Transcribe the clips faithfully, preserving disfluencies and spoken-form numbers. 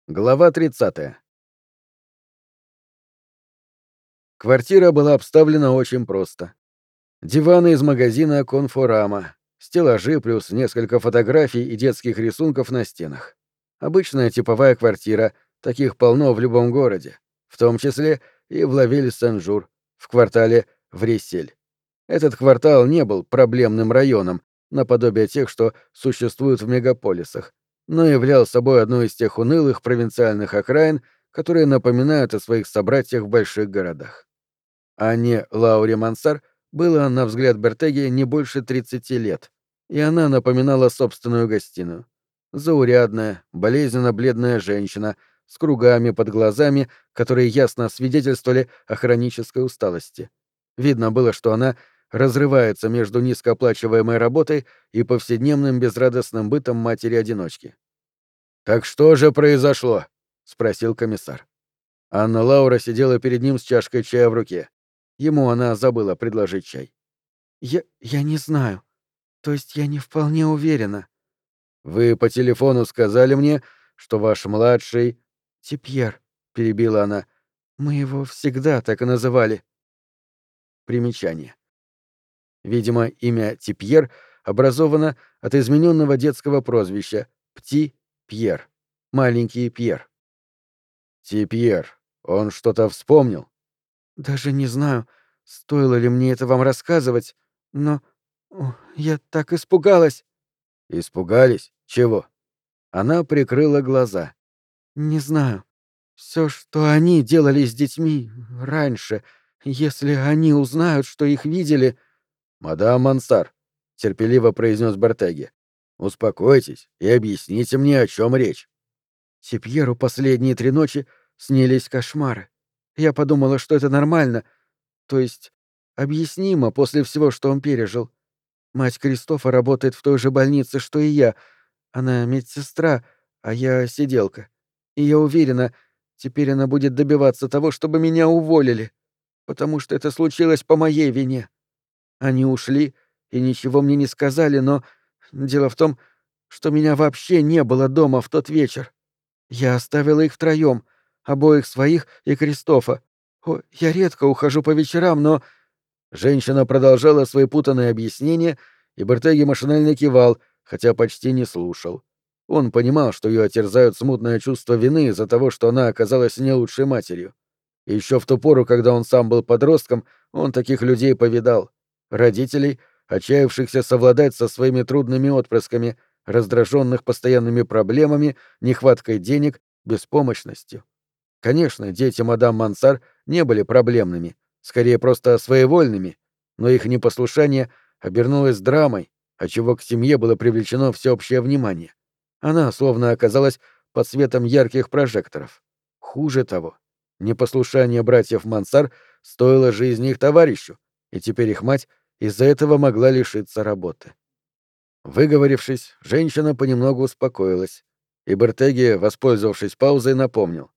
Глава тридцатая. Квартира была обставлена очень просто. Диваны из магазина «Конфорама», стеллажи плюс несколько фотографий и детских рисунков на стенах. Обычная типовая квартира, таких полно в любом городе, в том числе и в Лавиль-Сен-Жур, в квартале Врессель. Этот квартал не был проблемным районом, наподобие тех, что существуют в мегаполисах, но являл собой одну из тех унылых провинциальных окраин, которые напоминают о своих собратьях в больших городах. Анне Лауре Мансар было, на взгляд Бертеги, не больше тридцати лет, и она напоминала собственную гостиную. Заурядная, болезненно-бледная женщина с кругами под глазами, которые ясно свидетельствовали о хронической усталости. Видно было, что она разрывается между низкооплачиваемой работой и повседневным безрадостным бытом матери-одиночки. «Так что же произошло?» — спросил комиссар. Анна Лаура сидела перед ним с чашкой чая в руке. Ему она забыла предложить чай. «Я... я не знаю. То есть я не вполне уверена». «Вы по телефону сказали мне, что ваш младший...» «Типьер», — перебила она. «Мы его всегда так и называли». Примечание. Видимо, имя Типьер образовано от измененного детского прозвища Пти-Пьер. Маленький Пьер. Типьер. Он что-то вспомнил? Даже не знаю, стоило ли мне это вам рассказывать, но... О, я так испугалась. Испугались? Чего? Она прикрыла глаза. Не знаю. Все, что они делали с детьми раньше, если они узнают, что их видели... «Мадам Мансар», — терпеливо произнес Бертеги, — «успокойтесь и объясните мне, о чем речь». Типьеру последние три ночи снились кошмары. Я подумала, что это нормально, то есть объяснимо после всего, что он пережил. Мать Кристофа работает в той же больнице, что и я. Она медсестра, а я сиделка. И я уверена, теперь она будет добиваться того, чтобы меня уволили, потому что это случилось по моей вине. Они ушли и ничего мне не сказали, но дело в том, что меня вообще не было дома в тот вечер. Я оставила их втроем, обоих своих и Кристофа. О, я редко ухожу по вечерам, но...» Женщина продолжала свои путанные объяснения, и Бертеги машинально кивал, хотя почти не слушал. Он понимал, что ее терзают смутное чувство вины из-за того, что она оказалась не лучшей матерью. И еще в ту пору, когда он сам был подростком, он таких людей повидал. Родителей, отчаявшихся совладать со своими трудными отпрысками, раздраженных постоянными проблемами, нехваткой денег, беспомощностью. Конечно, дети мадам Мансар не были проблемными, скорее просто своевольными, но их непослушание обернулось драмой, отчего к семье было привлечено всеобщее внимание. Она словно оказалась под светом ярких прожекторов. Хуже того, непослушание братьев Мансар стоило жизни их товарищу, и теперь их мать из-за этого могла лишиться работы. Выговорившись, женщина понемногу успокоилась, и Бертеги, воспользовавшись паузой, напомнил.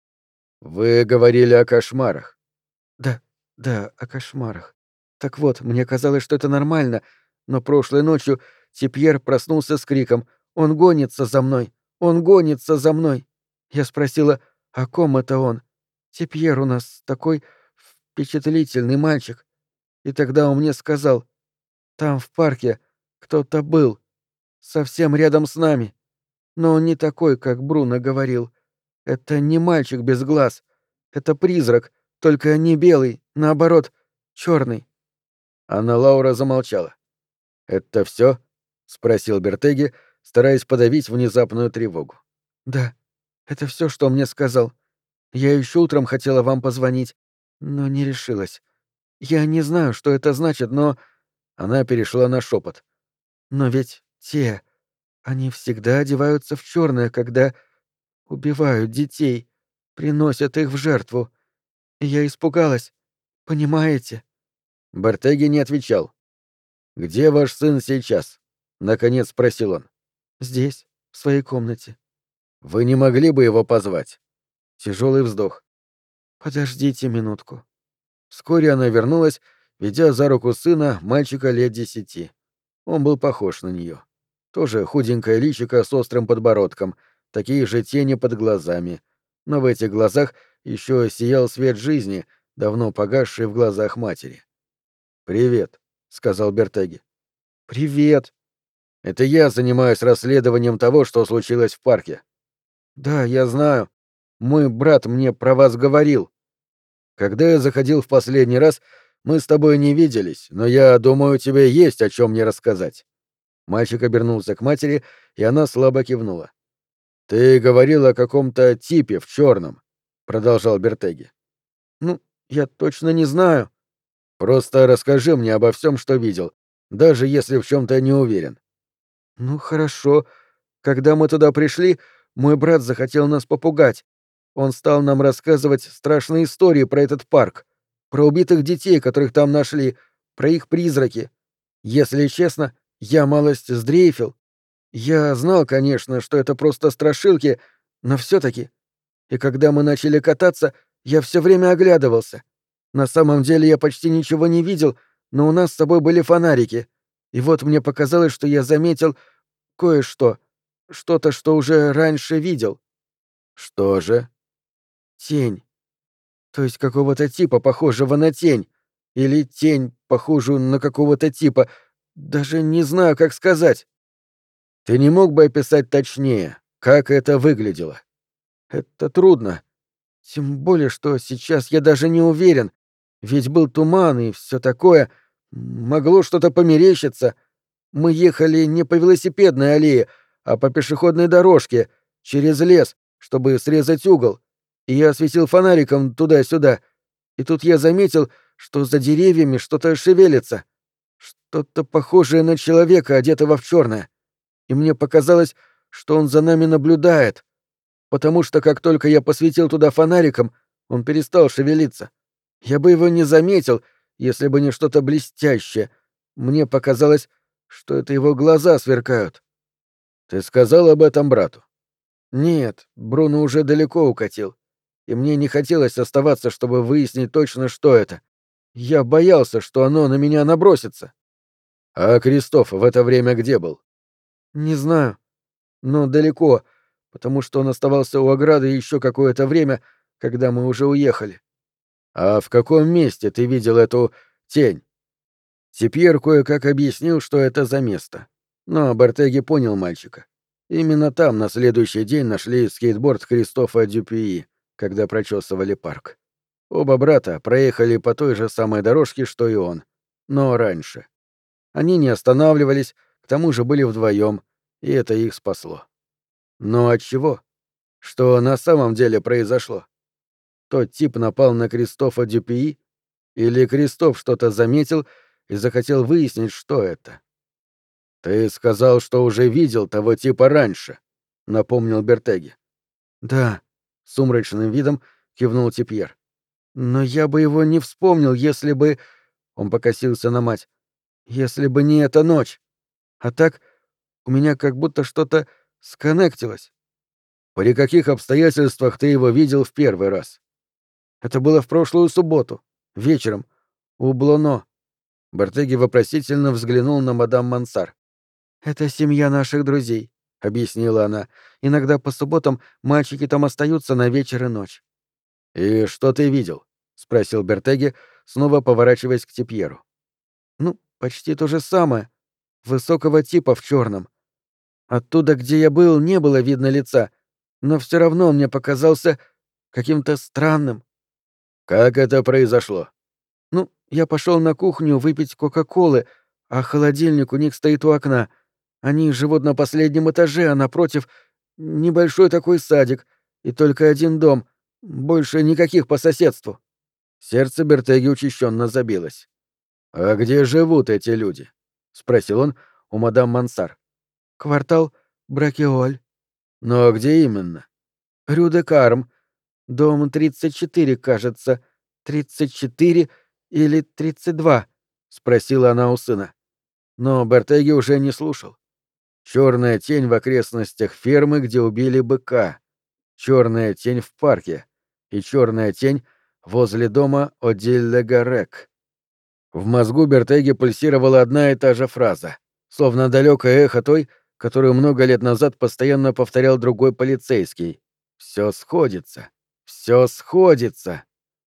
«Вы говорили о кошмарах». «Да, да, о кошмарах. Так вот, мне казалось, что это нормально, но прошлой ночью Типьер проснулся с криком: «Он гонится за мной! Он гонится за мной!» Я спросила, о ком это он? Типьер у нас такой впечатлительный мальчик. И тогда он мне сказал: «Там, в парке, кто-то был, совсем рядом с нами. Но он не такой, как Бруно говорил. Это не мальчик без глаз. Это призрак, только не белый, наоборот, черный». Анна Лаура замолчала. «Это все? Спросил Бертеги, стараясь подавить внезапную тревогу. «Да, это все, что он мне сказал. Я еще утром хотела вам позвонить, но не решилась. Я не знаю, что это значит, но...» Она перешла на шепот. «Но ведь те, они всегда одеваются в черное, когда убивают детей, приносят их в жертву. И я испугалась, понимаете?» Бертеги не отвечал. «Где ваш сын сейчас?» — наконец спросил он. «Здесь, в своей комнате». «Вы не могли бы его позвать?» Тяжелый вздох. «Подождите минутку». Вскоре она вернулась, ведя за руку сына, мальчика лет десяти. Он был похож на нее. Тоже худенькое личико с острым подбородком, такие же тени под глазами, но в этих глазах еще сиял свет жизни, давно погасший в глазах матери. «Привет», — сказал Бертеги. «Привет». «Это я занимаюсь расследованием того, что случилось в парке». «Да, я знаю. Мой брат мне про вас говорил». «Когда я заходил в последний раз, мы с тобой не виделись, но я думаю, тебе есть о чем мне рассказать». Мальчик обернулся к матери, и она слабо кивнула. «Ты говорил о каком-то типе в черном», — продолжал Бертеги. «Ну, я точно не знаю». «Просто расскажи мне обо всем, что видел, даже если в чем-то не уверен». «Ну, хорошо. Когда мы туда пришли, мой брат захотел нас попугать. Он стал нам рассказывать страшные истории про этот парк, про убитых детей, которых там нашли, про их призраки. Если честно, я малость сдрейфил. Я знал, конечно, что это просто страшилки, но все-таки. И когда мы начали кататься, я все время оглядывался. На самом деле я почти ничего не видел, но у нас с собой были фонарики. И вот мне показалось, что я заметил кое-что. Что-то, что уже раньше видел. Что же? Тень. То есть какого-то типа, похожего на тень. Или тень, похожую на какого-то типа. Даже не знаю, как сказать. Ты не мог бы описать точнее, как это выглядело? Это трудно. Тем более, что сейчас я даже не уверен. Ведь был туман и все такое. Могло что-то померещиться. Мы ехали не по велосипедной аллее, а по пешеходной дорожке, через лес, чтобы срезать угол. И я осветил фонариком туда-сюда. И тут я заметил, что за деревьями что-то шевелится. Что-то похожее на человека, одетого в черное. И мне показалось, что он за нами наблюдает, потому что как только я посветил туда фонариком, он перестал шевелиться. Я бы его не заметил, если бы не что-то блестящее. Мне показалось, что это его глаза сверкают. Ты сказал об этом брату? Нет, Бруно уже далеко укатил, и мне не хотелось оставаться, чтобы выяснить точно, что это. Я боялся, что оно на меня набросится. А Кристоф в это время где был? Не знаю, но далеко, потому что он оставался у ограды еще какое-то время, когда мы уже уехали. А в каком месте ты видел эту тень? Типьер кое-как объяснил, что это за место. Но Бертеги понял мальчика. Именно там на следующий день нашли скейтборд Кристофа Дюпюи, когда прочесывали парк. Оба брата проехали по той же самой дорожке, что и он, но раньше. Они не останавливались, к тому же были вдвоем, и это их спасло. Но от чего? Что на самом деле произошло? Тот тип напал на Кристофа Дюпюи? Или Кристоф что-то заметил и захотел выяснить, что это? «Ты сказал, что уже видел того типа раньше», — напомнил Бертеги. «Да», — сумрачным видом кивнул Типьер. «Но я бы его не вспомнил, если бы...» Он покосился на мать. «Если бы не эта ночь. А так у меня как будто что-то сконнектилось». «При каких обстоятельствах ты его видел в первый раз?» «Это было в прошлую субботу, вечером, у Блоно». Бертеги вопросительно взглянул на мадам Мансар. «Это семья наших друзей», — объяснила она. «Иногда по субботам мальчики там остаются на вечер и ночь». «И что ты видел?» — спросил Бертеги, снова поворачиваясь к Типьеру. «Ну, почти то же самое. Высокого типа в черном. Оттуда, где я был, не было видно лица, но все равно он мне показался каким-то странным». «Как это произошло?» «Ну, я пошел на кухню выпить Кока-Колы, а холодильник у них стоит у окна. Они живут на последнем этаже, а напротив — небольшой такой садик, и только один дом, больше никаких по соседству». Сердце Бертеги учащенно забилось. «А где живут эти люди?» — спросил он у мадам Мансар. «Квартал Бракеоль». «Но где именно?» «Рю-де-Карм. Дом тридцать четыре, кажется. Тридцать четыре или тридцать два?» — спросила она у сына. Но Бертеги уже не слушал. Черная тень в окрестностях фермы, где убили быка. Черная тень в парке. И черная тень возле дома Одиль-ле-Гарек. В мозгу Бертеги пульсировала одна и та же фраза, словно далекое эхо той, которую много лет назад постоянно повторял другой полицейский. «Все сходится». Все сходится.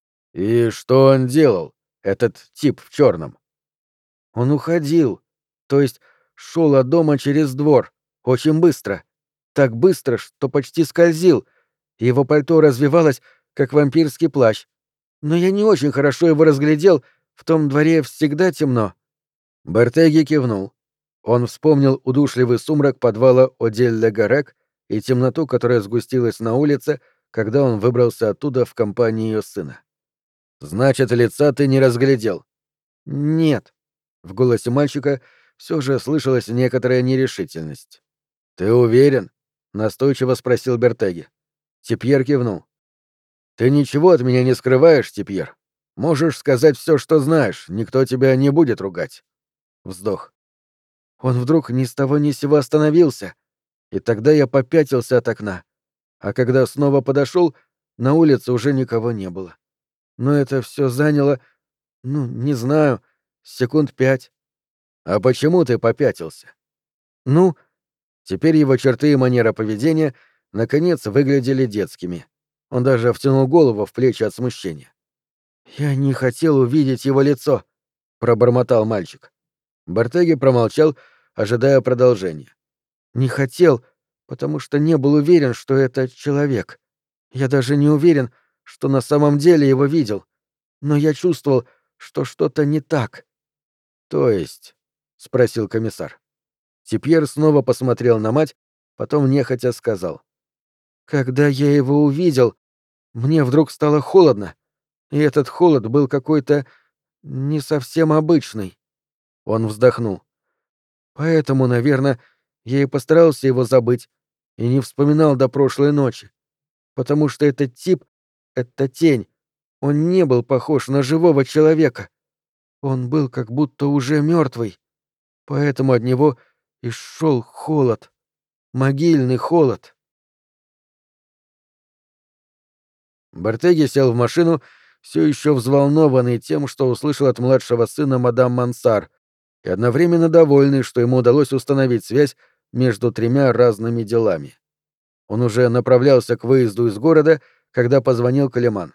И что он делал, этот тип в черном? Он уходил. То есть шел от дома через двор. Очень быстро. Так быстро, что почти скользил. Его пальто развивалось, как вампирский плащ. Но я не очень хорошо его разглядел, в том дворе всегда темно. Бертеги кивнул. Он вспомнил удушливый сумрак подвала Одель-ле-Гарек и темноту, которая сгустилась на улице, когда он выбрался оттуда в компании ее сына. «Значит, лица ты не разглядел?» «Нет». В голосе мальчика все же слышалась некоторая нерешительность. «Ты уверен?» — настойчиво спросил Бертеги. Типьер кивнул. «Ты ничего от меня не скрываешь, Типьер? Можешь сказать все, что знаешь, никто тебя не будет ругать». Вздох. Он вдруг ни с того ни с сего остановился, и тогда я попятился от окна. А когда снова подошел, на улице уже никого не было. Но это все заняло, ну, не знаю, секунд пять. А почему ты попятился? Ну, теперь его черты и манера поведения наконец выглядели детскими. Он даже втянул голову в плечи от смущения. «Я не хотел увидеть его лицо», — пробормотал мальчик. Бартеги промолчал, ожидая продолжения. «Не хотел, потому что не был уверен, что это человек. Я даже не уверен, что на самом деле его видел. Но я чувствовал, что что-то не так». «То есть?» — спросил комиссар. Типьер снова посмотрел на мать, потом нехотя сказал. «Когда я его увидел, мне вдруг стало холодно, и этот холод был какой-то не совсем обычный». Он вздохнул. «Поэтому, наверное, я и постарался его забыть и не вспоминал до прошлой ночи. Потому что этот тип, эта тень, он не был похож на живого человека. Он был как будто уже мертвый. Поэтому от него и шел холод. Могильный холод». Бартеги сел в машину, все еще взволнованный тем, что услышал от младшего сына мадам Мансар, и одновременно довольный, что ему удалось установить связь между тремя разными делами. Он уже направлялся к выезду из города, когда позвонил Калиман.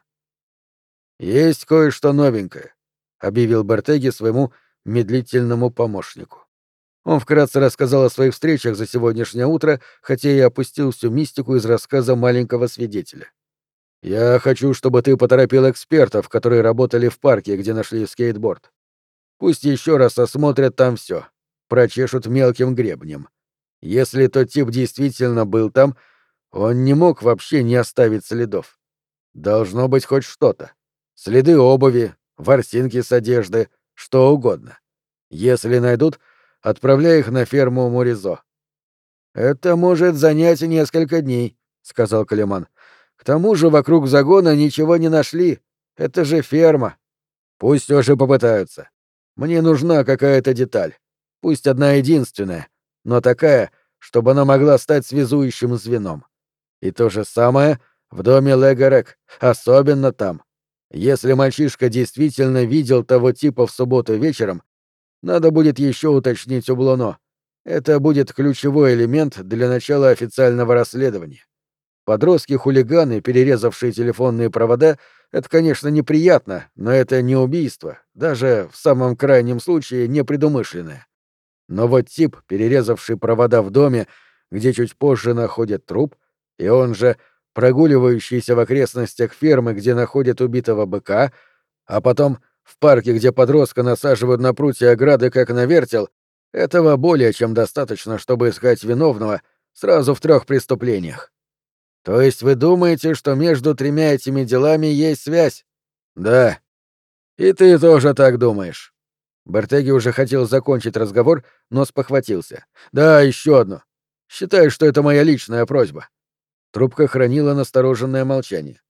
«Есть кое-что новенькое», — объявил Бартеги своему медлительному помощнику. Он вкратце рассказал о своих встречах за сегодняшнее утро, хотя и опустил всю мистику из рассказа маленького свидетеля. «Я хочу, чтобы ты поторопил экспертов, которые работали в парке, где нашли скейтборд. Пусть еще раз осмотрят там все, прочешут мелким гребнем. Если тот тип действительно был там, он не мог вообще не оставить следов. Должно быть хоть что-то. Следы обуви, ворсинки с одежды, что угодно. Если найдут, отправляй их на ферму Моризо». «Это может занять несколько дней», — сказал Калиман. «К тому же вокруг загона ничего не нашли. Это же ферма». «Пусть все же попытаются. Мне нужна какая-то деталь. Пусть одна единственная, но такая, чтобы она могла стать связующим звеном. И то же самое в доме Легарек, особенно там. Если мальчишка действительно видел того типа в субботу вечером, надо будет еще уточнить у Блоно. Это будет ключевой элемент для начала официального расследования. Подростки-хулиганы, перерезавшие телефонные провода, это, конечно, неприятно, но это не убийство, даже в самом крайнем случае непредумышленное. Но вот тип, перерезавший провода в доме, где чуть позже находят труп, и он же прогуливающийся в окрестностях фермы, где находят убитого быка, а потом в парке, где подростка насаживают на прутья ограды, как на вертел, этого более чем достаточно, чтобы искать виновного сразу в трех преступлениях. То есть вы думаете, что между тремя этими делами есть связь? Да. И ты тоже так думаешь. Бертеги уже хотел закончить разговор, но спохватился. Да, еще одно. Считай, что это моя личная просьба. Трубка хранила настороженное молчание.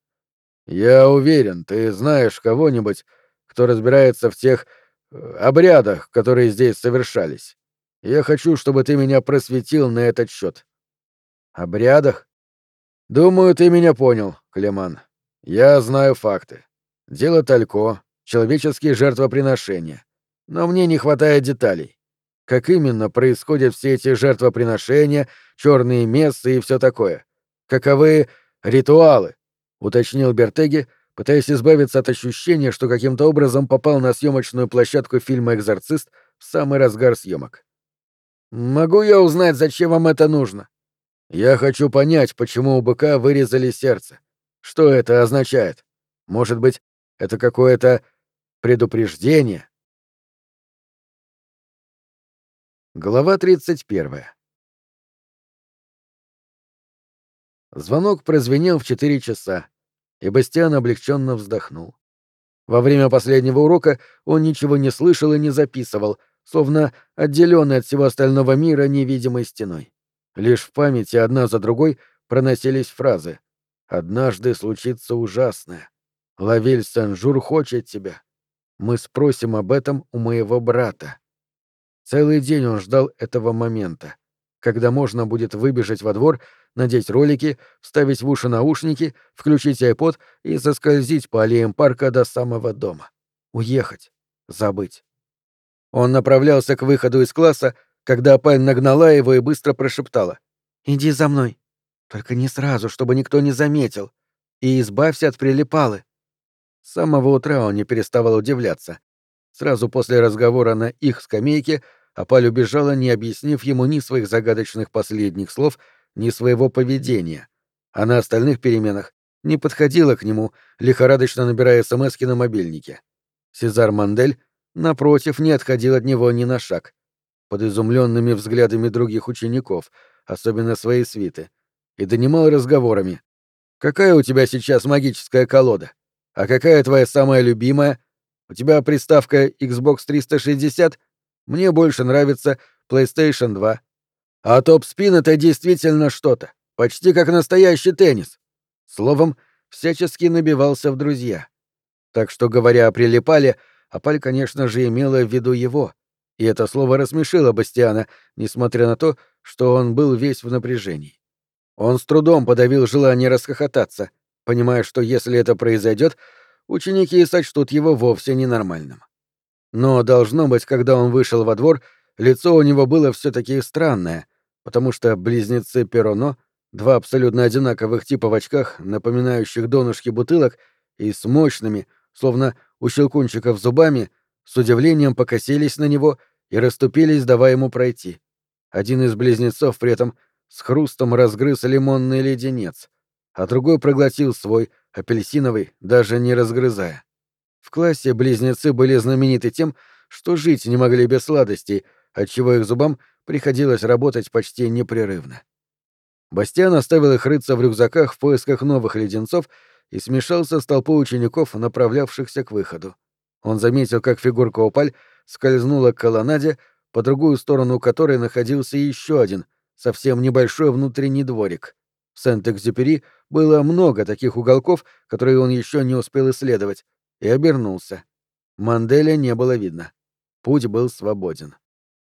Я уверен, ты знаешь кого-нибудь, кто разбирается в тех э, обрядах, которые здесь совершались. Я хочу, чтобы ты меня просветил на этот счет. Обрядах? Думаю, ты меня понял, Клеман. Я знаю факты. Дело Талько, человеческие жертвоприношения. Но мне не хватает деталей. Как именно происходят все эти жертвоприношения, черные мессы и все такое? Каковы ритуалы? — уточнил Бертеги, пытаясь избавиться от ощущения, что каким-то образом попал на съемочную площадку фильма «Экзорцист» в самый разгар съемок. «Могу я узнать, зачем вам это нужно?» «Я хочу понять, почему у быка вырезали сердце. Что это означает? Может быть, это какое-то предупреждение?» Глава тридцать первая. Звонок прозвенел в четыре часа, и Бастиан облегченно вздохнул. Во время последнего урока он ничего не слышал и не записывал, словно отделенный от всего остального мира невидимой стеной. Лишь в памяти одна за другой проносились фразы: «Однажды случится ужасное. Лавель Сен-Жур хочет тебя. Мы спросим об этом у моего брата». Целый день он ждал этого момента, когда можно будет выбежать во двор, надеть ролики, вставить в уши наушники, включить айпод и заскользить по аллеям парка до самого дома. Уехать. Забыть. Он направлялся к выходу из класса, когда Апаль нагнала его и быстро прошептала: «Иди за мной. Только не сразу, чтобы никто не заметил. И избавься от прилипалы». С самого утра он не переставал удивляться. Сразу после разговора на их скамейке Апаль убежала, не объяснив ему ни своих загадочных последних слов, ни своего поведения. А на остальных переменах не подходила к нему, лихорадочно набирая смски на мобильнике. Сезар Мандель, напротив, не отходил от него ни на шаг. Под изумленными взглядами других учеников, особенно своей свиты, и донимал разговорами. «Какая у тебя сейчас магическая колода? А какая твоя самая любимая? У тебя приставка Xbox триста шестьдесят? Мне больше нравится PlayStation два. А топ-спин — это действительно что-то, почти как настоящий теннис». Словом, всячески набивался в друзья. Так что, говоря о прилипале, Апаль, конечно же, имела в виду его, и это слово рассмешило Бастиана, несмотря на то, что он был весь в напряжении. Он с трудом подавил желание расхохотаться, понимая, что если это произойдет, ученики сочтут его вовсе ненормальным. Но, должно быть, когда он вышел во двор, лицо у него было все-таки странное, потому что близнецы Пероно, два абсолютно одинаковых типа в очках, напоминающих донышки бутылок, и с мощными, словно у щелкунчиков зубами, с удивлением покосились на него и расступились, давая ему пройти. Один из близнецов при этом с хрустом разгрыз лимонный леденец, а другой проглотил свой, апельсиновый, даже не разгрызая. В классе близнецы были знамениты тем, что жить не могли без сладостей, отчего их зубам приходилось работать почти непрерывно. Бастиан оставил их рыться в рюкзаках в поисках новых леденцов и смешался с толпой учеников, направлявшихся к выходу. Он заметил, как фигурка Опаль скользнула к колоннаде, по другую сторону которой находился еще один, совсем небольшой внутренний дворик. В Сент-Экзюпери было много таких уголков, которые он еще не успел исследовать, и обернулся. Манделя не было видно. Путь был свободен.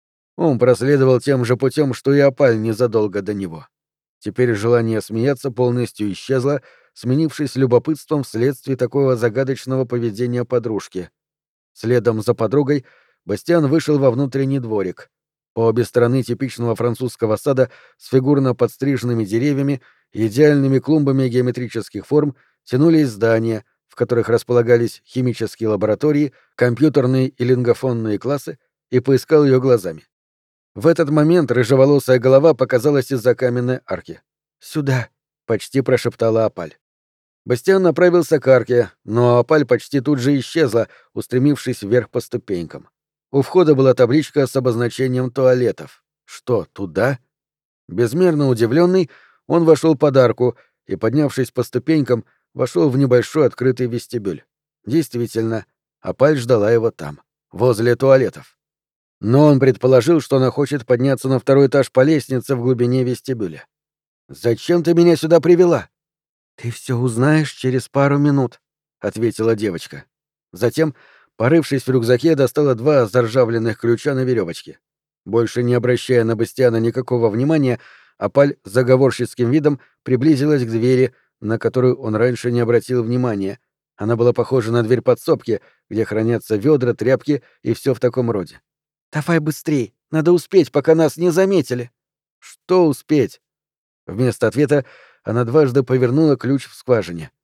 Он проследовал тем же путем, что и Апаль незадолго до него. Теперь желание смеяться полностью исчезло, сменившись любопытством вследствие такого загадочного поведения подружки. Следом за подругой Бастиан вышел во внутренний дворик. По обе стороны типичного французского сада с фигурно подстриженными деревьями и идеальными клумбами геометрических форм тянулись здания, в которых располагались химические лаборатории, компьютерные и лингофонные классы, и поискал ее глазами. В этот момент рыжеволосая голова показалась из-за каменной арки. «Сюда!» — почти прошептала Апаль. Бастиан направился к арке, но Апаль почти тут же исчезла, устремившись вверх по ступенькам. У входа была табличка с обозначением туалетов. Что, туда? Безмерно удивленный, он вошел под арку и, поднявшись по ступенькам, вошел в небольшой открытый вестибюль. Действительно, Апаль ждала его там, возле туалетов. Но он предположил, что она хочет подняться на второй этаж по лестнице в глубине вестибюля. «Зачем ты меня сюда привела?» «Ты все узнаешь через пару минут», — ответила девочка. Затем, порывшись в рюкзаке, достала два заржавленных ключа на веревочке. Больше не обращая на Бастиана никакого внимания, Апаль с заговорщицким видом приблизилась к двери, на которую он раньше не обратил внимания. Она была похожа на дверь подсобки, где хранятся ведра, тряпки и все в таком роде. «Давай быстрей, надо успеть, пока нас не заметили». «Что успеть?» Вместо ответа она дважды повернула ключ в скважине.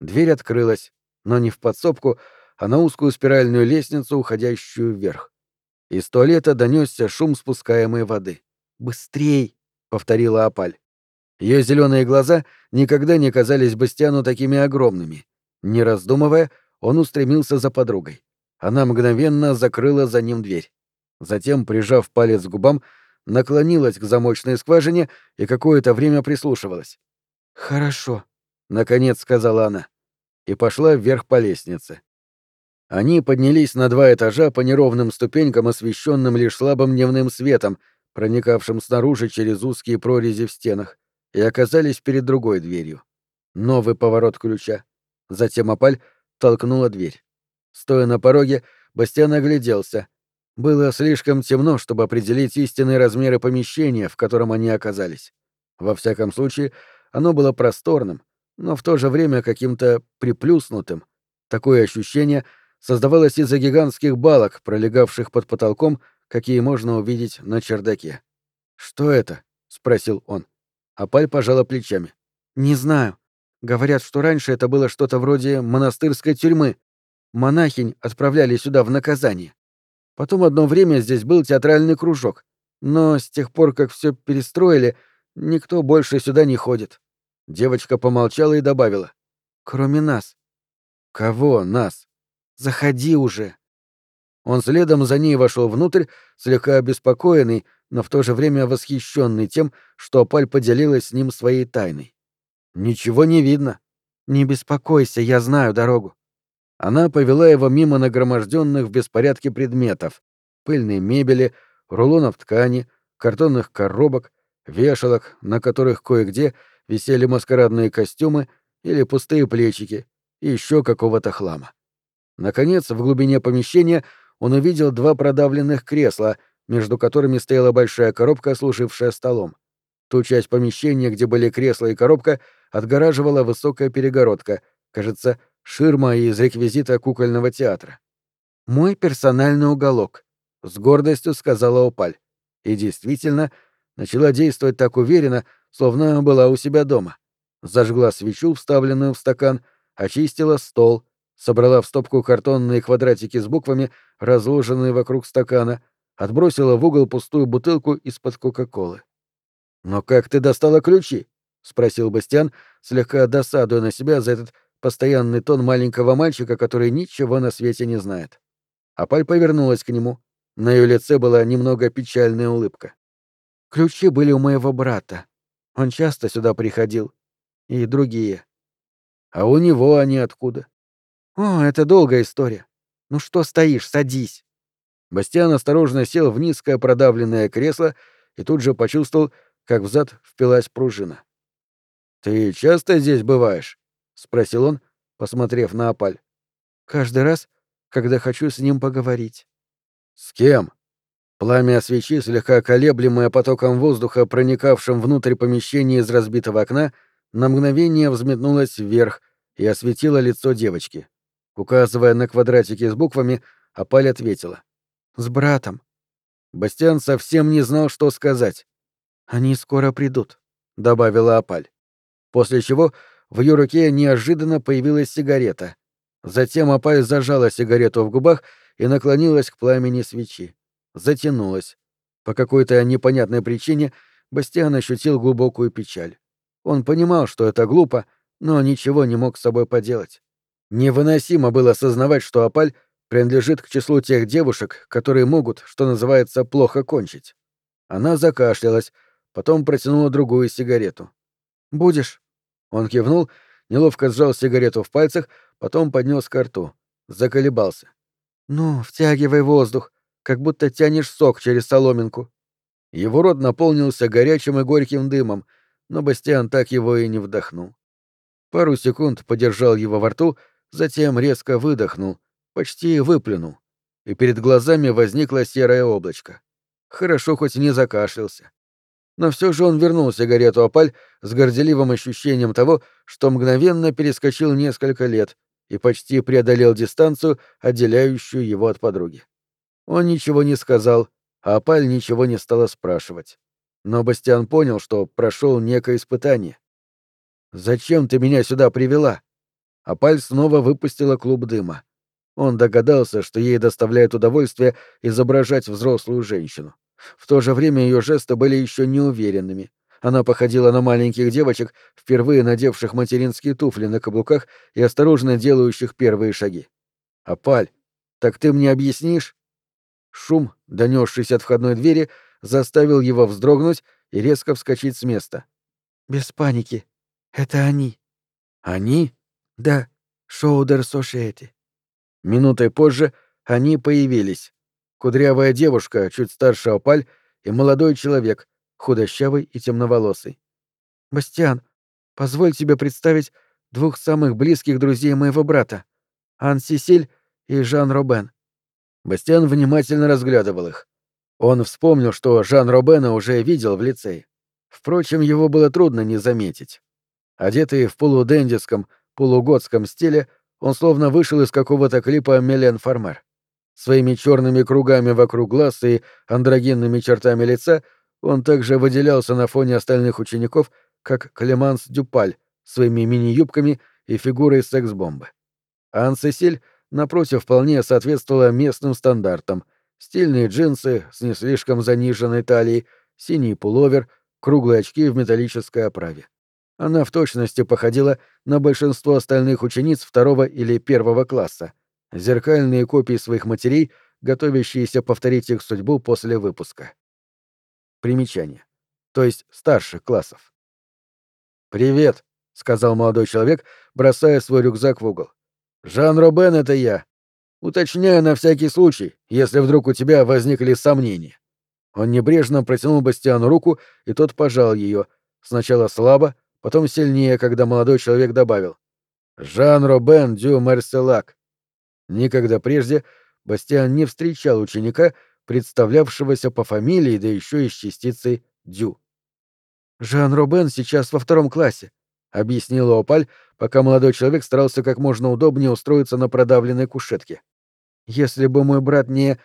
Дверь открылась, но не в подсобку, а на узкую спиральную лестницу, уходящую вверх. Из туалета донесся шум спускаемой воды. «Быстрей!» — повторила Апаль. Ее зеленые глаза никогда не казались Бастиану такими огромными. Не раздумывая, он устремился за подругой. Она мгновенно закрыла за ним дверь. Затем, прижав палец к губам, наклонилась к замочной скважине и какое-то время прислушивалась. «Хорошо», — наконец сказала она, и пошла вверх по лестнице. Они поднялись на два этажа по неровным ступенькам, освещенным лишь слабым дневным светом, проникавшим снаружи через узкие прорези в стенах, и оказались перед другой дверью. Новый поворот ключа. Затем Апаль толкнула дверь. Стоя на пороге, Бастиан огляделся. Было слишком темно, чтобы определить истинные размеры помещения, в котором они оказались. Во всяком случае, оно было просторным, но в то же время каким-то приплюснутым. Такое ощущение создавалось из-за гигантских балок, пролегавших под потолком, какие можно увидеть на чердаке. «Что это?» — спросил он. Апаль пожала плечами. «Не знаю. Говорят, что раньше это было что-то вроде монастырской тюрьмы. Монахинь отправляли сюда в наказание. Потом одно время здесь был театральный кружок, но с тех пор, как все перестроили, никто больше сюда не ходит». Девочка помолчала и добавила. «Кроме нас». «Кого нас?» «Заходи уже». Он следом за ней вошел внутрь, слегка обеспокоенный, но в то же время восхищенный тем, что Апаль поделилась с ним своей тайной. «Ничего не видно». «Не беспокойся, я знаю дорогу». Она повела его мимо нагроможденных в беспорядке предметов: пыльной мебели, рулонов ткани, картонных коробок, вешалок, на которых кое-где висели маскарадные костюмы или пустые плечики, и еще какого-то хлама. Наконец, в глубине помещения он увидел два продавленных кресла, между которыми стояла большая коробка, служившая столом. Ту часть помещения, где были кресла и коробка, отгораживала высокая перегородка, кажется, ширма из реквизита кукольного театра. «Мой персональный уголок», — с гордостью сказала Опаль. И действительно, начала действовать так уверенно, словно была у себя дома. Зажгла свечу, вставленную в стакан, очистила стол, собрала в стопку картонные квадратики с буквами, разложенные вокруг стакана, отбросила в угол пустую бутылку из-под Кока-Колы. «Но как ты достала ключи?» — спросил Бастиан, слегка досадуя на себя за этот постоянный тон маленького мальчика, который ничего на свете не знает. Апаль повернулась к нему. На ее лице была немного печальная улыбка. «Ключи были у моего брата. Он часто сюда приходил. И другие. А у него они откуда?» «О, это долгая история. Ну что стоишь, садись». Бастиан осторожно сел в низкое продавленное кресло и тут же почувствовал, как взад впилась пружина. «Ты часто здесь бываешь?» — спросил он, посмотрев на Апаль. «Каждый раз, когда хочу с ним поговорить». «С кем?» Пламя свечи, слегка колеблемое потоком воздуха, проникавшим внутрь помещения из разбитого окна, на мгновение взметнулось вверх и осветило лицо девочки. Указывая на квадратики с буквами, Апаль ответила. «С братом». Бастиан совсем не знал, что сказать. «Они скоро придут», — добавила Апаль. После чего в ее руке неожиданно появилась сигарета. Затем Апаль зажала сигарету в губах и наклонилась к пламени свечи. Затянулась. По какой-то непонятной причине Бастиан ощутил глубокую печаль. Он понимал, что это глупо, но ничего не мог с собой поделать. Невыносимо было осознавать, что Апаль принадлежит к числу тех девушек, которые могут, что называется, плохо кончить. Она закашлялась, потом протянула другую сигарету. «Будешь?» Он кивнул, неловко сжал сигарету в пальцах, потом поднес ко рту. Заколебался. «Ну, втягивай воздух, как будто тянешь сок через соломинку». Его рот наполнился горячим и горьким дымом, но Бастиан так его и не вдохнул. Пару секунд подержал его во рту, затем резко выдохнул, почти выплюнул, и перед глазами возникло серое облачко. Хорошо хоть не закашлялся. Но все же он вернул сигарету Апаль с горделивым ощущением того, что мгновенно перескочил несколько лет и почти преодолел дистанцию, отделяющую его от подруги. Он ничего не сказал, а Апаль ничего не стала спрашивать. Но Бастиан понял, что прошел некое испытание. «Зачем ты меня сюда привела?» Опаль снова выпустила клуб дыма. Он догадался, что ей доставляет удовольствие изображать взрослую женщину. В то же время ее жесты были еще неуверенными. Она походила на маленьких девочек, впервые надевших материнские туфли на каблуках и осторожно делающих первые шаги. «Опаль, так ты мне объяснишь?» Шум, донесшийся от входной двери, заставил его вздрогнуть и резко вскочить с места. «Без паники. Это они». «Они?» «Да, Шоудер Сошиэти». Минутой позже они появились. Кудрявая девушка, чуть старше Опаль, и молодой человек, худощавый и темноволосый. «Бастиан, позволь тебе представить двух самых близких друзей моего брата, Ан-Сесиль и Жан Робен». Бастиан внимательно разглядывал их. Он вспомнил, что Жан Робена уже видел в лицее. Впрочем, его было трудно не заметить. Одетый в полудендиском, полуготском стиле, он словно вышел из какого-то клипа Мелен Фармер. Своими черными кругами вокруг глаз и андрогинными чертами лица он также выделялся на фоне остальных учеников, как Клеманс Дюпаль, своими мини-юбками и фигурой секс-бомбы. А Ан-Сесиль, напротив, вполне соответствовала местным стандартам: стильные джинсы с не слишком заниженной талией, синий пуловер, круглые очки в металлической оправе. Она в точности походила на большинство остальных учениц второго или первого класса, зеркальные копии своих матерей, готовящиеся повторить их судьбу после выпуска. Примечание. То есть старших классов. «Привет», — сказал молодой человек, бросая свой рюкзак в угол. «Жан Робен — это я. Уточняю на всякий случай, если вдруг у тебя возникли сомнения». Он небрежно протянул Бастиану руку, и тот пожал ее, сначала слабо, потом сильнее, когда молодой человек добавил: «Жан Робен дю Мерселак». Никогда прежде Бастиан не встречал ученика, представлявшегося по фамилии, да еще и с частицей «дю». «Жан Робен сейчас во втором классе», — объяснила Опаль, пока молодой человек старался как можно удобнее устроиться на продавленной кушетке. «Если бы мой брат не...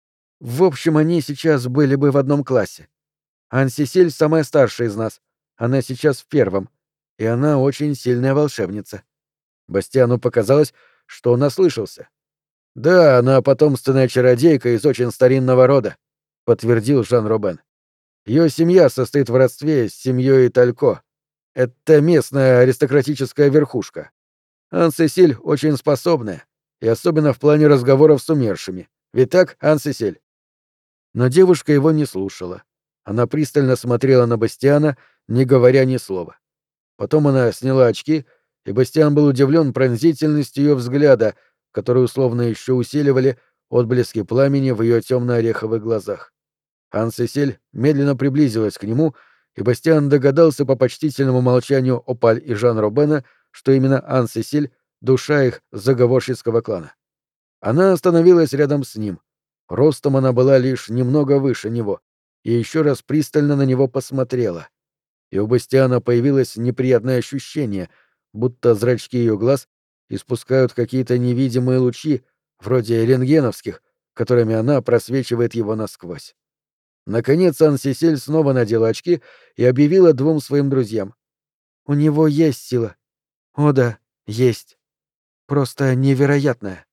В общем, они сейчас были бы в одном классе. Ан-Сесиль самая старшая из нас. Она сейчас в первом. И она очень сильная волшебница». Бастиану показалось, что он ослышался. «Да, она потомственная чародейка из очень старинного рода», — подтвердил Жан Робен. «Ее семья состоит в родстве с семьей Талько. Это местная аристократическая верхушка. Ан-Сесиль очень способная, и особенно в плане разговоров с умершими. Ведь так, Ан-Сесиль?» Но девушка его не слушала. Она пристально смотрела на Бастиана, не говоря ни слова. Потом она сняла очки, и Бастиан был удивлен пронзительностью ее взгляда, которые условно еще усиливали отблески пламени в ее темно-ореховых глазах. Ан-Сесиль медленно приблизилась к нему, и Бастиан догадался по почтительному молчанию Опаль и Жан Робена, что именно Ан-Сесиль — душа их заговорщицкого клана. Она остановилась рядом с ним. Ростом она была лишь немного выше него, и еще раз пристально на него посмотрела. И у Бастиана появилось неприятное ощущение, будто зрачки ее глаз испускают какие-то невидимые лучи, вроде рентгеновских, которыми она просвечивает его насквозь. Наконец Ан-Сесиль снова надела очки и объявила двум своим друзьям: «У него есть сила. О да, есть. Просто невероятная».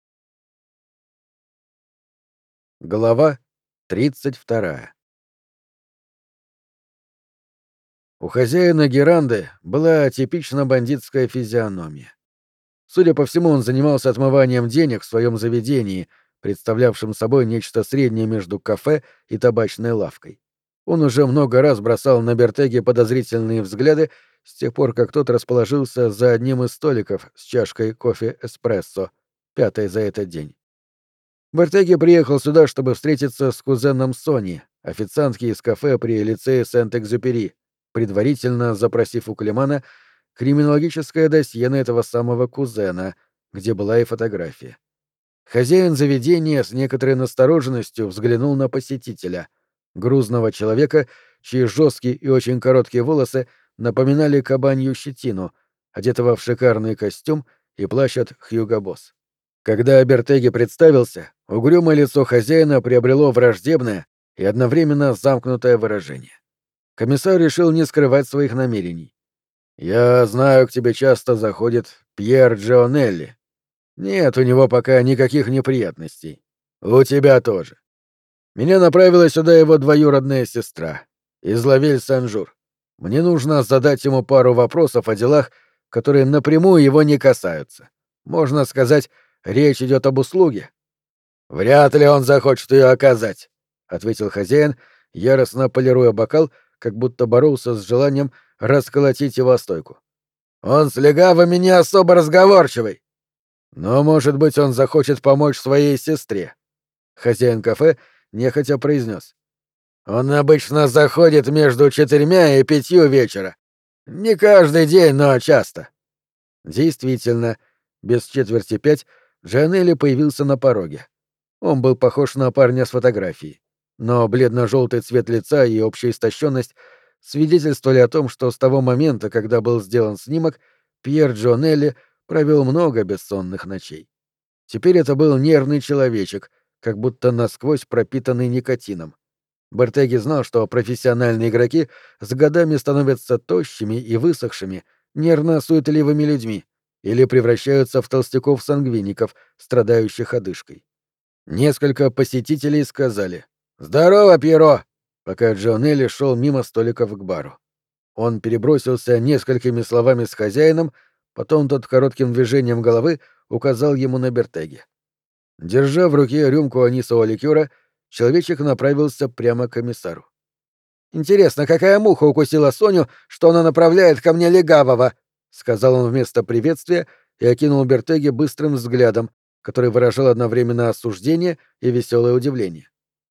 Глава тридцать вторая. У хозяина Геранды была типично бандитская физиономия. Судя по всему, он занимался отмыванием денег в своем заведении, представлявшем собой нечто среднее между кафе и табачной лавкой. Он уже много раз бросал на Бертеге подозрительные взгляды с тех пор, как тот расположился за одним из столиков с чашкой кофе-эспрессо, пятой за этот день. Бертеги приехал сюда, чтобы встретиться с кузеном Сони, официантки из кафе при лицее Сент-Экзюпери, предварительно запросив у Клемана криминологическое досье на этого самого кузена, где была и фотография. Хозяин заведения с некоторой настороженностью взглянул на посетителя, грузного человека, чьи жесткие и очень короткие волосы напоминали кабанью щетину, одетого в шикарный костюм и плащ от Хьюго Босс. Когда Бертеги представился, угрюмое лицо хозяина приобрело враждебное и одновременно замкнутое выражение. Комиссар решил не скрывать своих намерений. «Я знаю, к тебе часто заходит Пьер Джионелли. Нет у него пока никаких неприятностей. У тебя тоже. Меня направила сюда его двоюродная сестра, из Лавель-Сен-Жур. Мне нужно задать ему пару вопросов о делах, которые напрямую его не касаются. Можно сказать, речь идет об услуге». «Вряд ли он захочет ее оказать», — ответил хозяин, яростно полируя бокал, как будто боролся с желанием расколотить его о стойку. «Он с легавыми не особо разговорчивый». «Но, может быть, он захочет помочь своей сестре», — хозяин кафе нехотя произнес. «Он обычно заходит между четырьмя и пятью вечера. Не каждый день, но часто». Действительно, без четверти пять Джанелли появился на пороге. Он был похож на парня с фотографии, но бледно-желтый цвет лица и общая истощенность свидетельствовали о том, что с того момента, когда был сделан снимок, Пьер Джонелли провел много бессонных ночей. Теперь это был нервный человечек, как будто насквозь пропитанный никотином. Бертеги знал, что профессиональные игроки с годами становятся тощими и высохшими, нервно-суетливыми людьми или превращаются в толстяков-сангвиников, страдающих одышкой. Несколько посетителей сказали «Здорово, Пьеро!», пока Джонелли шел мимо столиков к бару. Он перебросился несколькими словами с хозяином, потом тот коротким движением головы указал ему на Бертеги. Держа в руке рюмку анисового ликера, человечек направился прямо к комиссару. «Интересно, какая муха укусила Соню, что она направляет ко мне легавого?» — сказал он вместо приветствия и окинул Бертеги быстрым взглядом, который выражал одновременно осуждение и веселое удивление.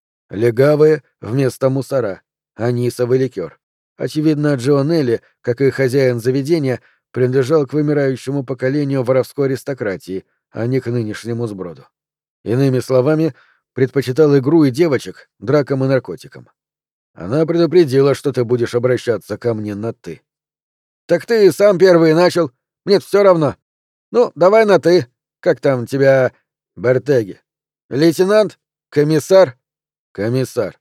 Легавые вместо мусора, анисовый ликер. Очевидно, Джионелли, как и хозяин заведения, принадлежал к вымирающему поколению воровской аристократии, а не к нынешнему сброду. Иными словами, предпочитал игру и девочек дракам и наркотикам. Она предупредила, что ты будешь обращаться ко мне на «ты». «Так ты сам первый начал. Мне все равно. Ну, давай на «ты». Как там тебя, Бертеги? Лейтенант? Комиссар?» «Комиссар.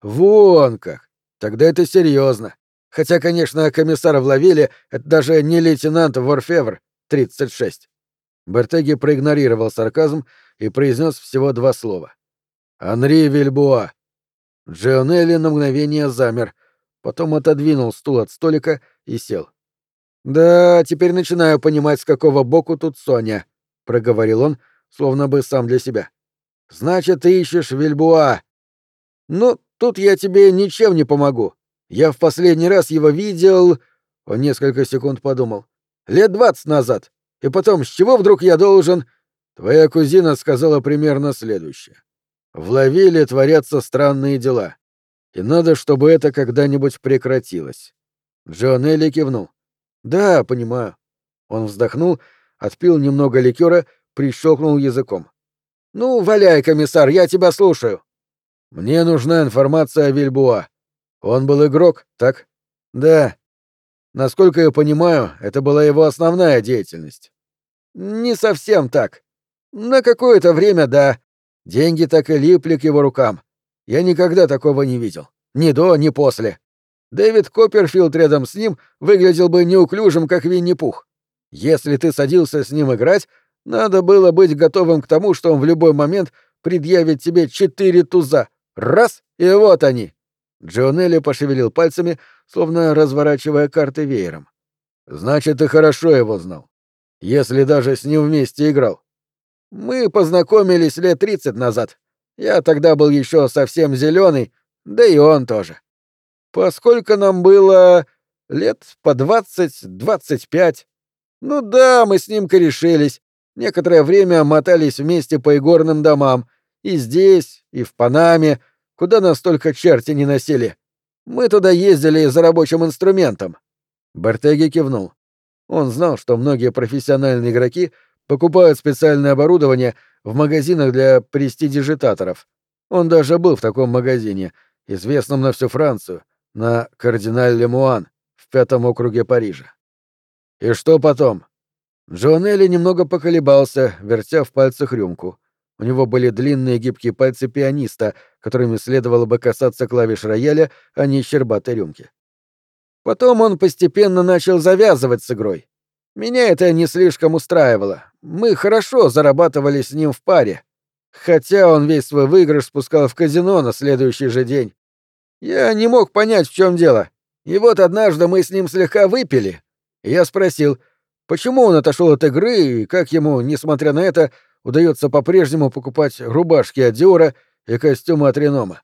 Вон как. Тогда это серьезно. Хотя, конечно, комиссар в Лавиле — это даже не лейтенант Ворфевр, тридцать шесть». Бертеги проигнорировал сарказм и произнес всего два слова. «Анри Вильбуа». Джионелли на мгновение замер, потом отодвинул стул от столика и сел. «Да, теперь начинаю понимать, с какого боку тут Соня», — проговорил он, словно бы сам для себя. «Значит, ты ищешь Вильбуа. Ну, тут я тебе ничем не помогу. Я в последний раз его видел...» Он несколько секунд подумал. «Лет двадцать назад. И потом, с чего вдруг я должен...» «Твоя кузина сказала примерно следующее. В Лавиле творятся странные дела. И надо, чтобы это когда-нибудь прекратилось». Джонелли кивнул. «Да, понимаю». Он вздохнул, отпил немного ликера, прищелкнул языком. «Ну, валяй, комиссар, я тебя слушаю». «Мне нужна информация о Вильбуа. Он был игрок, так?» «Да. Насколько я понимаю, это была его основная деятельность». «Не совсем так. На какое-то время, да. Деньги так и липли к его рукам. Я никогда такого не видел. Ни до, ни после. Дэвид Копперфилд рядом с ним выглядел бы неуклюжим, как Винни-Пух. Если ты садился с ним играть, надо было быть готовым к тому, что он в любой момент предъявит тебе четыре туза. Раз — и вот они». Джионелли пошевелил пальцами, словно разворачивая карты веером. «Значит, ты хорошо его знал. Если даже с ним вместе играл». «Мы познакомились лет тридцать назад. Я тогда был еще совсем зеленый, да и он тоже. Поскольку нам было лет по двадцать-двадцать пять. Ну да, мы с ним корешились. Некоторое время мотались вместе по игорным домам. И здесь, и в Панаме, куда нас только черти не носили. Мы туда ездили за рабочим инструментом». Бертеги кивнул. Он знал, что многие профессиональные игроки покупают специальное оборудование в магазинах для престидижитаторов. Он даже был в таком магазине, известном на всю Францию, на Кардиналь-Лемуан, в пятом округе Парижа. «И что потом?» Джонелли немного поколебался, вертя в пальцах рюмку. У него были длинные гибкие пальцы пианиста, которыми следовало бы касаться клавиш рояля, а не щербатой рюмки. Потом он постепенно начал завязывать с игрой. Меня это не слишком устраивало. Мы хорошо зарабатывали с ним в паре. Хотя он весь свой выигрыш спускал в казино на следующий же день. Я не мог понять, в чем дело. И вот однажды мы с ним слегка выпили. И я спросил, почему он отошел от игры и как ему, несмотря на это, удается по-прежнему покупать рубашки от Диора и костюмы от Ренома.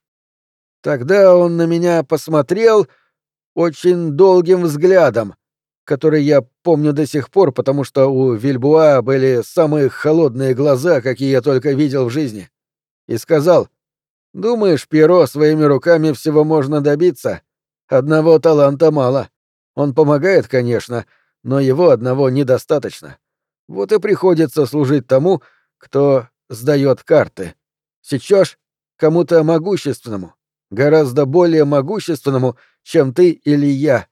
Тогда он на меня посмотрел очень долгим взглядом, который я помню до сих пор, потому что у Вильбуа были самые холодные глаза, какие я только видел в жизни, и сказал: «Думаешь, Пьеро, своими руками всего можно добиться? Одного таланта мало. Он помогает, конечно, но его одного недостаточно. Вот и приходится служить тому, кто сдает карты. Сечешь кому-то могущественному, гораздо более могущественному, чем ты или я».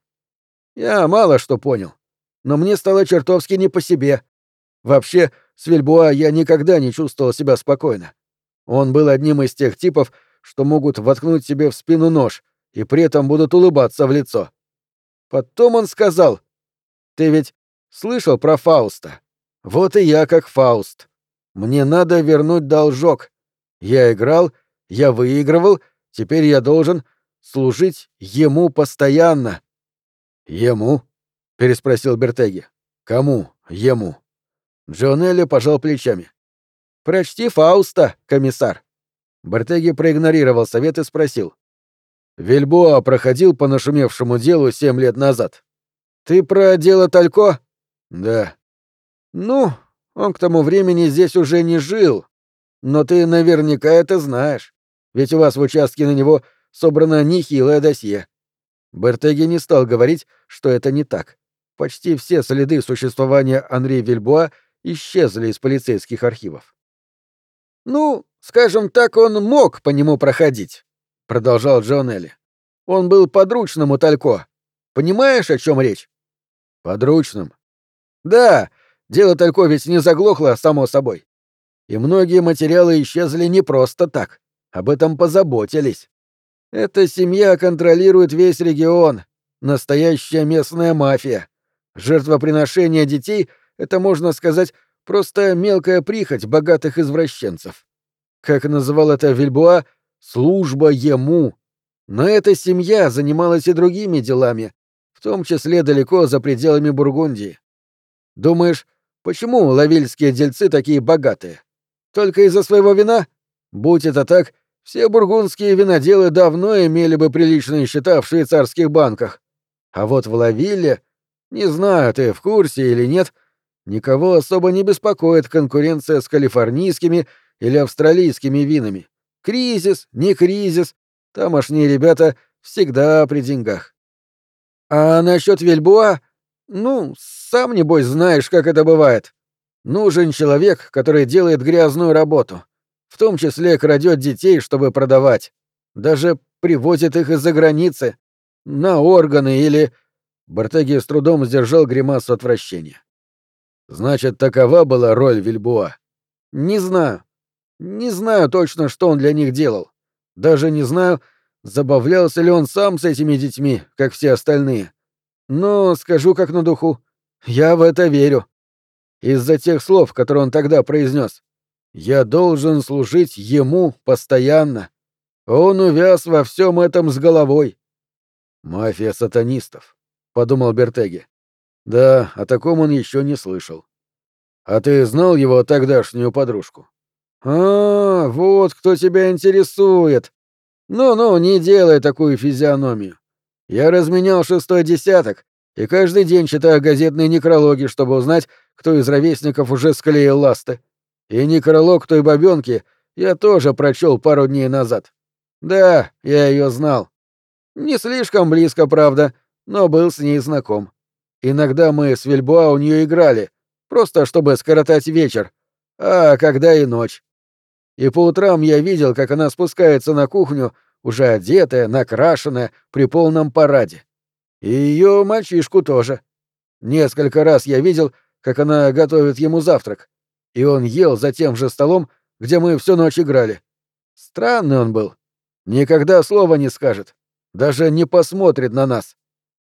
Я мало что понял, но мне стало чертовски не по себе. Вообще, с Вильбуа я никогда не чувствовал себя спокойно. Он был одним из тех типов, что могут воткнуть себе в спину нож и при этом будут улыбаться в лицо. Потом он сказал: «Ты ведь слышал про Фауста? Вот и я как Фауст. Мне надо вернуть должок. Я играл, я выигрывал, теперь я должен служить ему постоянно». «Ему?» — переспросил Бертеги. «Кому ему?» Джонелли пожал плечами. «Прочти Фауста, комиссар». Бертеги проигнорировал совет и спросил. «Вильбоа проходил по нашумевшему делу семь лет назад». «Ты про дело Талько?» «Да». «Ну, он к тому времени здесь уже не жил. Но ты наверняка это знаешь. Ведь у вас в участке на него собрано нехилое досье». Бертеги не стал говорить, что это не так. Почти все следы существования Анри Вильбоа исчезли из полицейских архивов. «Ну, скажем так, он мог по нему проходить», — продолжал Джонелли. «Он был подручным у Талько. Понимаешь, о чем речь?» «Подручным?» «Да, дело Талько ведь не заглохло само собой. И многие материалы исчезли не просто так. Об этом позаботились. Эта семья контролирует весь регион. Настоящая местная мафия. Жертвоприношение детей — это, можно сказать, просто мелкая прихоть богатых извращенцев. Как называл это Вильбоа, служба ему. Но эта семья занималась и другими делами, в том числе далеко за пределами Бургундии. Думаешь, почему лавильские дельцы такие богатые? Только из-за своего вина? Будь это так, все бургундские виноделы давно имели бы приличные счета в швейцарских банках. А вот в Лавилле, не знаю, ты в курсе или нет, никого особо не беспокоит конкуренция с калифорнийскими или австралийскими винами. Кризис, не кризис, тамошние ребята всегда при деньгах. А насчет Вильбоа, ну, сам, небось, знаешь, как это бывает. Нужен человек, который делает грязную работу. В том числе крадет детей, чтобы продавать. Даже привозит их из-за границы. На органы или... Бартеги с трудом сдержал гримасу отвращения. Значит, такова была роль Вильбоа? Не знаю. Не знаю точно, что он для них делал. Даже не знаю, забавлялся ли он сам с этими детьми, как все остальные. Но скажу как на духу, я в это верю. Из-за тех слов, которые он тогда произнес. Я должен служить ему постоянно. Он увяз во всем этом с головой. Мафия сатанистов, подумал Бертеги. Да, о таком он еще не слышал. А ты знал его тогдашнюю подружку? А, вот кто тебя интересует. Ну-ну, не делай такую физиономию. Я разменял шестой десяток и каждый день читаю газетные некрологи, чтобы узнать, кто из ровесников уже склеил ласты. И некролог той бабёнки я тоже прочел пару дней назад. Да, я ее знал. Не слишком близко, правда, но был с ней знаком. Иногда мы с Вильбоа у нее играли, просто чтобы скоротать вечер, а когда и ночь. И по утрам я видел, как она спускается на кухню, уже одетая, накрашенная, при полном параде. И ее мальчишку тоже. Несколько раз я видел, как она готовит ему завтрак. И он ел за тем же столом, где мы всю ночь играли. Странный он был. Никогда слова не скажет. Даже не посмотрит на нас.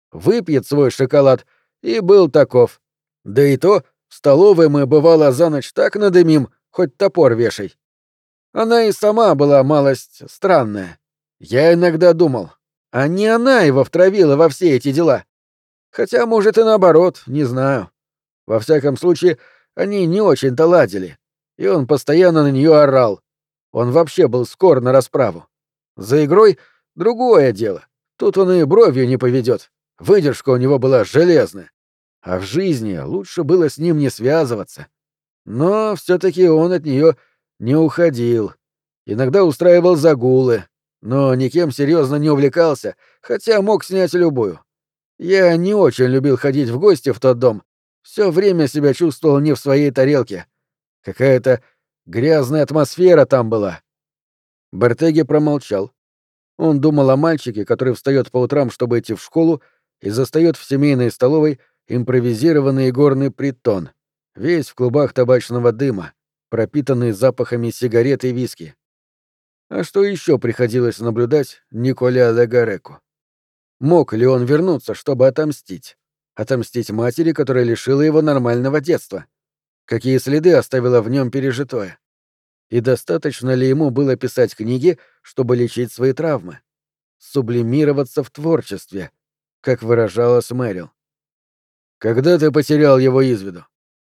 выпьет свой шоколад и был таков. Да и то в столовой мы, бывало, за ночь так надымим, хоть топор вешай. Она и сама была малость странная. Я иногда думал, а не она его втравила во все эти дела? Хотя, может, и наоборот, не знаю. Во всяком случае, они не очень-то ладили, и он постоянно на нее орал. Он вообще был скор на расправу. За игрой — другое дело. Тут он и бровью не поведет. Выдержка у него была железная. А в жизни лучше было с ним не связываться. Но все-таки он от нее не уходил. Иногда устраивал загулы, но никем серьезно не увлекался, хотя мог снять любую. Я не очень любил ходить в гости в тот дом. Все время себя чувствовал не в своей тарелке. Какая-то грязная атмосфера там была. Бертеги промолчал. Он думал о мальчике, который встает по утрам, чтобы идти в школу, и застает в семейной столовой импровизированный горный притон, весь в клубах табачного дыма, пропитанный запахами сигарет и виски. А что еще приходилось наблюдать Николя де Гареку? Мог ли он вернуться, чтобы отомстить? Отомстить матери, которая лишила его нормального детства? Какие следы оставило в нем пережитое? И достаточно ли ему было писать книги, чтобы лечить свои травмы? Сублимироваться в творчестве, как выражалась Мэрил. Когда ты потерял его из виду?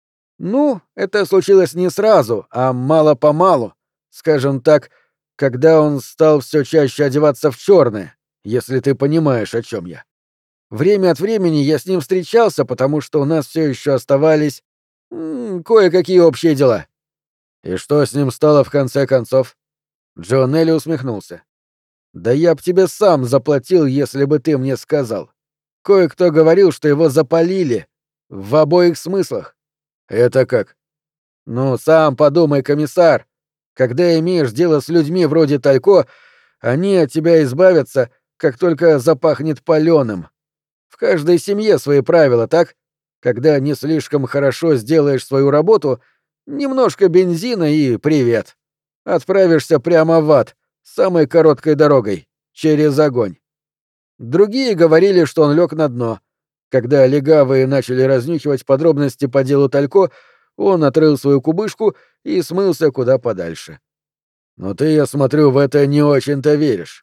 Ну, это случилось не сразу, а мало-помалу. Скажем так, когда он стал все чаще одеваться в черное, если ты понимаешь, о чем я. Время от времени я с ним встречался, потому что у нас все еще оставались м- кое-какие общие дела. И что с ним стало в конце концов? Джонелли усмехнулся. Да я б тебе сам заплатил, если бы ты мне сказал. Кое-кто говорил, что его запалили. В обоих смыслах. Это как? Ну, сам подумай, комиссар. Когда имеешь дело с людьми вроде Талько, они от тебя избавятся, как только запахнет палёным. В каждой семье свои правила, так? Когда не слишком хорошо сделаешь свою работу, немножко бензина и привет. Отправишься прямо в ад, самой короткой дорогой, через огонь. Другие говорили, что он лег на дно. Когда легавые начали разнюхивать подробности по делу Талько, он отрыл свою кубышку и смылся куда подальше. Но ты, я смотрю, в это не очень-то веришь.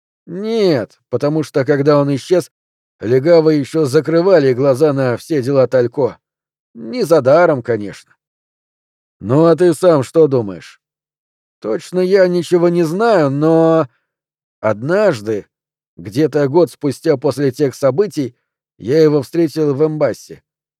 Нет, потому что, когда он исчез, легавые еще закрывали глаза на все дела Талько. Не за даром, конечно. Ну а ты сам что думаешь? Точно я ничего не знаю, но... Однажды, где-то год спустя после тех событий, я его встретил в Эмбассе.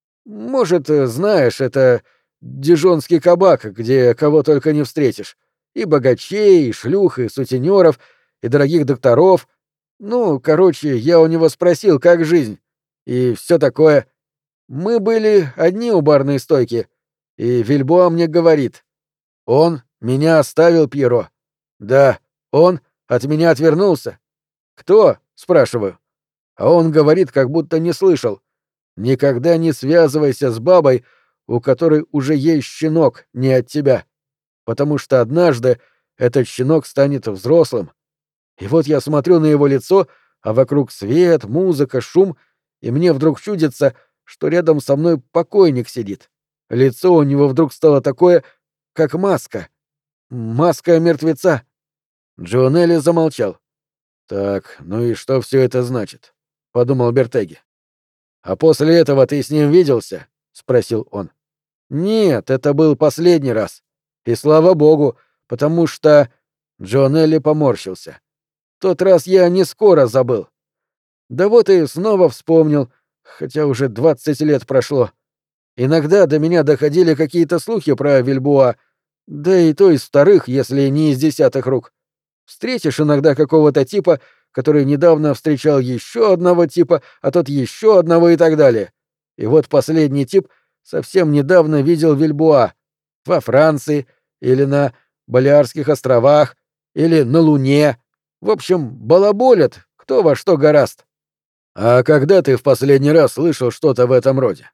Может, знаешь, это дижонский кабак, где кого только не встретишь. И богачей, и шлюх, и сутенеров, и дорогих докторов. Ну, короче, я у него спросил, как жизнь. И все такое. Мы были одни у барной стойки. И Вильбоа мне говорит. Он меня оставил, Пьеро. Да, он от меня отвернулся. Кто? Спрашиваю. А он говорит, как будто не слышал. Никогда не связывайся с бабой, у которой уже есть щенок, не от тебя. Потому что однажды этот щенок станет взрослым. И вот я смотрю на его лицо, а вокруг свет, музыка, шум, и мне вдруг чудится, что рядом со мной покойник сидит. Лицо у него вдруг стало такое, как маска. Маска мертвеца. Джонелли замолчал. «Так, ну и что все это значит?» — подумал Бертеги. «А после этого ты с ним виделся?» — спросил он. «Нет, это был последний раз. И слава богу, потому что...» Джонелли поморщился. «Тот раз я не скоро забыл. Да вот и снова вспомнил, хотя уже двадцать лет прошло. Иногда до меня доходили какие-то слухи про Вильбоа, да и то из вторых, если не из десятых рук. Встретишь иногда какого-то типа, который недавно встречал еще одного типа, а тот еще одного и так далее. И вот последний тип совсем недавно видел Вильбоа во Франции или на Балиарских островах или на Луне. В общем, балаболят, кто во что горазд. А когда ты в последний раз слышал что-то в этом роде?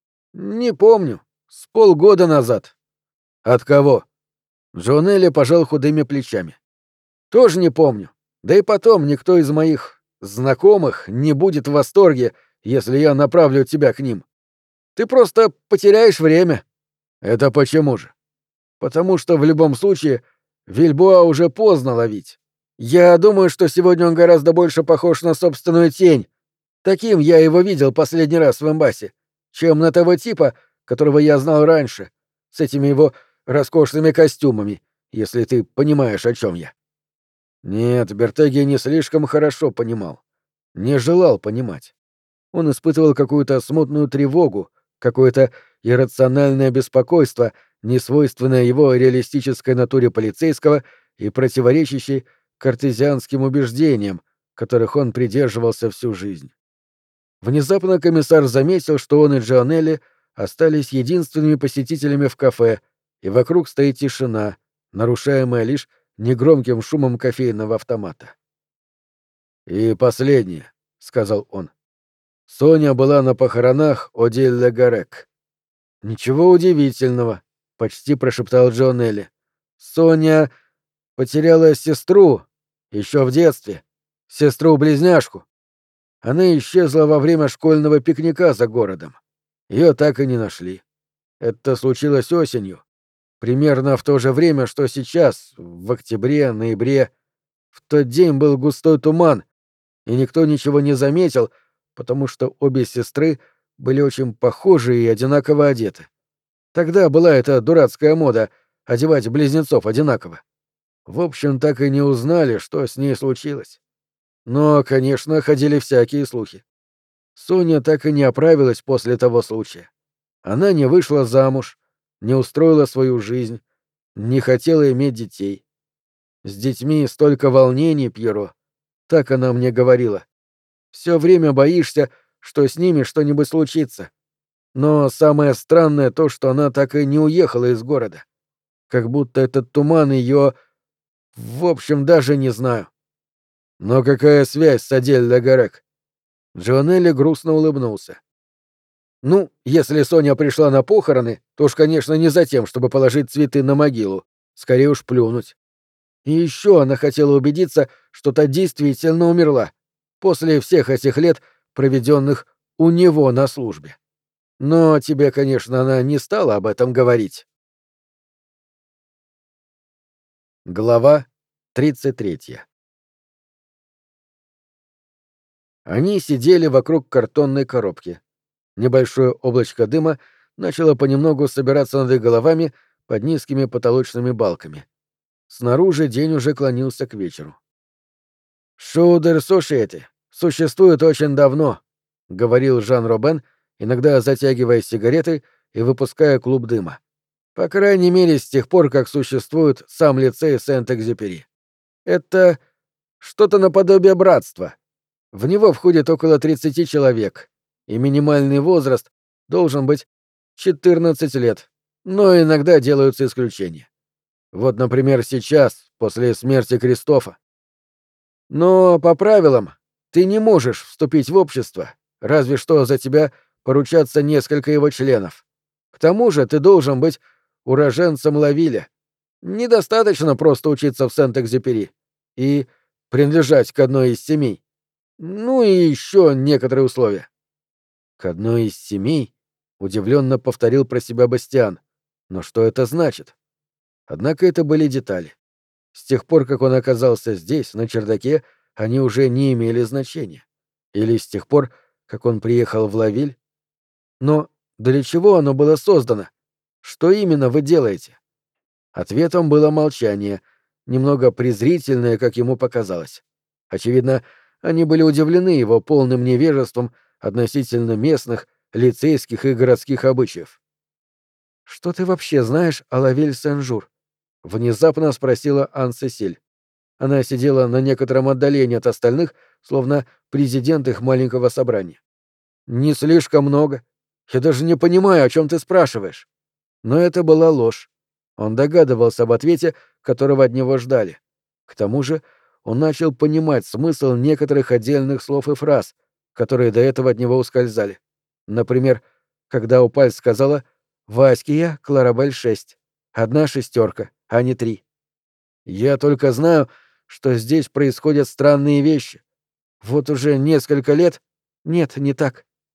Не помню. С полгода назад. От кого? Джонелли пожал худыми плечами. Тоже не помню. Да и потом никто из моих знакомых не будет в восторге, если я направлю тебя к ним. Ты просто потеряешь время». «Это почему же?» «Потому что в любом случае Вильбоа уже поздно ловить. Я думаю, что сегодня он гораздо больше похож на собственную тень. Таким я его видел последний раз в Эмбасе, чем на того типа, которого я знал раньше, с этими его роскошными костюмами, если ты понимаешь, о чем я». Нет, Бертеги не слишком хорошо понимал. Не желал понимать. Он испытывал какую-то смутную тревогу, какое-то иррациональное беспокойство, несвойственное его реалистической натуре полицейского и противоречащей картезианским убеждениям, которых он придерживался всю жизнь. Внезапно комиссар заметил, что он и Джионелли остались единственными посетителями в кафе, и вокруг стоит тишина, нарушаемая лишь негромким шумом кофейного автомата. «И последнее», — сказал он. «Соня была на похоронах Одиль Гарек». «Ничего удивительного», — почти прошептал Джионелли. «Соня потеряла сестру еще в детстве, сестру-близняшку. Она исчезла во время школьного пикника за городом. Ее так и не нашли. Это случилось осенью, примерно в то же время, что сейчас, в октябре, ноябре. В тот день был густой туман, и никто ничего не заметил, потому что обе сестры были очень похожи и одинаково одеты. Тогда была эта дурацкая мода — одевать близнецов одинаково. В общем, так и не узнали, что с ней случилось. Но, конечно, ходили всякие слухи. Соня так и не оправилась после того случая. Она не вышла замуж, не устроила свою жизнь, не хотела иметь детей. С детьми столько волнений, Пьеро. Так она мне говорила. Все время боишься, что с ними что-нибудь случится. Но самое странное то, что она так и не уехала из города. Как будто этот туман ее... В общем, даже не знаю. Но какая связь с Адель Лагарек? Джионелли грустно улыбнулся. Ну, если Соня пришла на похороны, то уж, конечно, не за тем, чтобы положить цветы на могилу. Скорее уж плюнуть. И еще она хотела убедиться, что та действительно умерла, после всех этих лет, проведенных у него на службе. Но тебе, конечно, она не стала об этом говорить. Глава тридцать третья. Они сидели вокруг картонной коробки. Небольшое облачко дыма начало понемногу собираться над их головами под низкими потолочными балками. Снаружи день уже клонился к вечеру. «Шудер Сушети существует очень давно», — говорил Жан Робен, иногда затягивая сигаретой и выпуская клуб дыма. «По крайней мере, с тех пор, как существует сам лицей Сент-Экзюпери. Это что-то наподобие братства. В него входит около тридцати человек, и минимальный возраст должен быть четырнадцать лет, но иногда делаются исключения. Вот, например, сейчас, после смерти Кристофа. Но по правилам ты не можешь вступить в общество, разве что за тебя поручатся несколько его членов. К тому же ты должен быть уроженцем Лавиля. Недостаточно просто учиться в Сент-Экзюпери и принадлежать к одной из семей. Ну и еще некоторые условия. К одной из семей? Удивленно повторил про себя Бастиан. Но что это значит? Однако это были детали. С тех пор, как он оказался здесь, на чердаке, они уже не имели значения. Или с тех пор, как он приехал в Лавиль. Но для чего оно было создано? Что именно вы делаете? Ответом было молчание, немного презрительное, как ему показалось. Очевидно, они были удивлены его полным невежеством относительно местных, лицейских и городских обычаев. «Что ты вообще знаешь о Лавиль-Сен-Жур?» — внезапно спросила Ан-Сесиль. Она сидела на некотором отдалении от остальных, словно президент их маленького собрания. «Не слишком много. Я даже не понимаю, о чем ты спрашиваешь». Но это была ложь. Он догадывался об ответе, которого от него ждали. К тому же он начал понимать смысл некоторых отдельных слов и фраз, которые до этого от него ускользали. Например, когда Упаль сказала «Васькия, Кларабель шесть. Одна шестерка, а не три». «Я только знаю, что здесь происходят странные вещи. Вот уже несколько лет...» «Нет, не так.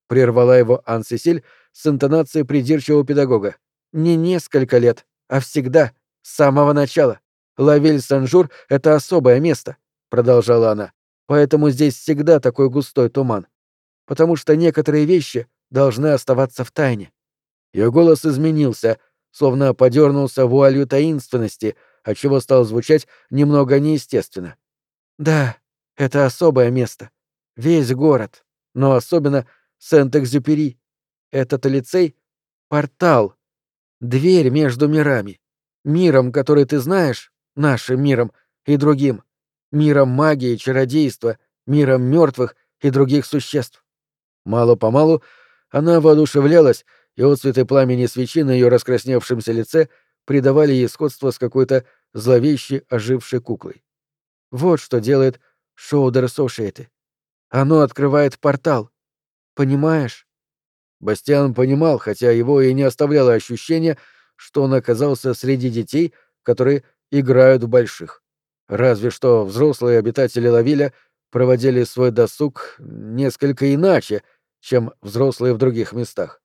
прервала его Ан-Сесиль с интонацией придирчивого педагога. «Не несколько лет, а всегда, с самого начала. Лавель-Сен-Жур — это особое место», — продолжала она. «Поэтому здесь всегда такой густой туман. Потому что некоторые вещи должны оставаться в тайне». Ее голос изменился, словно подернулся вуалью таинственности, отчего стал звучать немного неестественно. «Да, это особое место. Весь город, но особенно Сент-Экзюпери. Этот лицей — портал, дверь между мирами. Миром, который ты знаешь, нашим миром, и другим. Миром магии, чародейства, миром мертвых и других существ». Мало-помалу она воодушевлялась, и отцветы пламени свечи на ее раскрасневшемся лице придавали ей сходство с какой-то зловещей ожившей куклой. Вот что делает Шоудер Associated. Оно открывает портал. Понимаешь? Бастиан понимал, хотя его и не оставляло ощущение, что он оказался среди детей, которые играют в больших. Разве что взрослые обитатели Лавиля проводили свой досуг несколько иначе, чем взрослые в других местах.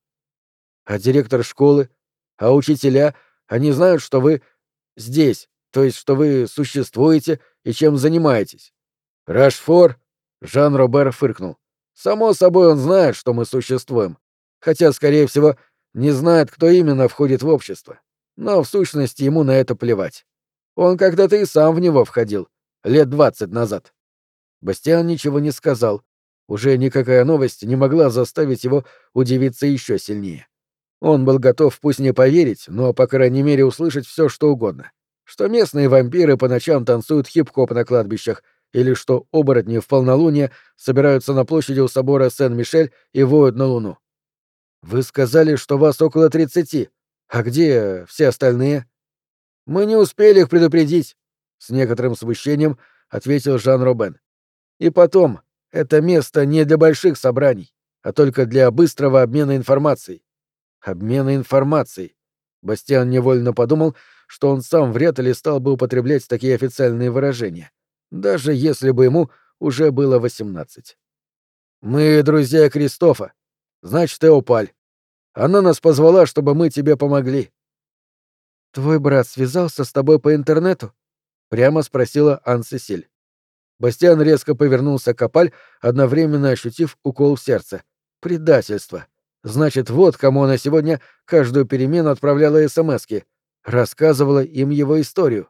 А директор школы, а учителя, они знают, что вы здесь, то есть что вы существуете и чем занимаетесь. Рашфор, Жан-Робер фыркнул. Само собой он знает, что мы существуем, хотя, скорее всего, не знает, кто именно входит в общество. Но в сущности ему на это плевать. Он когда-то и сам в него входил, лет двадцать назад. Бастиан ничего не сказал. Уже никакая новость не могла заставить его удивиться еще сильнее. Он был готов пусть не поверить, но, по крайней мере, услышать все, что угодно. Что местные вампиры по ночам танцуют хип-хоп на кладбищах, или что оборотни в полнолуние собираются на площади у собора Сен-Мишель и воют на луну. «Вы сказали, что вас около тридцати. А где все остальные?» «Мы не успели их предупредить», — с некоторым смущением ответил Жан Робен. «И потом, это место не для больших собраний, а только для быстрого обмена информацией». Обмена информацией. Бастиан невольно подумал, что он сам вряд ли стал бы употреблять такие официальные выражения, даже если бы ему уже было восемнадцать. «Мы друзья Кристофа. Значит, Эопаль. Она нас позвала, чтобы мы тебе помогли». «Твой брат связался с тобой по интернету?» — прямо спросила Ан-Сесиль. Бастиан резко повернулся к Опаль, одновременно ощутив укол в сердце. «Предательство. Значит, вот кому она сегодня каждую перемену отправляла эсэмэски. Рассказывала им его историю».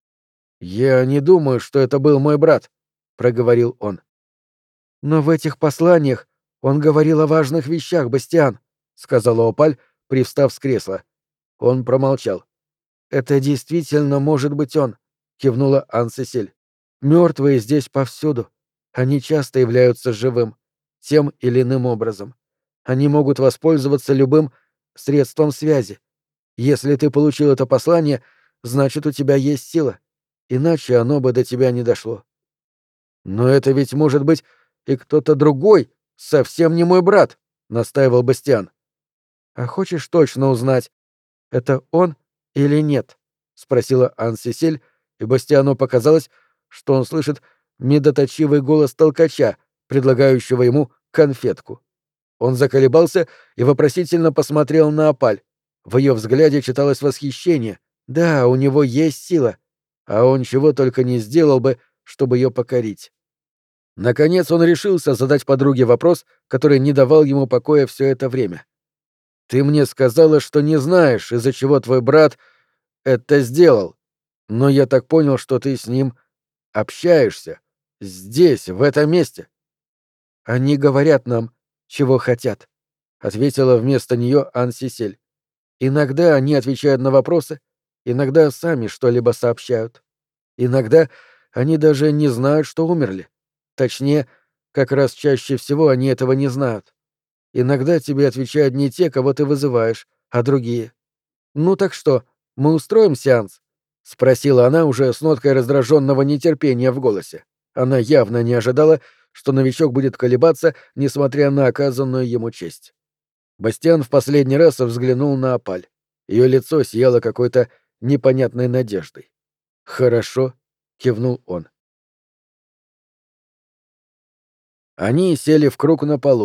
«Я не думаю, что это был мой брат», — проговорил он. «Но в этих посланиях он говорил о важных вещах, Бастиан», — сказала Опаль, привстав с кресла. Он промолчал. «Это действительно может быть он», — кивнула Ан-Сесиль. «Мертвые здесь повсюду. Они часто являются живым, тем или иным образом. Они могут воспользоваться любым средством связи. Если ты получил это послание, значит, у тебя есть сила. Иначе оно бы до тебя не дошло». «Но это ведь может быть и кто-то другой, совсем не мой брат», — настаивал Бастиан. «А хочешь точно узнать, это он или нет?» — спросила Ан-Сесиль, и Бастиану показалось, что он слышит медоточивый голос толкача, предлагающего ему конфетку. Он заколебался и вопросительно посмотрел на Опаль. В ее взгляде читалось восхищение. Да, у него есть сила, а он чего только не сделал бы, чтобы ее покорить. Наконец он решился задать подруге вопрос, который не давал ему покоя все это время. «Ты мне сказала, что не знаешь, из-за чего твой брат это сделал. Но я так понял, что ты с ним общаешься. Здесь, в этом месте». «Они говорят нам, чего хотят», — ответила вместо нее Ан-Сесиль. «Иногда они отвечают на вопросы, иногда сами что-либо сообщают. Иногда они даже не знают, что умерли. Точнее, как раз чаще всего они этого не знают. Иногда тебе отвечают не те, кого ты вызываешь, а другие. Ну так что, мы устроим сеанс?» — спросила она уже с ноткой раздраженного нетерпения в голосе. Она явно не ожидала, что новичок будет колебаться, несмотря на оказанную ему честь. Бастиан в последний раз взглянул на Опаль. Ее лицо сияло какой-то непонятной надеждой. «Хорошо», — кивнул он. Они сели в круг на полу.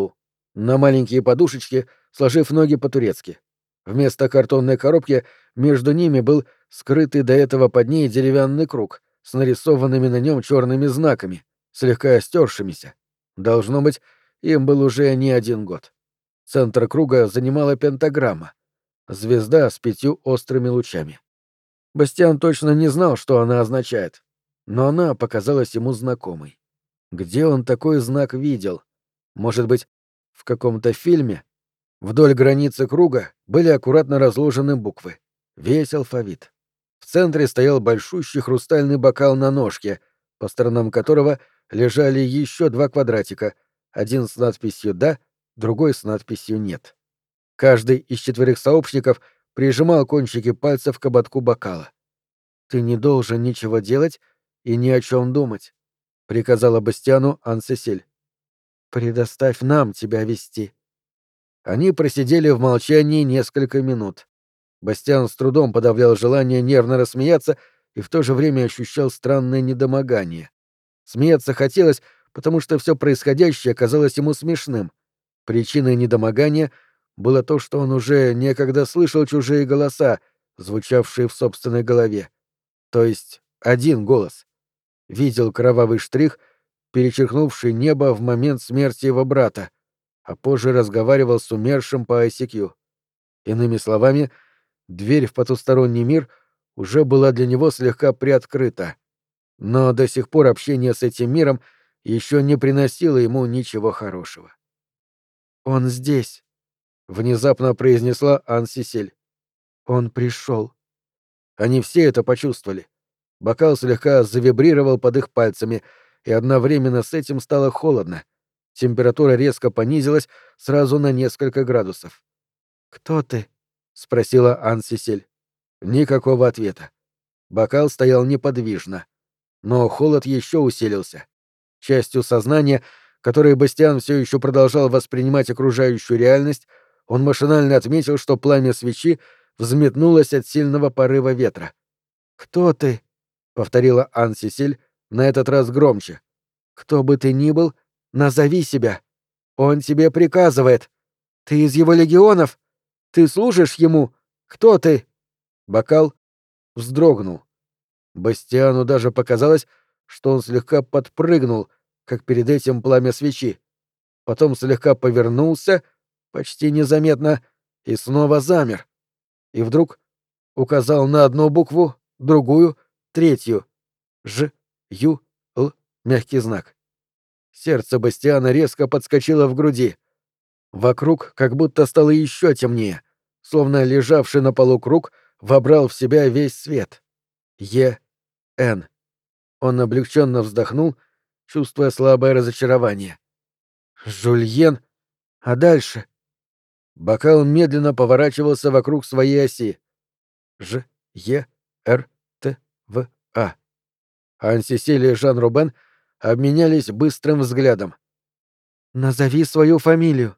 на маленькие подушечки, сложив ноги по-турецки. Вместо картонной коробки между ними был скрытый до этого под ней деревянный круг с нарисованными на нем черными знаками, слегка стершимися. Должно быть, им был уже не один год. Центр круга занимала пентаграмма — звезда с пятью острыми лучами. Бастиан точно не знал, что она означает, но она показалась ему знакомой. Где он такой знак видел? Может быть, в каком-то фильме? Вдоль границы круга были аккуратно разложены буквы. Весь алфавит. В центре стоял большущий хрустальный бокал на ножке, по сторонам которого лежали еще два квадратика, один с надписью «Да», другой с надписью «Нет». Каждый из четверых сообщников прижимал кончики пальцев к ободку бокала. «Ты не должен ничего делать и ни о чем думать», — приказала Бастиану Ан-Сесиль. «Предоставь нам тебя вести». Они просидели в молчании несколько минут. Бастиан с трудом подавлял желание нервно рассмеяться и в то же время ощущал странное недомогание. Смеяться хотелось, потому что все происходящее казалось ему смешным. Причиной недомогания было то, что он уже некогда слышал чужие голоса, звучавшие в собственной голове. То есть один голос. Видел кровавый штрих, перечеркнувший небо в момент смерти его брата, а позже разговаривал с умершим по ай си кью. Иными словами, дверь в потусторонний мир уже была для него слегка приоткрыта. Но до сих пор общение с этим миром еще не приносило ему ничего хорошего. «Он здесь», — внезапно произнесла Ан-Сесиль. «Он пришел». Они все это почувствовали. Бокал слегка завибрировал под их пальцами, и одновременно с этим стало холодно. Температура резко понизилась сразу на несколько градусов. «Кто ты?» — спросила Ан-Сесиль. Никакого ответа. Бокал стоял неподвижно. Но холод еще усилился. Частью сознания, которой Бастиан все еще продолжал воспринимать окружающую реальность, он машинально отметил, что пламя свечи взметнулось от сильного порыва ветра. «Кто ты?» — повторила Ан-Сесиль, на этот раз громче. «Кто бы ты ни был, назови себя. Он тебе приказывает. Ты из его легионов? Ты служишь ему? Кто ты?» Бокал вздрогнул. Бастиану даже показалось, что он слегка подпрыгнул, как перед этим пламя свечи. Потом слегка повернулся, почти незаметно, и снова замер. И вдруг указал на одну букву, другую, третью. Ж, Ю, Л, мягкий знак. Сердце Бастиана резко подскочило в груди. Вокруг как будто стало еще темнее, словно лежавший на полу круг вобрал в себя весь свет. Е. Н. Он облегченно вздохнул, чувствуя слабое разочарование. Жульен. А дальше? Бокал медленно поворачивался вокруг своей оси. Ж. Е. Р. Т. В. А. Ан-Сесиль и Жан-Рубен обменялись быстрым взглядом. «Назови свою фамилию».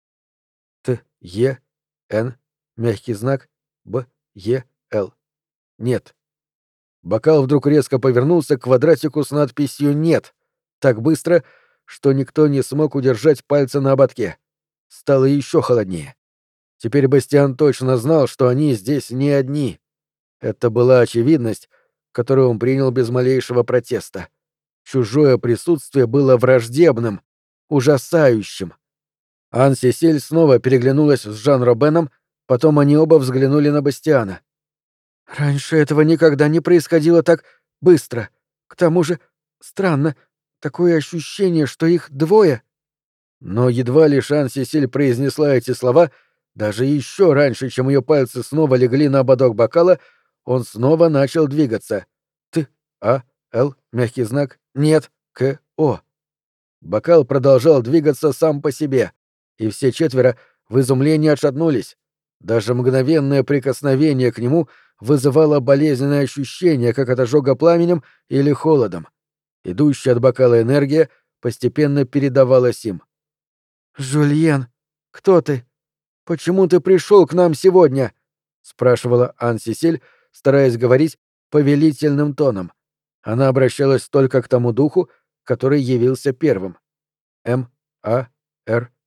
Т. Е. Н. Мягкий знак. Б. Е. Л. Нет. Бокал вдруг резко повернулся к квадратику с надписью «Нет», так быстро, что никто не смог удержать пальцы на ободке. Стало еще холоднее. Теперь Бастиан точно знал, что они здесь не одни. Это была очевидность, которую он принял без малейшего протеста. Чужое присутствие было враждебным, ужасающим. Ан-Сесиль снова переглянулась с Жан-Робеном, потом они оба взглянули на Бастиана. «Раньше этого никогда не происходило так быстро. К тому же, странно, такое ощущение, что их двое». Но едва лишь Ан-Сесиль произнесла эти слова, даже еще раньше, чем ее пальцы снова легли на ободок бокала, он снова начал двигаться. Т, А, Л, мягкий знак, нет, К, О. Бокал продолжал двигаться сам по себе, и все четверо в изумлении отшатнулись. Даже мгновенное прикосновение к нему вызывало болезненное ощущение, как от ожога пламенем или холодом. Идущая от бокала энергия постепенно передавалась им. «Жульен, кто ты? Почему ты пришел к нам сегодня?» — спрашивала Ан-Сесиль, стараясь говорить повелительным тоном. Она обращалась только к тому духу, который явился первым. М, А, Р, И,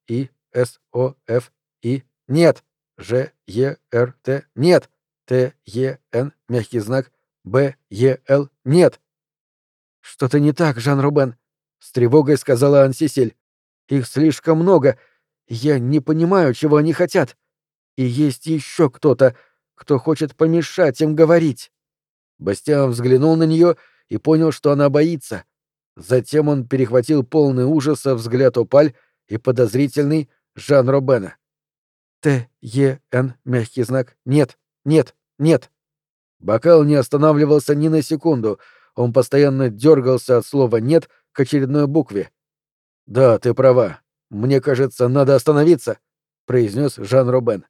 С О Ф И нет. Ж Е Р Т нет. Т Е Н мягкий знак Б Е Л нет. Что-то не так, Жан-Рубен, с тревогой сказала Ан-Сесиль. Их слишком много. Я не понимаю, чего они хотят. И есть еще кто-то, кто хочет помешать им говорить. Бастиан взглянул на нее и понял, что она боится. Затем он перехватил полный ужаса взгляд Опаль и подозрительный Жан-Робена. Т Е Н мягкий знак нет, нет, нет. Бокал не останавливался ни на секунду. Он постоянно дергался от слова «нет» к очередной букве. «Да, ты права. Мне кажется, надо остановиться», — произнес Жан-Робен.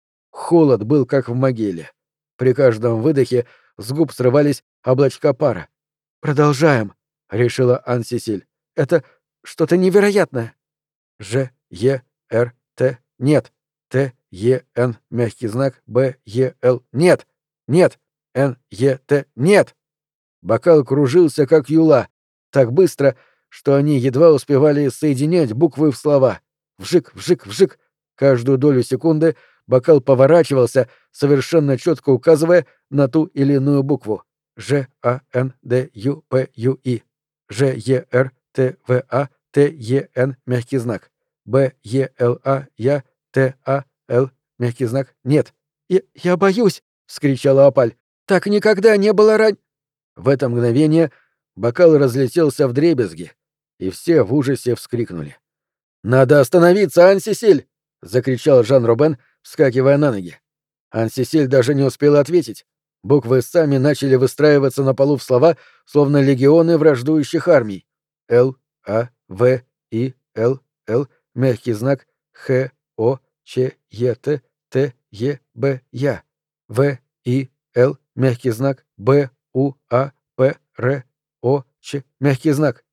Холод был как в могиле. При каждом выдохе с губ срывались облачка пара. «Продолжаем», — решила Ан-Сесиль. «Это что-то невероятное». Ж, Е, Р, Т, нет. Т, Е, Н, мягкий знак, Б, Е, Л, нет. Нет. Н, Е, Т, нет. Бокал кружился, как юла, так быстро, что они едва успевали соединять буквы в слова. Вжик, вжик, вжик. Каждую долю секунды бокал поворачивался, совершенно четко указывая на ту или иную букву. Ж, А, Н, Д, Ю, П, Ю, И. Ж, Е, Р, Т, В, А, Т, Е, Н, мягкий знак. Б, Е, Л, А, Я, Т, А, Л, мягкий знак, нет. «Я, я боюсь!» — вскричала Опаль. «Так никогда не было рань...» В это мгновение бокал разлетелся вдребезги, и все в ужасе вскрикнули. «Надо остановиться, Ан-Сесиль!» — закричал Жан-Робен, вскакивая на ноги. Ан-Сесиль даже не успела ответить. Буквы сами начали выстраиваться на полу в слова, словно легионы враждующих армий. Л, А, В, И, Л, Л, мягкий знак, Х, О, Ч, Е, Т, Т, Е, Б, Я. В, И, Л, мягкий знак, Б, У, А, П, Р, О, Ч, мягкий знак.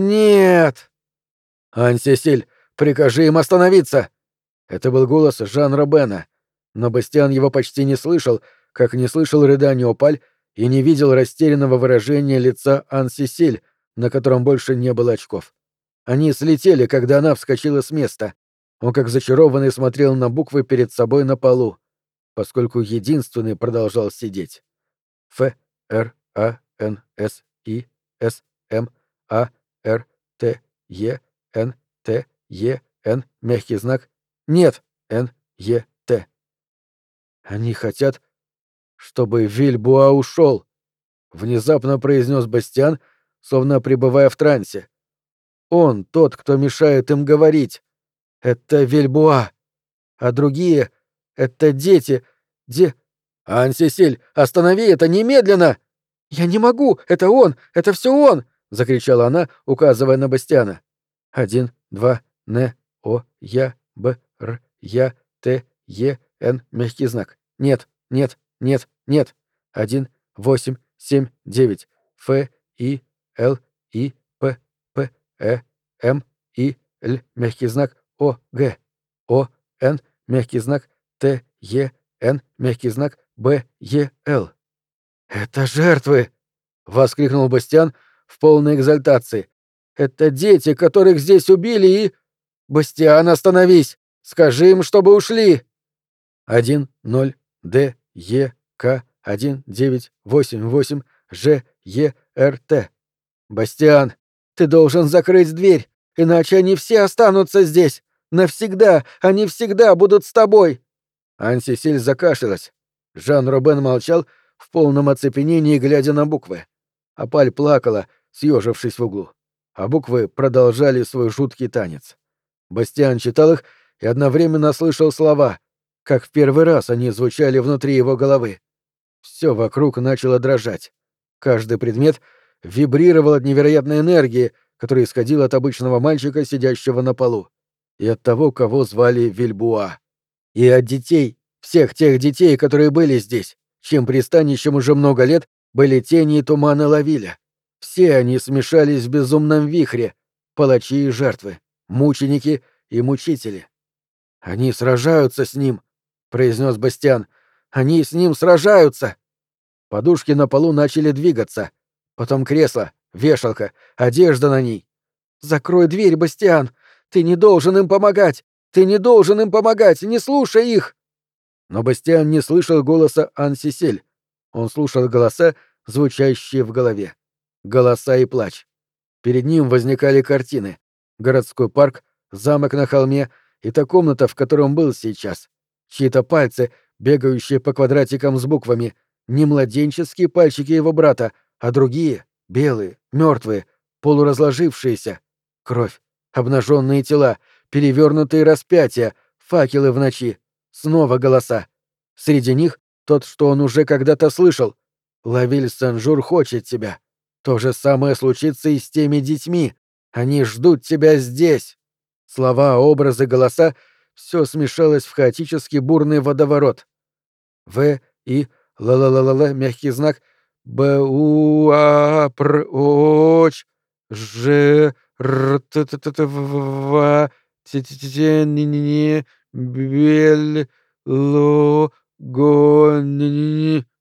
«Нет!» «Ан-Сесиль, прикажи им остановиться!» Это был голос Жан-Робена, но Бастиан его почти не слышал, как не слышал рыдания Опаль и не видел растерянного выражения лица Ан-Сесиль, на котором больше не было очков. Они слетели, когда она вскочила с места. Он как зачарованный смотрел на буквы перед собой на полу, поскольку единственный продолжал сидеть. Ф, Р, А, Н, С, И, С, М, А, Р, Т, Е, Н, Т, Е, Н, мягкий знак, нет, Н, Е, Т. Они хотят, чтобы Вильбуа ушел, внезапно произнес Бастиан, словно пребывая в трансе. Он тот, кто мешает им говорить. Это Вильбуа. А другие — это дети. Де... «Ан-Сесиль, останови это немедленно!» «Я не могу! Это он! Это все он!» — закричала она, указывая на Бастиана. «Один, два, Н, О, Я, Б, Р, Я, Т, Е, Н, мягкий знак. Нет, нет, нет, нет. Один, восемь, семь, девять. Ф, И, Л, И, П, П, Э, М, И, Л, мягкий знак, О, Г. О, Н, мягкий знак, Т, Е, Н, мягкий знак, Б, Е, Л. «Это жертвы!» — воскликнул Бастиан в полной экзальтации. «Это дети, которых здесь убили и...» «Бастиан, остановись! Скажи им, чтобы ушли!» Один, ноль, Д, Е, К, один, девять, восемь, восемь, Ж, Е, Р, Т. «Бастиан, ты должен закрыть дверь, иначе они все останутся здесь! Навсегда! Они всегда будут с тобой!» Ан-Сесиль закашлялась. Жан-Робен молчал, в полном оцепенении, глядя на буквы. Опаль плакала, съежившись в углу. А буквы продолжали свой жуткий танец. Бастиан читал их и одновременно слышал слова, как в первый раз они звучали внутри его головы. Все вокруг начало дрожать. Каждый предмет вибрировал от невероятной энергии, которая исходила от обычного мальчика, сидящего на полу, и от того, кого звали Вильбуа. И от детей, всех тех детей, которые были здесь, чем пристанищем уже много лет были тени и туманы Лавиля. Все они смешались в безумном вихре, палачи и жертвы, мученики и мучители. «Они сражаются с ним», — произнес Бастиан. «Они с ним сражаются!» Подушки на полу начали двигаться. Потом кресло, вешалка, одежда на ней. «Закрой дверь, Бастиан! Ты не должен им помогать! Ты не должен им помогать! Не слушай их!» Но Бастиан не слышал голоса Ан-Сисель. Он слушал голоса, звучащие в голове. Голоса и плач. Перед ним возникали картины. Городской парк, замок на холме и та комната, в которой он был сейчас. Чьи-то пальцы, бегающие по квадратикам с буквами. Не младенческие пальчики его брата, а другие, белые, мертвые, полуразложившиеся. Кровь, обнаженные тела, перевернутые распятия, факелы в ночи. Снова голоса. Среди них тот, что он уже когда-то слышал. «Лавиль Сен-Жур хочет тебя». То же самое случится и с теми детьми. Они ждут тебя здесь. Слова, образы, голоса — все смешалось в хаотически бурный водоворот. В, И, Ла-ла-ла-ла-ла, мягкий знак, Б, У, А, Пр, Оч, Ж, Р, Т, Т, Т, Т, В, В, Т, Т, Т, Т, Ни, Ни, Ни, Бель, Ло, Го, Ни, Ни, Ни.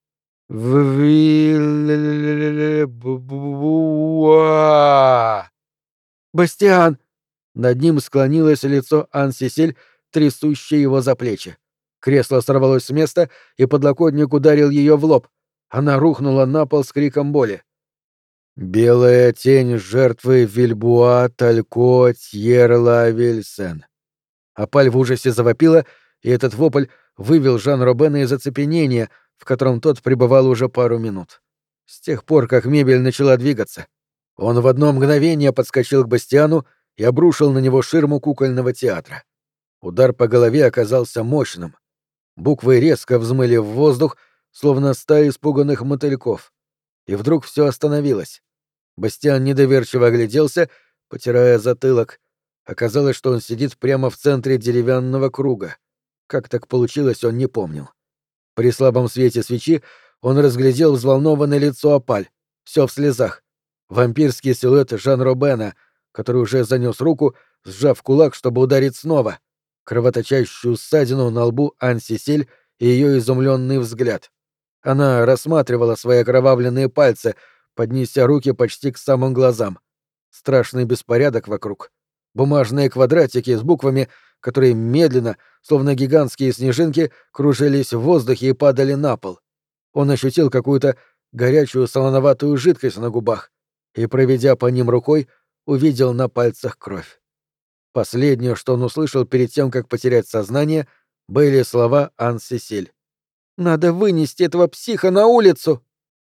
В-ви-ля-ля-ля-ля-ля-бу-а. «Бастиан!» Над ним склонилось лицо Ан-Сисель, трясущее его за плечи. Кресло сорвалось с места, и подлокотник ударил ее в лоб. Она рухнула на пол с криком боли. «Белая тень жертвы Вильбуа Талько Тьерла Вильсен». Апаль в ужасе завопила, и этот вопль вывел Жан-Робена из оцепенения, в котором тот пребывал уже пару минут. С тех пор, как мебель начала двигаться, он в одно мгновение подскочил к Бастиану и обрушил на него ширму кукольного театра. Удар по голове оказался мощным. Буквы резко взмыли в воздух, словно стая испуганных мотыльков. И вдруг все остановилось. Бастиан недоверчиво огляделся, потирая затылок. Оказалось, что он сидит прямо в центре деревянного круга. Как так получилось, он не помнил. При слабом свете свечи он разглядел взволнованное лицо Апаль, все в слезах. Вампирский силуэт Жан-Робена, который уже занес руку, сжав кулак, чтобы ударить снова. Кровоточащую ссадину на лбу Ан-Сисель и ее изумленный взгляд. Она рассматривала свои окровавленные пальцы, поднеся руки почти к самым глазам. Страшный беспорядок вокруг. Бумажные квадратики с буквами, которые медленно, словно гигантские снежинки, кружились в воздухе и падали на пол. Он ощутил какую-то горячую солоноватую жидкость на губах и, проведя по ним рукой, увидел на пальцах кровь. Последнее, что он услышал перед тем, как потерять сознание, были слова Ан-Сисель. «Надо вынести этого психа на улицу!»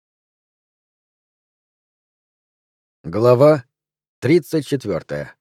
Глава тридцать четвертая.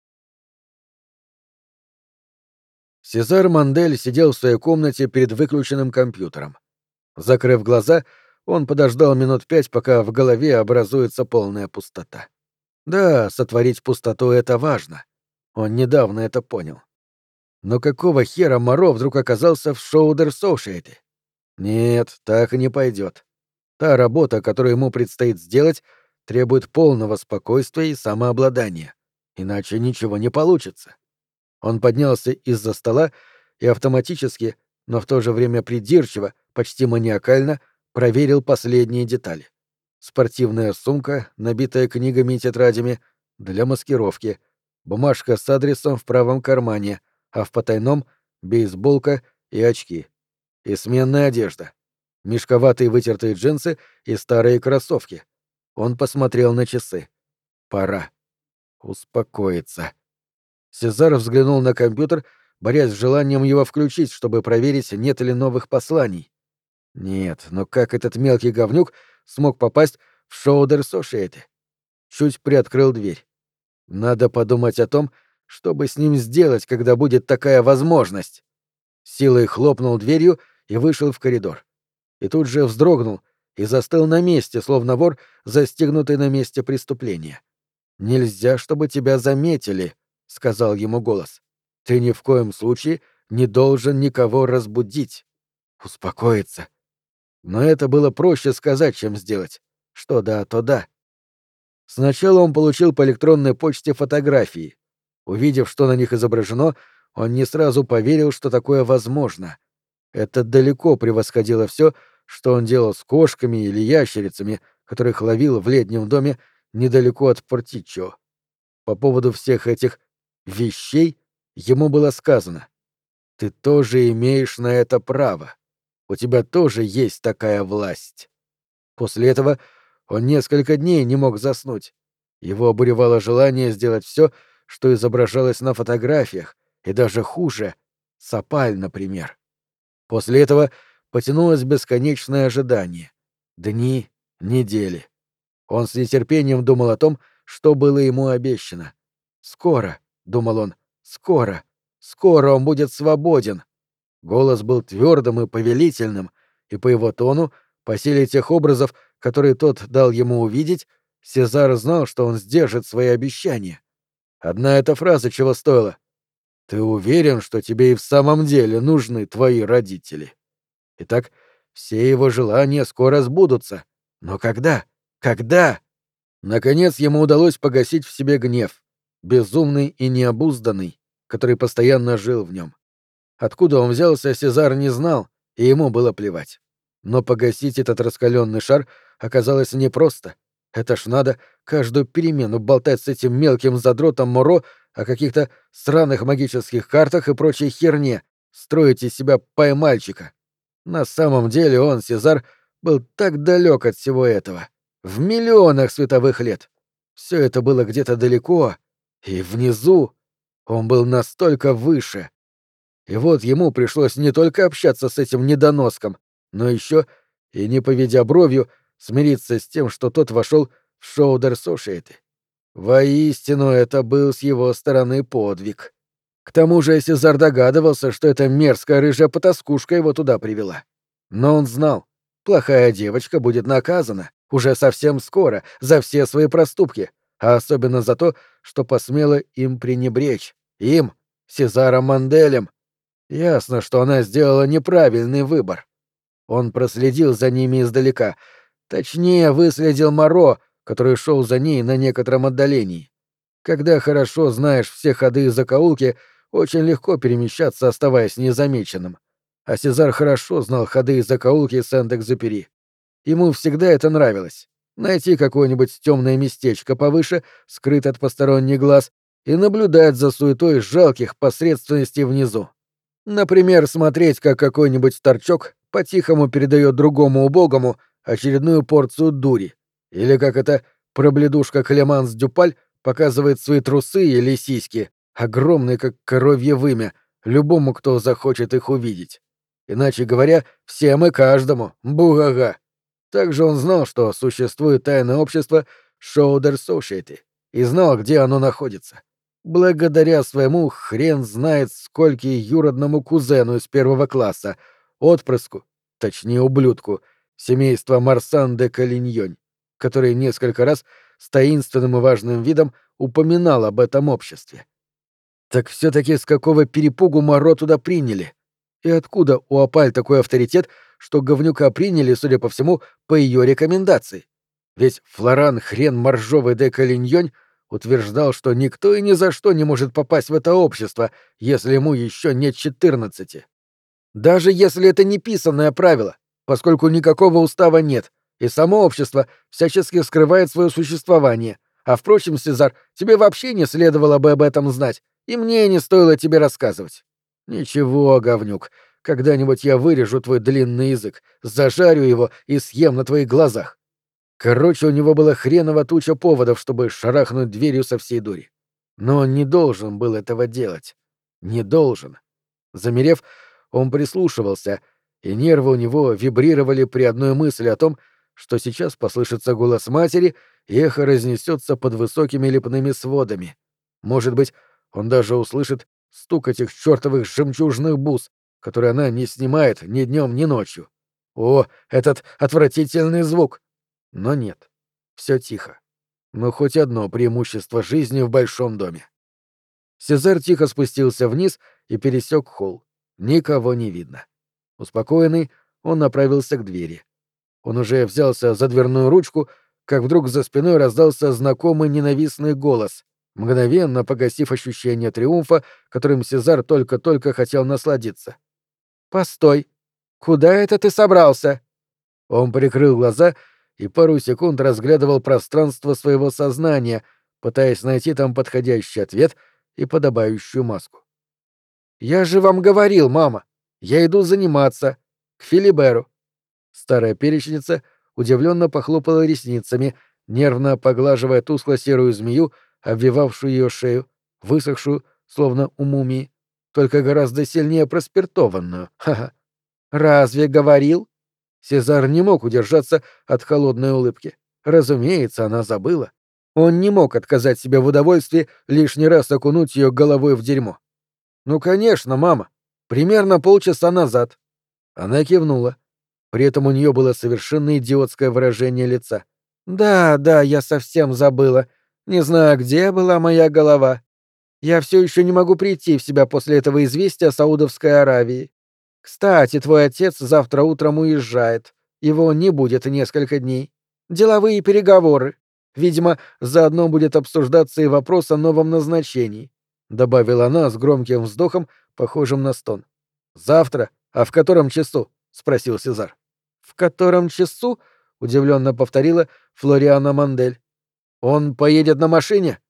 Сезар Мандель сидел в своей комнате перед выключенным компьютером. Закрыв глаза, он подождал минут пять, пока в голове образуется полная пустота. Да, сотворить пустоту — это важно. Он недавно это понял. Но какого хера Моро вдруг оказался в Шоудер Соушиэте? Нет, так и не пойдет. Та работа, которую ему предстоит сделать, требует полного спокойствия и самообладания. Иначе ничего не получится. Он поднялся из-за стола и автоматически, но в то же время придирчиво, почти маниакально, проверил последние детали. Спортивная сумка, набитая книгами и тетрадями, для маскировки, бумажка с адресом в правом кармане, а в потайном — бейсболка и очки. И сменная одежда. Мешковатые вытертые джинсы и старые кроссовки. Он посмотрел на часы. Пора. Успокоиться. Сезар взглянул на компьютер, борясь с желанием его включить, чтобы проверить, нет ли новых посланий. Нет, но как этот мелкий говнюк смог попасть в Шоудер Сошиэти? Чуть приоткрыл дверь. Надо подумать о том, что бы с ним сделать, когда будет такая возможность. Силой хлопнул дверью и вышел в коридор. И тут же вздрогнул и застыл на месте, словно вор, застигнутый на месте преступления. «Нельзя, чтобы тебя заметили», — сказал ему голос. «Ты ни в коем случае не должен никого разбудить. Успокоиться». Но это было проще сказать, чем сделать. Что да, то да. Сначала он получил по электронной почте фотографии. Увидев, что на них изображено, он не сразу поверил, что такое возможно. Это далеко превосходило все, что он делал с кошками или ящерицами, которых ловил в летнем доме недалеко от Портиччо. По поводу всех этих вещей ему было сказано: «Ты тоже имеешь на это право. У тебя тоже есть такая власть». После этого он несколько дней не мог заснуть. Его обуревало желание сделать все, что изображалось на фотографиях, и даже хуже — Сапаль, например. После этого потянулось бесконечное ожидание. Дни, недели. Он с нетерпением думал о том, что было ему обещано. «Скоро», — думал он, — «скоро, скоро он будет свободен». Голос был твердым и повелительным, и по его тону, по силе тех образов, которые тот дал ему увидеть, Сезар знал, что он сдержит свои обещания. Одна эта фраза чего стоила: «Ты уверен, что тебе и в самом деле нужны твои родители?» Итак, все его желания скоро сбудутся. Но когда? Когда? Наконец ему удалось погасить в себе гнев, безумный и необузданный, который постоянно жил в нем. Откуда он взялся, Сезар не знал, и ему было плевать. Но погасить этот раскаленный шар оказалось непросто. Это ж надо каждую перемену болтать с этим мелким задротом Моро о каких-то сраных магических картах и прочей херне, строить из себя поймальчика. На самом деле он, Сезар, был так далек от всего этого. В миллионах световых лет. Все это было где-то далеко, и внизу он был настолько выше. И вот ему пришлось не только общаться с этим недоноском, но еще, и не поведя бровью, смириться с тем, что тот вошел в Шоудер Сошиэти. Воистину, это был с его стороны подвиг. К тому же Сезар догадывался, что эта мерзкая рыжая потаскушка его туда привела. Но он знал, плохая девочка будет наказана уже совсем скоро за все свои проступки, а особенно за то, что посмела им пренебречь. Им, Сезаром Манделем. Ясно, что она сделала неправильный выбор. Он проследил за ними издалека. Точнее, выследил Моро, который шел за ней на некотором отдалении. Когда хорошо знаешь все ходы и закоулки, очень легко перемещаться, оставаясь незамеченным. А Сезар хорошо знал ходы и закоулки Сент-Экзюпери. Ему всегда это нравилось. Найти какое-нибудь темное местечко повыше, скрыт от посторонних глаз, и наблюдать за суетой жалких посредственностей внизу. Например, смотреть, как какой-нибудь торчок по-тихому передает другому убогому очередную порцию дури. Или как эта пробледушка Клеманс Дюпаль показывает свои трусы или сиськи, огромные, как коровье вымя, любому, кто захочет их увидеть. Иначе говоря, всем и каждому. Бугага. Также он знал, что существует тайное общество Шоудер Сошиэти, и знал, где оно находится. Благодаря своему хрен знает скольки юродному кузену из первого класса, отпрыску, точнее ублюдку, семейства Марсан де Калиньонь, который несколько раз с таинственным и важным видом упоминал об этом обществе. Так все-таки с какого перепугу Моро туда приняли? И откуда у Апаль такой авторитет, что говнюка приняли, судя по всему, по ее рекомендации? Ведь Флоран хрен моржовый де Калиньонь утверждал, что никто и ни за что не может попасть в это общество, если ему еще нет четырнадцати. Даже если это не писанное правило, поскольку никакого устава нет, и само общество всячески скрывает свое существование. А впрочем, Сезар, тебе вообще не следовало бы об этом знать, и мне не стоило тебе рассказывать. Ничего, говнюк, когда-нибудь я вырежу твой длинный язык, зажарю его и съем на твоих глазах. Короче, у него была хренова туча поводов, чтобы шарахнуть дверью со всей дури. Но он не должен был этого делать. Не должен. Замерев, он прислушивался, и нервы у него вибрировали при одной мысли о том, что сейчас послышится голос матери, и эхо разнесется под высокими лепными сводами. Может быть, он даже услышит стук этих чертовых жемчужных бус, которые она не снимает ни днем, ни ночью. О, этот отвратительный звук! Но нет, все тихо. Но хоть одно преимущество жизни в большом доме. Сезар тихо спустился вниз и пересек холл. Никого не видно. Успокоенный, он направился к двери. Он уже взялся за дверную ручку, как вдруг за спиной раздался знакомый ненавистный голос, мгновенно погасив ощущение триумфа, которым Сезар только-только хотел насладиться. «Постой! Куда это ты собрался?» Он прикрыл глаза и пару секунд разглядывал пространство своего сознания, пытаясь найти там подходящий ответ и подобающую маску. «Я же вам говорил, мама. Я иду заниматься. К Филиберу». Старая перечница удивленно похлопала ресницами, нервно поглаживая тускло-серую змею, обвивавшую ее шею, высохшую, словно у мумии, только гораздо сильнее проспиртованную. Ха-ха. «Разве говорил?» Сезар не мог удержаться от холодной улыбки. Разумеется, она забыла. Он не мог отказать себе в удовольствии лишний раз окунуть ее головой в дерьмо. «Ну, конечно, мама. Примерно полчаса назад». Она кивнула. При этом у нее было совершенно идиотское выражение лица. «Да, да, я совсем забыла. Не знаю, где была моя голова. Я все еще не могу прийти в себя после этого известия о Саудовской Аравии. Кстати, твой отец завтра утром уезжает. Его не будет несколько дней. Деловые переговоры. Видимо, заодно будет обсуждаться и вопрос о новом назначении», — добавила она с громким вздохом, похожим на стон. «Завтра? А в котором часу?» — спросил Сезар. «В котором часу?» — удивленно повторила Флориана Мандель. «Он поедет на машине?»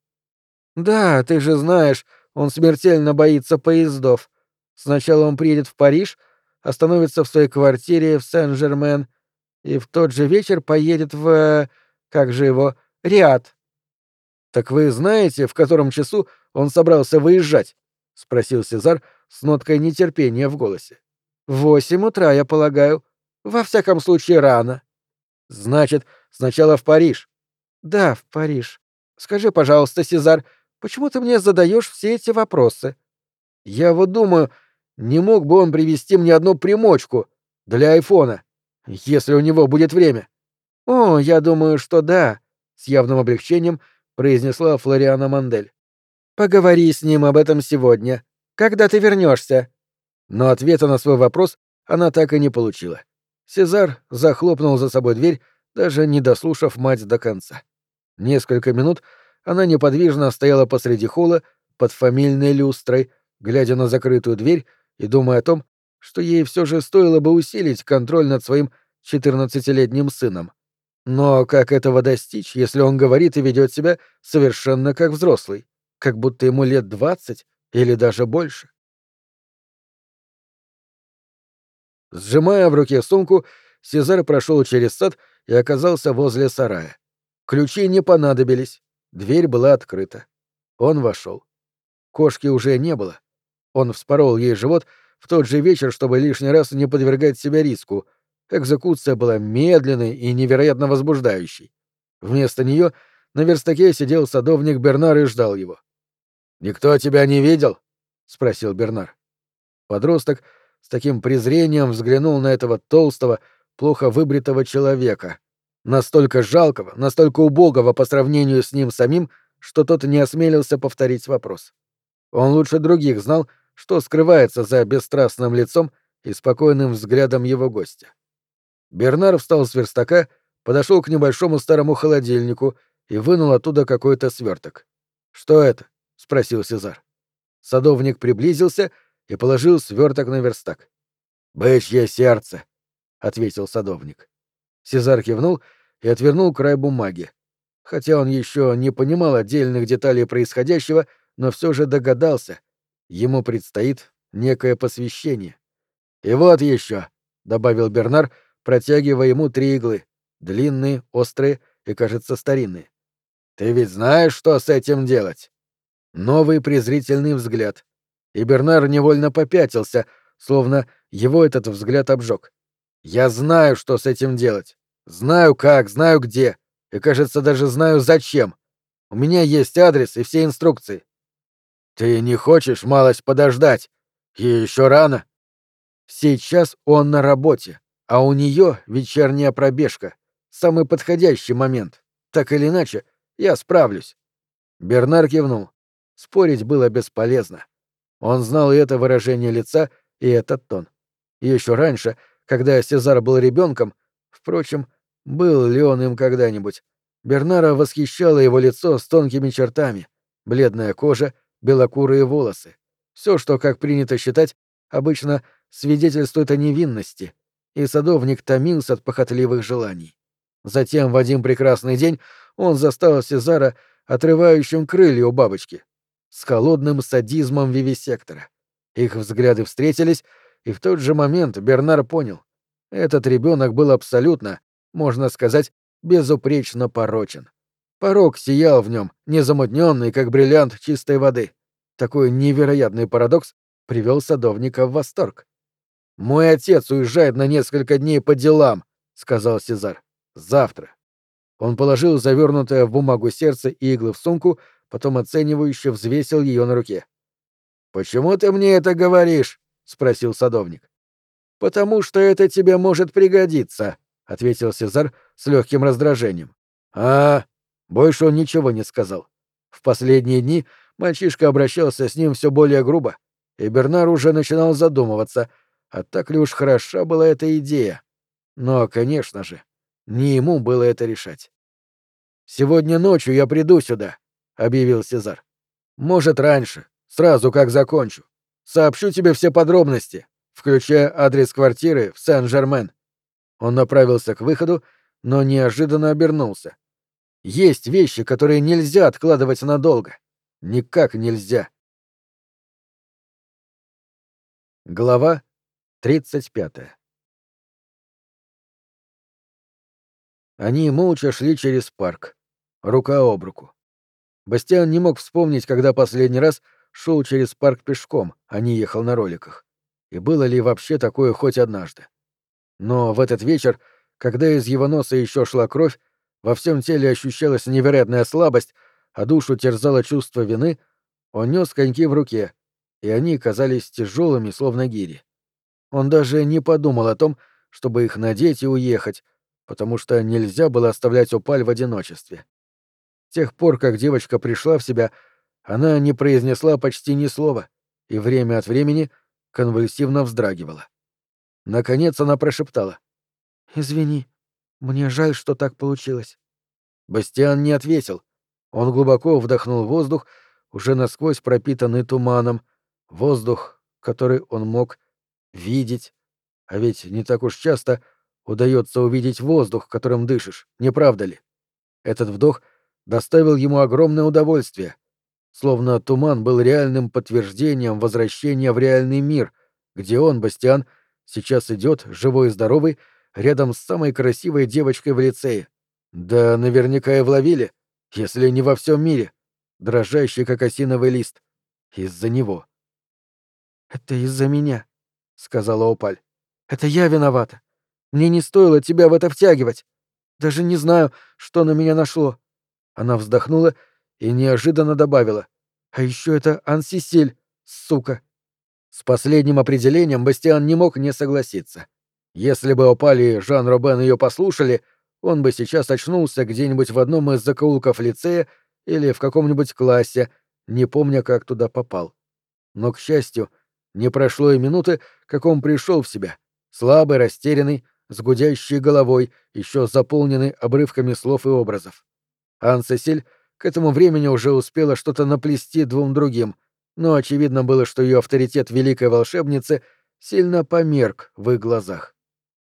«Да, ты же знаешь, он смертельно боится поездов. Сначала он приедет в Париж, остановится в своей квартире в Сен-Жермен и в тот же вечер поедет в... как же его... Риад». «Так вы знаете, в котором часу он собрался выезжать?» — спросил Сезар с ноткой нетерпения в голосе. «В восемь утра, я полагаю. Во всяком случае, рано». «Значит, сначала в Париж?» «Да, в Париж. Скажи, пожалуйста, Сезар, почему ты мне задаешь все эти вопросы?» «Я вот думаю, не мог бы он привезти мне одну примочку для айфона, если у него будет время?» «О, я думаю, что да», — с явным облегчением произнесла Флориана Мандель. «Поговори с ним об этом сегодня. Когда ты вернешься?» Но ответа на свой вопрос она так и не получила. Сезар захлопнул за собой дверь, даже не дослушав мать до конца. Несколько минут она неподвижно стояла посреди холла под фамильной люстрой, глядя на закрытую дверь и думая о том, что ей все же стоило бы усилить контроль над своим четырнадцатилетним сыном. Но как этого достичь, если он говорит и ведет себя совершенно как взрослый, как будто ему лет двадцать или даже больше? Сжимая в руке сумку, Сезар прошел через сад и оказался возле сарая. Ключи не понадобились, дверь была открыта. Он вошел. Кошки уже не было. Он вспорол ей живот в тот же вечер, чтобы лишний раз не подвергать себя риску. Экзекуция была медленной и невероятно возбуждающей. Вместо нее на верстаке сидел садовник Бернар и ждал его. «Никто тебя не видел?» — спросил Бернар. Подросток с таким презрением взглянул на этого толстого, плохо выбритого человека, настолько жалкого, настолько убогого по сравнению с ним самим, что тот не осмелился повторить вопрос. Он лучше других знал, что скрывается за бесстрастным лицом и спокойным взглядом его гостя. Бернар встал с верстака, подошел к небольшому старому холодильнику и вынул оттуда какой-то сверток. «Что это?» — спросил Сезар. Садовник приблизился и положил сверток на верстак. «Бычье сердце», — ответил садовник. Сезар кивнул и отвернул край бумаги. Хотя он еще не понимал отдельных деталей происходящего, но все же догадался. Ему предстоит некое посвящение. «И вот еще», — добавил Бернар, протягивая ему три иглы. Длинные, острые и, кажется, старинные. «Ты ведь знаешь, что с этим делать?» Новый презрительный взгляд. И Бернар невольно попятился, словно его этот взгляд обжег. «Я знаю, что с этим делать. Знаю как, знаю где. И, кажется, даже знаю зачем. У меня есть адрес и все инструкции». «Ты не хочешь малость подождать? И еще рано?» Сейчас он на работе, а у нее вечерняя пробежка. Самый подходящий момент. Так или иначе, я справлюсь. Бернар кивнул. Спорить было бесполезно. Он знал и это выражение лица, и этот тон. Еще раньше, когда Сезар был ребенком, впрочем, был ли он им когда-нибудь, Бернара восхищало его лицо с тонкими чертами, бледная кожа, белокурые волосы. Все, что, как принято считать, обычно свидетельствует о невинности, и садовник томился от похотливых желаний. Затем в один прекрасный день он застал Сезара отрывающим крылья у бабочки, с холодным садизмом вивисектора. Их взгляды встретились, и в тот же момент Бернар понял. Этот ребенок был абсолютно, можно сказать, безупречно порочен. Порок сиял в нем, незамутненный, как бриллиант чистой воды. Такой невероятный парадокс привел садовника в восторг. «Мой отец уезжает на несколько дней по делам», — сказал Сезар. «Завтра». Он положил завернутое в бумагу сердце и иглы в сумку, потом оценивающе взвесил ее на руке. «Почему ты мне это говоришь?» — спросил садовник. «Потому что это тебе может пригодиться», — ответил Сезар с легким раздражением. «А...» Больше он ничего не сказал. В последние дни мальчишка обращался с ним все более грубо, и Бернар уже начинал задумываться, а так ли уж хороша была эта идея. Но, конечно же, не ему было это решать. «Сегодня ночью я приду сюда», — объявил Сезар. «Может, раньше, сразу как закончу. Сообщу тебе все подробности, включая адрес квартиры в Сен-Жермен». Он направился к выходу, но неожиданно обернулся. Есть вещи, которые нельзя откладывать надолго. Никак нельзя. Глава тридцать пятая. Они молча шли через парк, рука об руку. Бастиан не мог вспомнить, когда последний раз шел через парк пешком, а не ехал на роликах. И было ли вообще такое хоть однажды. Но в этот вечер, когда из его носа еще шла кровь, во всем теле ощущалась невероятная слабость, а душу терзало чувство вины, он нес коньки в руке, и они казались тяжелыми, словно гири. Он даже не подумал о том, чтобы их надеть и уехать, потому что нельзя было оставлять Опаль в одиночестве. С тех пор, как девочка пришла в себя, она не произнесла почти ни слова и время от времени конвульсивно вздрагивала. Наконец она прошептала: «Извини, мне жаль, что так получилось». Бастиан не ответил. Он глубоко вдохнул воздух, уже насквозь пропитанный туманом, воздух, который он мог видеть. А ведь не так уж часто удается увидеть воздух, которым дышишь, не правда ли? Этот вдох доставил ему огромное удовольствие, словно туман был реальным подтверждением возвращения в реальный мир, где он, Бастиан, сейчас идет, живой и здоровый, рядом с самой красивой девочкой в лицее. Да наверняка и в Лавиле, если не во всем мире, дрожащий, как осиновый лист. Из-за него. «Это из-за меня», — сказала Опаль. «Это я виновата. Мне не стоило тебя в это втягивать. Даже не знаю, что на меня нашло». Она вздохнула и неожиданно добавила. «А еще это Ан-Сесиль, сука». С последним определением Бастиан не мог не согласиться. Если бы Опаль и Жан-Робен ее послушали, он бы сейчас очнулся где-нибудь в одном из закоулков лицея или в каком-нибудь классе, не помня, как туда попал. Но, к счастью, не прошло и минуты, как он пришел в себя, слабый, растерянный, с гудящей головой, еще заполненный обрывками слов и образов. Ан-Сесиль к этому времени уже успела что-то наплести двум другим, но очевидно было, что ее авторитет великой волшебницы сильно померк в их глазах.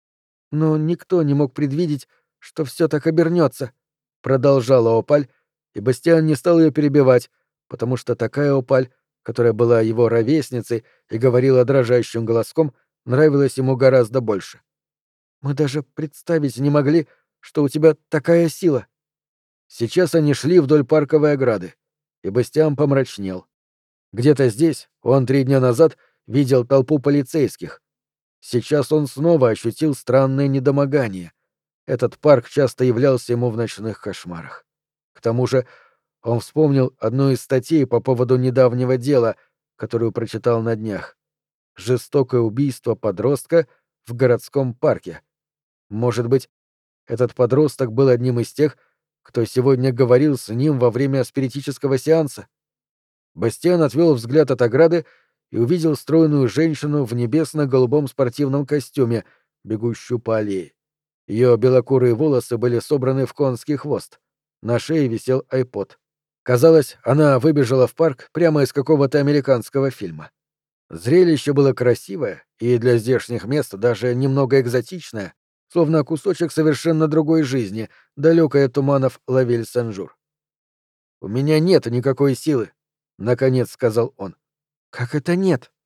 «Но никто не мог предвидеть, что все так обернется», — продолжала Опаль, и Бастиан не стал ее перебивать, потому что такая Опаль, которая была его ровесницей и говорила дрожащим голоском, нравилась ему гораздо больше. «Мы даже представить не могли, что у тебя такая сила». Сейчас они шли вдоль парковой ограды, и Бастиан помрачнел. Где-то здесь он три дня назад видел толпу полицейских. Сейчас он снова ощутил странное недомогание. Этот парк часто являлся ему в ночных кошмарах. К тому же он вспомнил одну из статей по поводу недавнего дела, которую прочитал на днях. Жестокое убийство подростка в городском парке. Может быть, этот подросток был одним из тех, кто сегодня говорил с ним во время спиритического сеанса. Бастиан отвел взгляд от ограды и увидел стройную женщину в небесно-голубом спортивном костюме, бегущую по аллее. Ее белокурые волосы были собраны в конский хвост. На шее висел айпод. Казалось, она выбежала в парк прямо из какого-то американского фильма. Зрелище было красивое и для здешних мест даже немного экзотичное, словно кусочек совершенно другой жизни, далекой от туманов Лавиль-Сен-Жур. «У меня нет никакой силы», — наконец сказал он. «Как это нет?»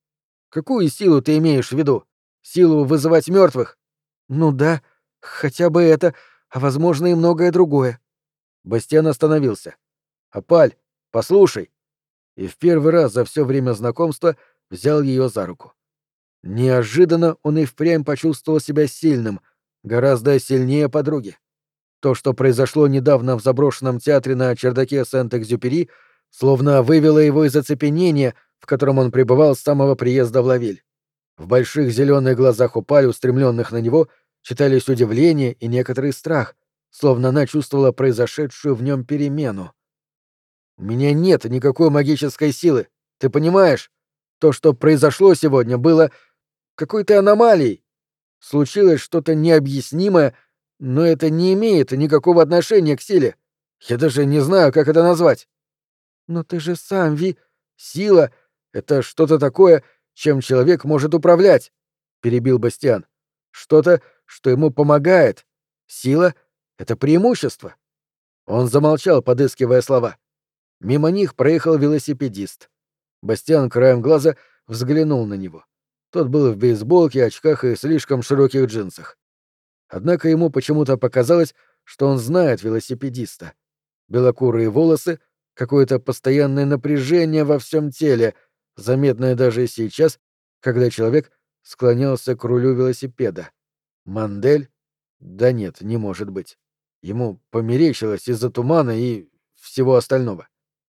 Какую силу ты имеешь в виду? Силу вызывать мертвых? Ну да, хотя бы это, а возможно и многое другое. Бастиан остановился. Апаль, послушай. И в первый раз за все время знакомства взял ее за руку. Неожиданно он и впрямь почувствовал себя сильным, гораздо сильнее подруги. То, что произошло недавно в заброшенном театре на чердаке Сент-Экзюпери, словно вывело его из оцепенения, в котором он пребывал с самого приезда в Лавиль. В больших зеленых глазах Упаль, устремленных на него, читались удивление и некоторый страх, словно она чувствовала произошедшую в нем перемену. «У меня нет никакой магической силы, ты понимаешь? То, что произошло сегодня, было какой-то аномалией. Случилось что-то необъяснимое, но это не имеет никакого отношения к силе. Я даже не знаю, как это назвать». «Но ты же сам, Ви...» «Сила — это что-то такое, чем человек может управлять», — перебил Бастиан. «Что-то, что ему помогает. Сила — это преимущество». Он замолчал, подыскивая слова. Мимо них проехал велосипедист. Бастиан краем глаза взглянул на него. Тот был в бейсболке, очках и слишком широких джинсах. Однако ему почему-то показалось, что он знает велосипедиста. Белокурые волосы, какое-то постоянное напряжение во всем теле, заметное даже сейчас, когда человек склонялся к рулю велосипеда. Мандель? Да нет, не может быть. Ему померещилось из-за тумана и всего остального.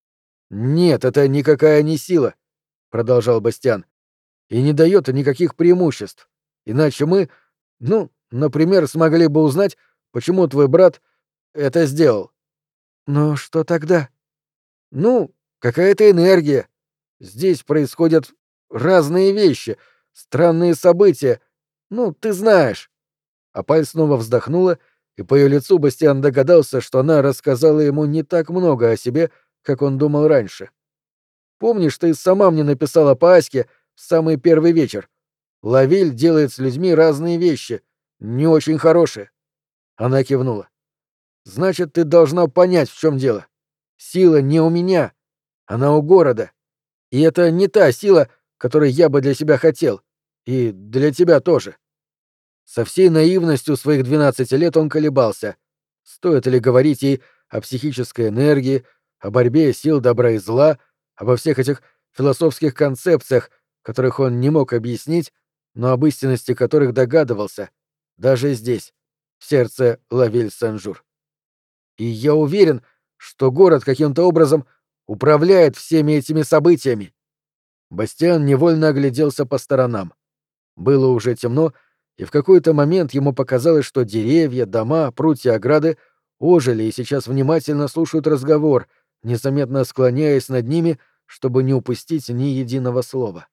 «Нет, это никакая не сила», — продолжал Бастиан, — «и не дает никаких преимуществ. Иначе мы, ну, например, смогли бы узнать, почему твой брат это сделал». «Но что тогда?» «Ну, какая-то энергия. Здесь происходят разные вещи, странные события. Ну, ты знаешь». Апаль снова вздохнула, и по ее лицу Бастиан догадался, что она рассказала ему не так много о себе, как он думал раньше. «Помнишь, ты сама мне написала по Аське в самый первый вечер? Лавиль делает с людьми разные вещи, не очень хорошие». Она кивнула. «Значит, ты должна понять, в чем дело. Сила не у меня, она у города. И это не та сила, которой я бы для себя хотел. И для тебя тоже». Со всей наивностью своих двенадцати лет он колебался. Стоит ли говорить ей о психической энергии, о борьбе сил добра и зла, обо всех этих философских концепциях, которых он не мог объяснить, но об истинности которых догадывался, даже здесь, в сердце Лавиль-Сен-Жур. И я уверен, что город каким-то образом управляет всеми этими событиями. Бастиан невольно огляделся по сторонам. Было уже темно, и в какой-то момент ему показалось, что деревья, дома, прутья ограды ожили и сейчас внимательно слушают разговор, незаметно склоняясь над ними, чтобы не упустить ни единого слова.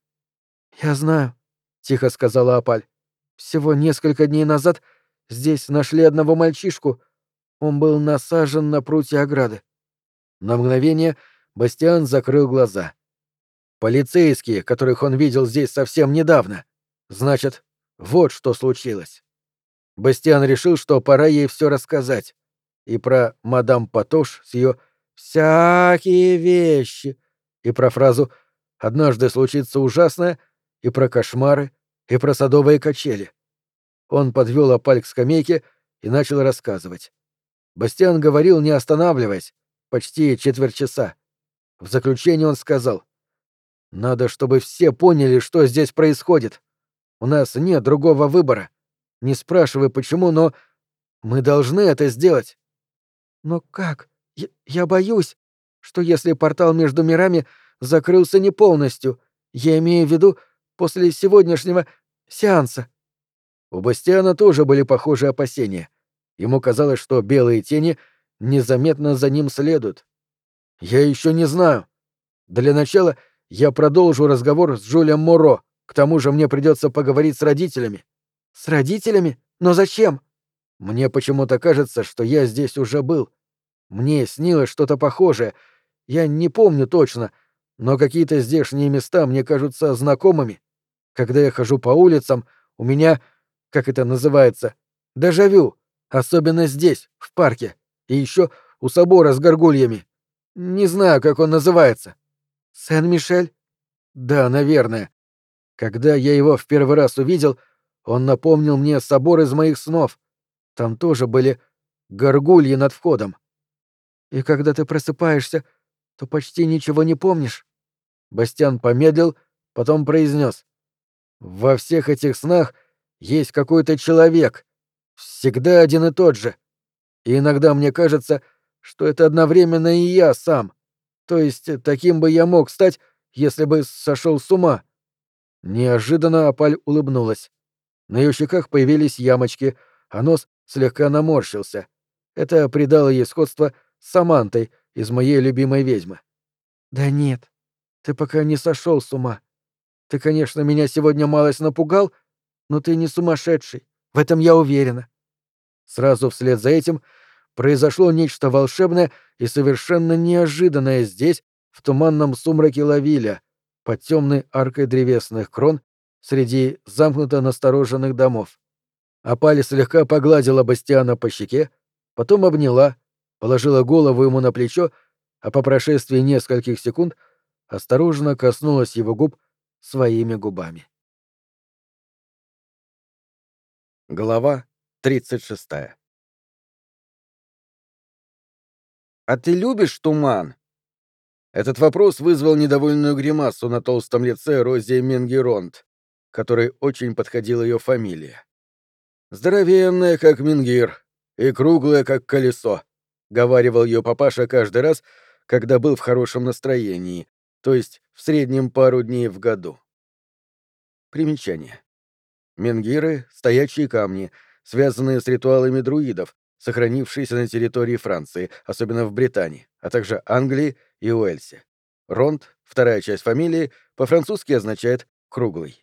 «Я знаю», — тихо сказала Апаль. «Всего несколько дней назад здесь нашли одного мальчишку. Он был насажен на прутья ограды». На мгновение Бастиан закрыл глаза. Полицейские, которых он видел здесь совсем недавно. Значит, вот что случилось. Бастиан решил, что пора ей все рассказать. И про мадам Патош с ее «всякие вещи», и про фразу «однажды случится ужасное», и про кошмары, и про садовые качели. Он подвел Апаль к скамейке и начал рассказывать. Бастиан говорил, не останавливаясь, почти четверть часа. В заключение он сказал: «Надо, чтобы все поняли, что здесь происходит. У нас нет другого выбора. Не спрашивай, почему, но мы должны это сделать». «Но как? Я, я боюсь, что если портал между мирами закрылся не полностью, я имею в виду после сегодняшнего сеанса». У Бастиана тоже были похожие опасения. Ему казалось, что белые тени незаметно за ним следуют. «Я еще не знаю. Для начала я продолжу разговор с Жюлем Моро. К тому же мне придется поговорить с родителями». «С родителями? Но зачем?» «Мне почему-то кажется, что я здесь уже был. Мне снилось что-то похожее. Я не помню точно, но какие-то здешние места мне кажутся знакомыми. Когда я хожу по улицам, у меня, как это называется, дежавю, особенно здесь, в парке, и еще у собора с горгульями. Не знаю, как он называется». «Сен-Мишель?» «Да, наверное. Когда я его в первый раз увидел, он напомнил мне собор из моих снов. Там тоже были горгульи над входом. И когда ты просыпаешься, то почти ничего не помнишь. Бастиан помедлил, потом произнес: «Во всех этих снах есть какой-то человек, всегда один и тот же. И иногда мне кажется, что это одновременно и я сам. То есть таким бы я мог стать, если бы сошел с ума». Неожиданно Апаль улыбнулась. На ее щеках появились ямочки, а нос слегка наморщился. Это придало ей сходство с Самантой из моей любимой ведьмы. «Да нет, ты пока не сошел с ума. Ты, конечно, меня сегодня малость напугал, но ты не сумасшедший, в этом я уверена». Сразу вслед за этим произошло нечто волшебное и совершенно неожиданное здесь, в туманном сумраке Лавиля, под темной аркой древесных крон, среди замкнуто настороженных домов. Апаль слегка погладила Бастиана по щеке, потом обняла, положила голову ему на плечо, а по прошествии нескольких секунд осторожно коснулась его губ своими губами. Глава тридцать шестая. «А ты любишь туман?» Этот вопрос вызвал недовольную гримасу на толстом лице Рози Менгеронт, которой очень подходила ее фамилия. «Здоровенная, как менгир, и круглая, как колесо», — говаривал ее папаша каждый раз, когда был в хорошем настроении, то есть в среднем пару дней в году. Примечание. Менгиры — стоячие камни, связанные с ритуалами друидов, сохранившиеся на территории Франции, особенно в Британии, а также Англии и Уэльсе. Ронт, вторая часть фамилии, по-французски означает «круглый».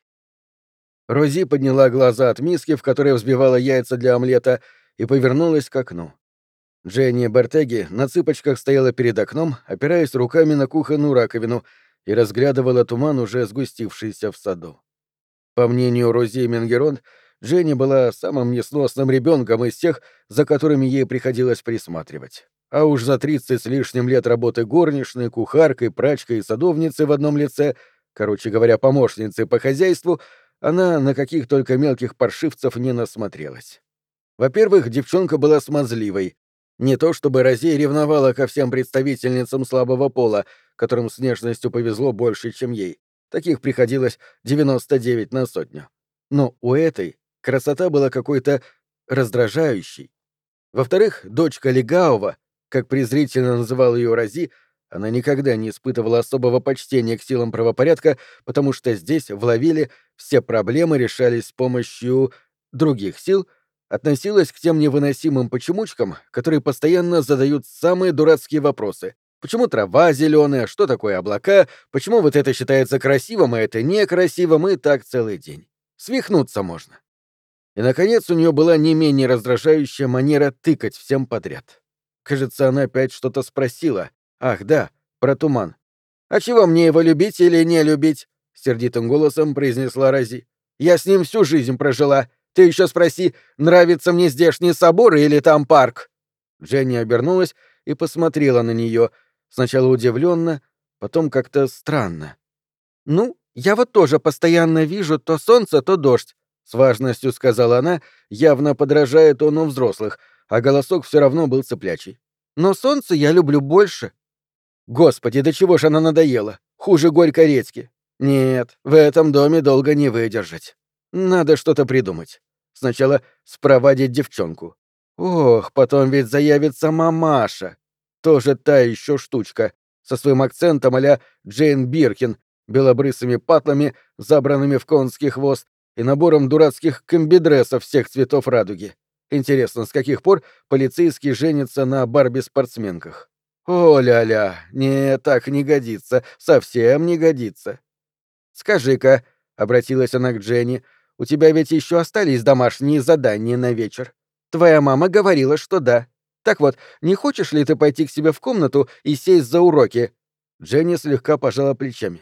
Рози подняла глаза от миски, в которой взбивала яйца для омлета, и повернулась к окну. Дженни Бертеги на цыпочках стояла перед окном, опираясь руками на кухонную раковину, и разглядывала туман, уже сгустившийся в саду. По мнению Рози Менгеронт, Дженни была самым несносным ребенком из тех, за которыми ей приходилось присматривать. А уж за тридцать с лишним лет работы горничной, кухаркой, прачкой и садовницей в одном лице, короче говоря, помощницей по хозяйству, она на каких только мелких паршивцев не насмотрелась. Во-первых, девчонка была смазливой. Не то чтобы Рози ревновала ко всем представительницам слабого пола, которым с внешностью повезло больше, чем ей. Таких приходилось девяносто девять на сотню. Но у этой красота была какой-то раздражающей. Во-вторых, дочка Легаува, как презрительно называл ее Рози, она никогда не испытывала особого почтения к силам правопорядка, потому что здесь, в Лавиле, все проблемы решались с помощью других сил, относилась к тем невыносимым почемучкам, которые постоянно задают самые дурацкие вопросы. Почему трава зеленая, что такое облака, почему вот это считается красивым, а это некрасивым, и так целый день. Свихнуться можно. И, наконец, у нее была не менее раздражающая манера тыкать всем подряд. Кажется, она опять что-то спросила. Ах, да, про туман. «А чего мне его любить или не любить?» — сердитым голосом произнесла Рози. «Я с ним всю жизнь прожила. Ты еще спроси, нравится мне здешний собор или там парк?» Дженни обернулась и посмотрела на нее, сначала удивленно, потом как-то странно. «Ну, я вот тоже постоянно вижу то солнце, то дождь», — с важностью сказала она, явно подражая тону взрослых, а голосок все равно был цыплячий. «Но солнце я люблю больше». Господи, до чего ж она надоела? Хуже горькой редьки. Нет, в этом доме долго не выдержать. Надо что-то придумать. Сначала спровадить девчонку. Ох, потом ведь заявится мамаша. Тоже та еще штучка, со своим акцентом а-ля Джейн Биркин, белобрысыми патлами, забранными в конский хвост, и набором дурацких комбидрессов всех цветов радуги. Интересно, с каких пор полицейский женится на Барби-спортсменках? О-ля-ля, не, так не годится, совсем не годится. «Скажи-ка», — обратилась она к Дженни, — «у тебя ведь еще остались домашние задания на вечер? Твоя мама говорила, что да. Так вот, не хочешь ли ты пойти к себе в комнату и сесть за уроки?» Дженни слегка пожала плечами.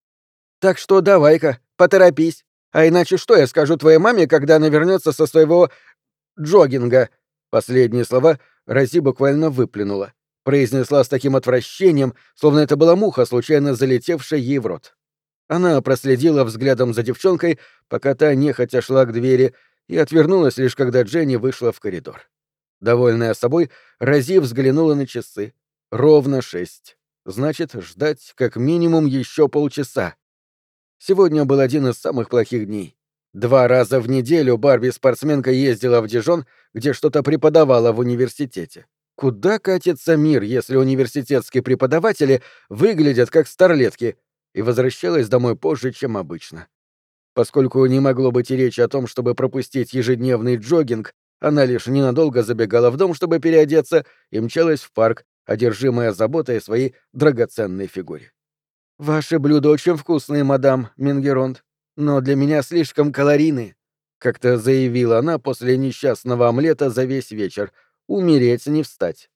«Так что давай-ка, поторопись. А иначе что я скажу твоей маме, когда она вернется со своего джогинга?» Последние слова Рози буквально выплюнула. Произнесла с таким отвращением, словно это была муха, случайно залетевшая ей в рот. Она проследила взглядом за девчонкой, пока та нехотя шла к двери, и отвернулась лишь когда Дженни вышла в коридор. Довольная собой, Рози взглянула на часы. Ровно шесть. Значит, ждать как минимум еще полчаса. Сегодня был один из самых плохих дней. Два раза в неделю Барби-спортсменка ездила в Дижон, где что-то преподавала в университете. Куда катится мир, если университетские преподаватели выглядят как старлетки, и возвращалась домой позже, чем обычно. Поскольку не могло быть и речи о том, чтобы пропустить ежедневный джогинг, она лишь ненадолго забегала в дом, чтобы переодеться, и мчалась в парк, одержимая заботой о своей драгоценной фигуре. «Ваши блюда очень вкусные, мадам Мингеронт, но для меня слишком калорийные», — как-то заявила она после несчастного омлета за весь вечер. «Умереть не встать».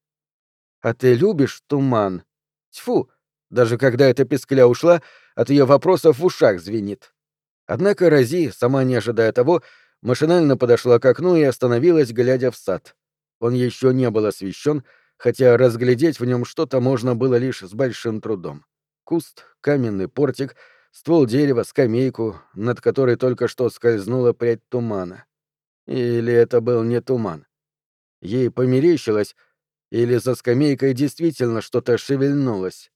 «А ты любишь туман?» Тьфу! Даже когда эта пискля ушла, от ее вопросов в ушах звенит. Однако Рози, сама не ожидая того, машинально подошла к окну и остановилась, глядя в сад. Он еще не был освещен, хотя разглядеть в нем что-то можно было лишь с большим трудом. Куст, каменный портик, ствол дерева, скамейку, над которой только что скользнула прядь тумана. Или это был не туман? Ей померещилось, или за скамейкой действительно что-то шевельнулось.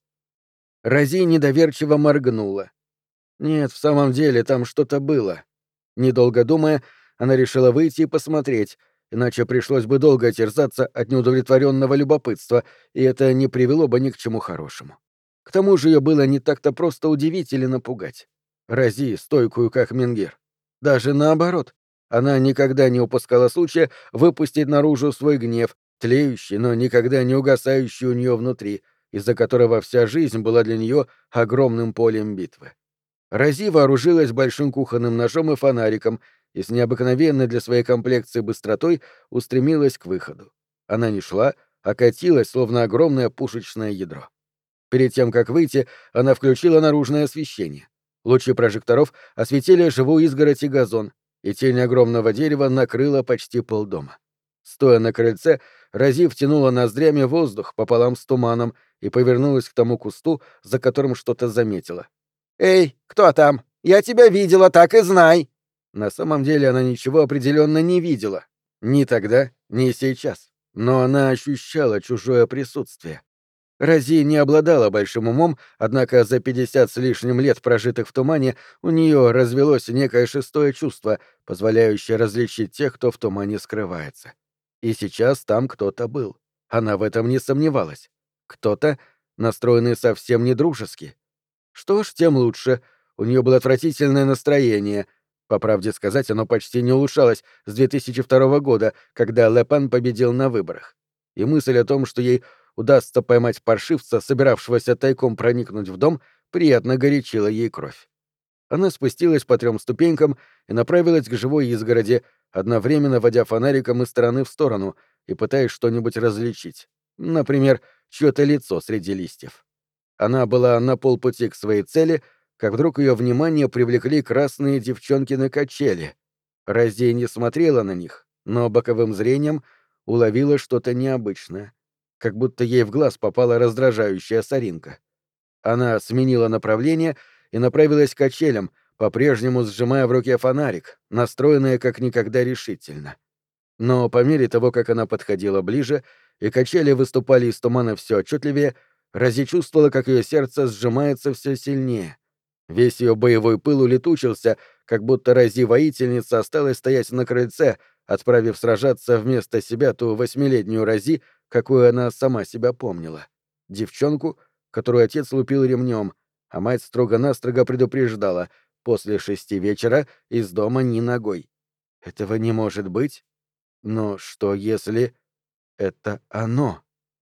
Рози недоверчиво моргнула. Нет, в самом деле там что-то было. Недолго думая, она решила выйти и посмотреть, иначе пришлось бы долго терзаться от неудовлетворенного любопытства, и это не привело бы ни к чему хорошему. К тому же ее было не так-то просто удивить или напугать. Рози, стойкую как Менгир. Даже наоборот. Она никогда не упускала случая выпустить наружу свой гнев, тлеющий, но никогда не угасающий у нее внутри, из-за которого вся жизнь была для нее огромным полем битвы. Рози вооружилась большим кухонным ножом и фонариком и с необыкновенной для своей комплекции быстротой устремилась к выходу. Она не шла, а катилась, словно огромное пушечное ядро. Перед тем, как выйти, она включила наружное освещение. Лучи прожекторов осветили живую изгородь и газон, и тень огромного дерева накрыла почти полдома. Стоя на крыльце, Рози втянула ноздрями воздух пополам с туманом и повернулась к тому кусту, за которым что-то заметила. «Эй, кто там? Я тебя видела, так и знай!» На самом деле она ничего определенно не видела. Ни тогда, ни сейчас. Но она ощущала чужое присутствие. Рози не обладала большим умом, однако за пятьдесят с лишним лет, прожитых в тумане, у нее развелось некое шестое чувство, позволяющее различить тех, кто в тумане скрывается. И сейчас там кто-то был. Она в этом не сомневалась. Кто-то, настроенный совсем не дружески. Что ж, тем лучше. У нее было отвратительное настроение. По правде сказать, оно почти не улучшалось с две тысячи второго года, когда Ле Пен победил на выборах. И мысль о том, что ей удастся поймать паршивца, собиравшегося тайком проникнуть в дом, приятно горячила ей кровь. Она спустилась по трем ступенькам и направилась к живой изгороди, одновременно водя фонариком из стороны в сторону и пытаясь что-нибудь различить. Например, чьё-то лицо среди листьев. Она была на полпути к своей цели, как вдруг ее внимание привлекли красные девчонки на качели. Рози не смотрела на них, но боковым зрением уловила что-то необычное, как будто ей в глаз попала раздражающая соринка. Она сменила направление и направилась к качелям, по-прежнему сжимая в руке фонарик, настроенная как никогда решительно. Но по мере того, как она подходила ближе, и качели выступали из тумана все отчетливее, Рози чувствовала, как ее сердце сжимается все сильнее. Весь ее боевой пыл улетучился, как будто Рози-воительница осталась стоять на крыльце, отправив сражаться вместо себя ту восьмилетнюю Рози, какую она сама себя помнила. Девчонку, которую отец лупил ремнем, а мать строго-настрого предупреждала: после шести вечера из дома ни ногой. Этого не может быть. Но что если это оно?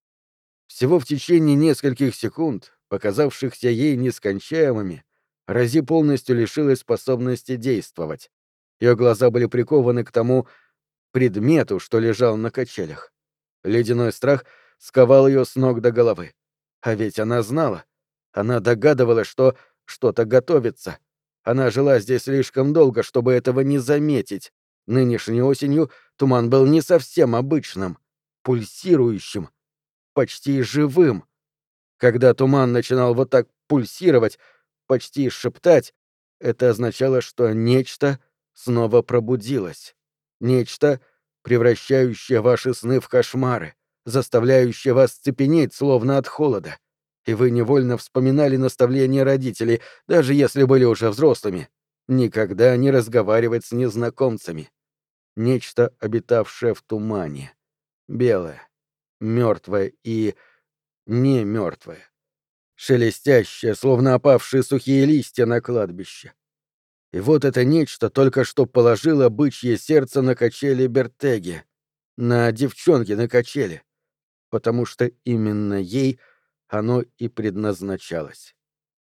Всего в течение нескольких секунд, показавшихся ей нескончаемыми, Рози полностью лишилась способности действовать. Ее глаза были прикованы к тому предмету, что лежал на качелях. Ледяной страх сковал ее с ног до головы. А ведь она знала. Она догадывалась, что что-то готовится. Она жила здесь слишком долго, чтобы этого не заметить. Нынешней осенью туман был не совсем обычным, пульсирующим, почти живым. Когда туман начинал вот так пульсировать, почти шептать, это означало, что нечто снова пробудилось. Нечто, превращающее ваши сны в кошмары, заставляющее вас цепенеть, словно от холода. И вы невольно вспоминали наставления родителей, даже если были уже взрослыми. Никогда не разговаривать с незнакомцами. Нечто, обитавшее в тумане. Белое, мертвое и не мертвое. Шелестящее, словно опавшие сухие листья на кладбище. И вот это нечто только что положило бычье сердце на качели Бертеги, на девчонке на качели, потому что именно ей оно и предназначалось.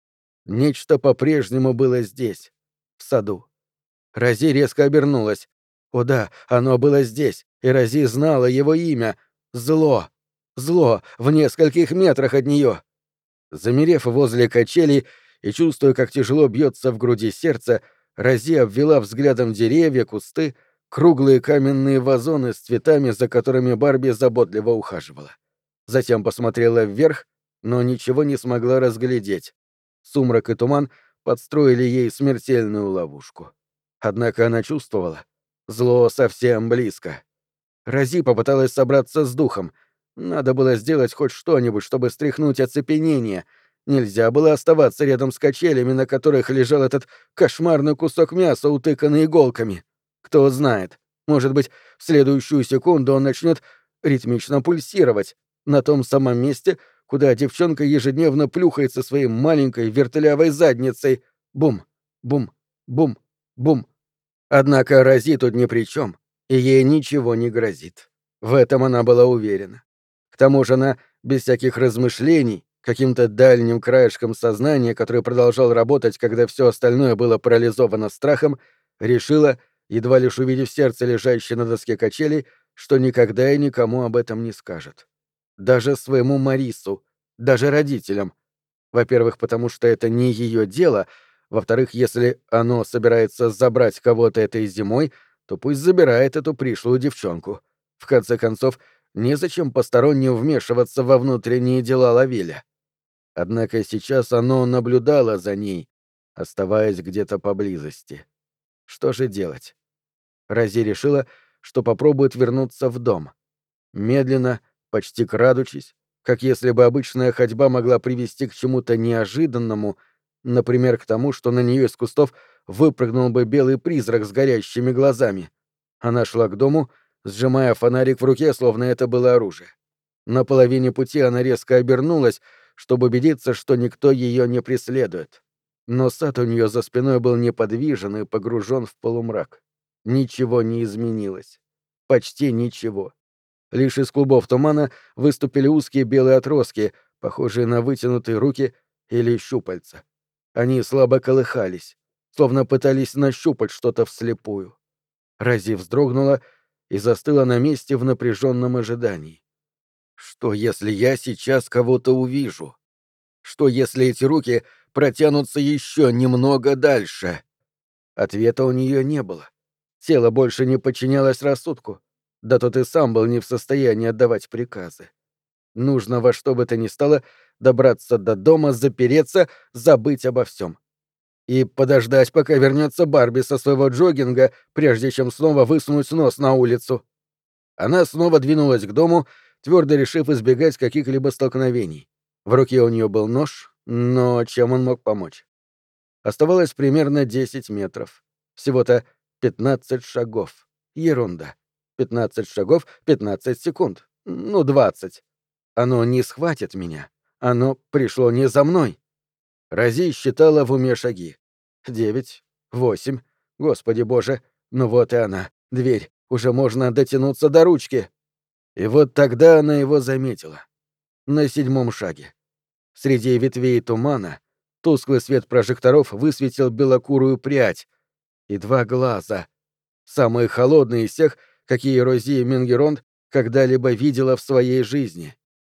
Нечто по-прежнему было здесь, в саду. Рози резко обернулась. О да, оно было здесь, и Рози знала его имя. Зло. Зло в нескольких метрах от нее. Замерев возле качелей и чувствуя, как тяжело бьется в груди сердце, Рози обвела взглядом деревья, кусты, круглые каменные вазоны с цветами, за которыми Барби заботливо ухаживала. Затем посмотрела вверх, но ничего не смогла разглядеть. Сумрак и туман подстроили ей смертельную ловушку. Однако она чувствовала, зло совсем близко. Рози попыталась собраться с духом. Надо было сделать хоть что-нибудь, чтобы стряхнуть оцепенение. Нельзя было оставаться рядом с качелями, на которых лежал этот кошмарный кусок мяса, утыканный иголками. Кто знает, может быть, в следующую секунду он начнет ритмично пульсировать на том самом месте, куда девчонка ежедневно плюхается своей маленькой вертолявой задницей. Бум, бум, бум, бум. Однако Рози тут ни при чем, и ей ничего не грозит. В этом она была уверена. К тому же она, без всяких размышлений, каким-то дальним краешком сознания, который продолжал работать, когда все остальное было парализовано страхом, решила, едва лишь увидев сердце, лежащее на доске качелей, что никогда и никому об этом не скажет. Даже своему Марису, даже родителям. Во-первых, потому что это не ее дело, во-вторых, если оно собирается забрать кого-то этой зимой, то пусть забирает эту пришлую девчонку. В конце концов, незачем посторонним вмешиваться во внутренние дела Лавиля. Однако сейчас оно наблюдало за ней, оставаясь где-то поблизости. Что же делать? Рози решила, что попробует вернуться в дом. Медленно, почти крадучись, как если бы обычная ходьба могла привести к чему-то неожиданному, например, к тому, что на нее из кустов выпрыгнул бы белый призрак с горящими глазами. Она шла к дому, сжимая фонарик в руке, словно это было оружие. На половине пути она резко обернулась, чтобы убедиться, что никто ее не преследует. Но сад у нее за спиной был неподвижен и погружен в полумрак. Ничего не изменилось. Почти ничего. Лишь из клубов тумана выступили узкие белые отростки, похожие на вытянутые руки или щупальца. Они слабо колыхались, словно пытались нащупать что-то вслепую. Рози вздрогнула и застыла на месте в напряженном ожидании. Что, если я сейчас кого-то увижу? Что, если эти руки протянутся еще немного дальше? Ответа у нее не было. Тело больше не подчинялось рассудку. Да тот и сам был не в состоянии отдавать приказы. Нужно во что бы то ни стало добраться до дома, запереться, забыть обо всем. И подождать, пока вернется Барби со своего джогинга, прежде чем снова высунуть нос на улицу. Она снова двинулась к дому, твердо решив избегать каких-либо столкновений. В руке у нее был нож, но чем он мог помочь? Оставалось примерно десять метров. Всего-то пятнадцать шагов. Ерунда. Пятнадцать шагов, пятнадцать секунд. Ну, двадцать. Оно не схватит меня. Оно пришло не за мной. Рози считала в уме шаги. Девять, восемь. Господи боже, ну вот и она. Дверь. Уже можно дотянуться до ручки. И вот тогда она его заметила. На седьмом шаге. Среди ветвей тумана тусклый свет прожекторов высветил белокурую прядь и два глаза. Самые холодные из всех, какие Рози Мингеронд когда-либо видела в своей жизни.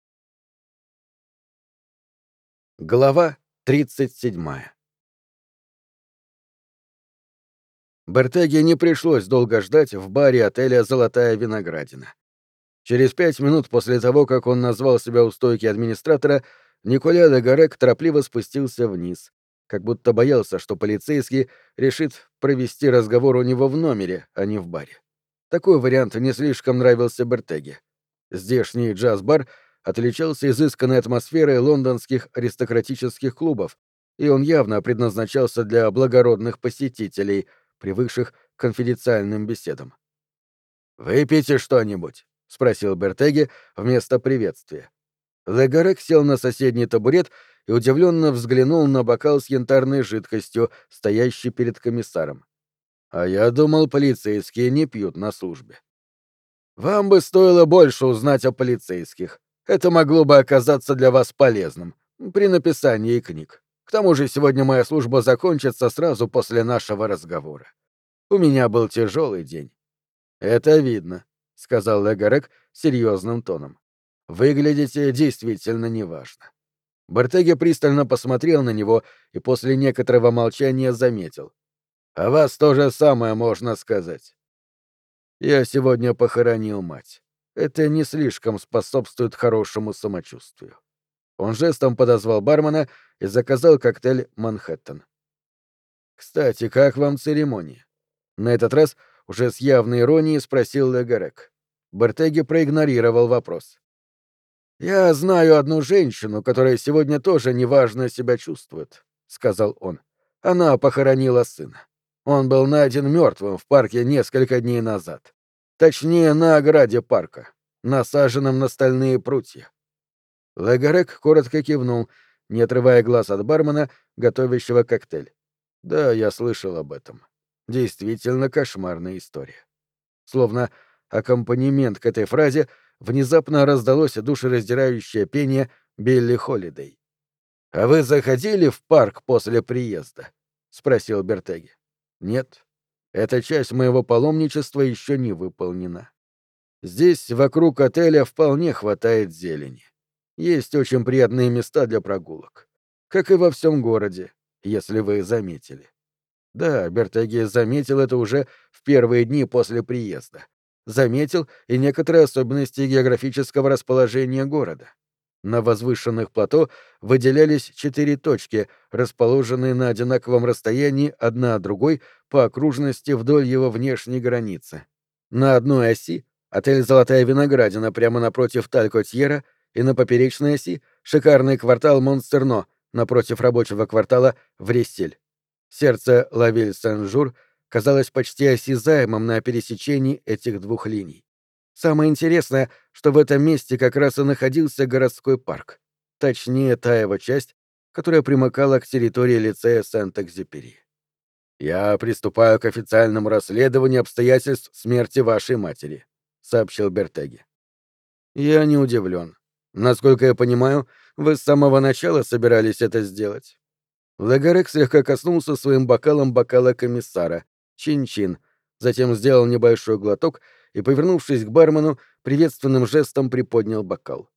Глава тридцать седьмая. Бертеге не пришлось долго ждать в баре отеля «Золотая виноградина». Через пять минут после того, как он назвал себя у стойки администратора, Николя де Гарек торопливо спустился вниз. как будто боялся, что полицейский решит провести разговор у него в номере, а не в баре. Такой вариант не слишком нравился Бертеге. Здешний джаз-бар отличался изысканной атмосферой лондонских аристократических клубов, и он явно предназначался для благородных посетителей, привыкших к конфиденциальным беседам. «Выпейте что-нибудь», — спросил Бертеге вместо приветствия. Легарек сел на соседний табурет и удивленно взглянул на бокал с янтарной жидкостью, стоящий перед комиссаром. «А я думал, полицейские не пьют на службе». «Вам бы стоило больше узнать о полицейских. Это могло бы оказаться для вас полезным при написании книг. К тому же сегодня моя служба закончится сразу после нашего разговора. У меня был тяжелый день». «Это видно», — сказал Легарек серьезным тоном. «Выглядите действительно неважно». Бертеге пристально посмотрел на него и после некоторого молчания заметил. «О вас то же самое можно сказать. Я сегодня похоронил мать. Это не слишком способствует хорошему самочувствию». Он жестом подозвал бармена и заказал коктейль «Манхэттен». «Кстати, как вам церемония?» На этот раз уже с явной иронией спросил Легарек. Бертеге проигнорировал вопрос. «Я знаю одну женщину, которая сегодня тоже неважно себя чувствует», — сказал он. «Она похоронила сына. Он был найден мертвым в парке несколько дней назад. Точнее, на ограде парка, насаженном на стальные прутья». Легарек коротко кивнул, не отрывая глаз от бармена, готовящего коктейль. «Да, я слышал об этом. Действительно кошмарная история». Словно аккомпанемент к этой фразе внезапно раздалось душераздирающее пение Билли Холидей. «А вы заходили в парк после приезда?» — спросил Бертеге. «Нет. Эта часть моего паломничества еще не выполнена. Здесь вокруг отеля вполне хватает зелени. Есть очень приятные места для прогулок. Как и во всем городе, если вы заметили». Да, Бертеге заметил это уже в первые дни после приезда. Заметил и некоторые особенности географического расположения города. На возвышенных плато выделялись четыре точки, расположенные на одинаковом расстоянии одна от другой по окружности вдоль его внешней границы. На одной оси — отель «Золотая виноградина» прямо напротив Талькотьера, и на поперечной оси — шикарный квартал Монстерно напротив рабочего квартала Врессель. Сердце Лавиль-Сен-Жур казалось почти осязаемым на пересечении этих двух линий. Самое интересное, что в этом месте как раз и находился городской парк. Точнее, та его часть, которая примыкала к территории лицея Сент-Экзюпери. «Я приступаю к официальному расследованию обстоятельств смерти вашей матери», — сообщил Бертеге. «Я не удивлен. Насколько я понимаю, вы с самого начала собирались это сделать». Легарек слегка коснулся своим бокалом бокала комиссара. Чин-чин. Затем сделал небольшой глоток и, повернувшись к бармену, приветственным жестом приподнял бокал.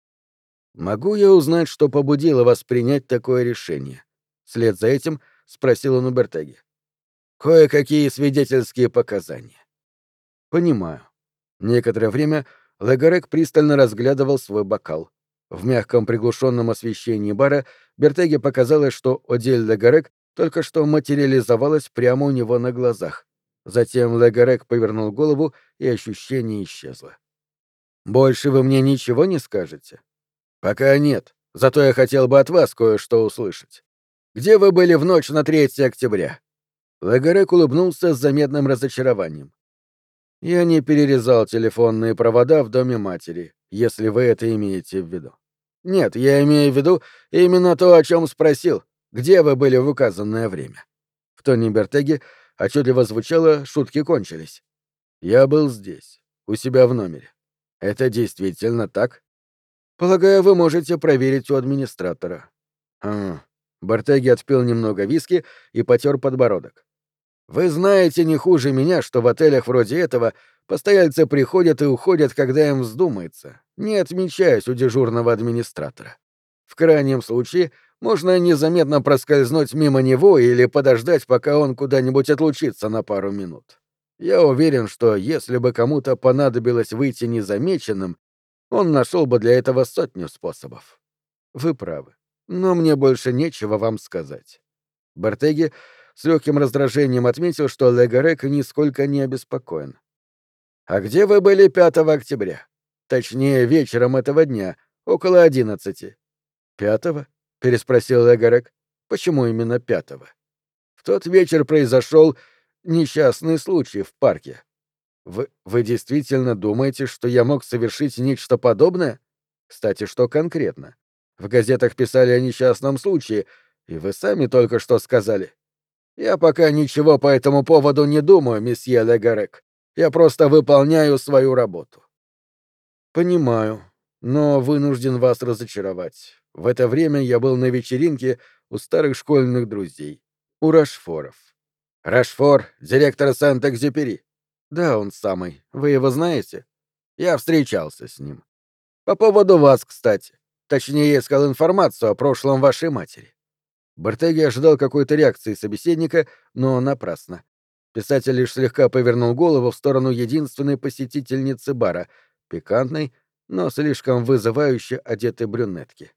«Могу я узнать, что побудило вас принять такое решение?» Вслед за этим спросил он у Бертеге. «Кое-какие свидетельские показания». «Понимаю». Некоторое время Легарек пристально разглядывал свой бокал. В мягком приглушенном освещении бара Бертеге показалось, что Одель Легарек только что материализовалась прямо у него на глазах. Затем Легарек повернул голову, и ощущение исчезло. «Больше вы мне ничего не скажете?» «Пока нет. Зато я хотел бы от вас кое-что услышать. Где вы были в ночь на третьего октября?» Легарек улыбнулся с заметным разочарованием. «Я не перерезал телефонные провода в доме матери, если вы это имеете в виду. Нет, я имею в виду именно то, о чем спросил. Где вы были в указанное время?» В тоне Бертеге отчетливо звучало «шутки кончились». «Я был здесь, у себя в номере. Это действительно так?» «Полагаю, вы можете проверить у администратора». «А...» Бертеге отпил немного виски и потер подбородок. «Вы знаете не хуже меня, что в отелях вроде этого постояльцы приходят и уходят, когда им вздумается, не отмечаясь у дежурного администратора. В крайнем случае можно незаметно проскользнуть мимо него или подождать, пока он куда-нибудь отлучится на пару минут. Я уверен, что если бы кому-то понадобилось выйти незамеченным, он нашел бы для этого сотню способов. Вы правы, но мне больше нечего вам сказать. Бартеги с легким раздражением отметил, что Легарек нисколько не обеспокоен. «А где вы были пятого октября? Точнее, вечером этого дня, около одиннадцати». «Пятого?» — переспросил Легарек. «Почему именно пятого?» «В тот вечер произошел несчастный случай в парке». «Вы, вы действительно думаете, что я мог совершить нечто подобное? Кстати, что конкретно? В газетах писали о несчастном случае, и вы сами только что сказали». «Я пока ничего по этому поводу не думаю, месье Легарек. Я просто выполняю свою работу». «Понимаю, но вынужден вас разочаровать. В это время я был на вечеринке у старых школьных друзей, у Рашфоров». «Рашфор, директор Сент-Экзюпери?» «Да, он самый. Вы его знаете?» «Я встречался с ним. По поводу вас, кстати. Точнее, я искал информацию о прошлом вашей матери». Бартеги ожидал какой-то реакции собеседника, но напрасно. Писатель лишь слегка повернул голову в сторону единственной посетительницы бара, пикантной, но слишком вызывающе одетой брюнетки.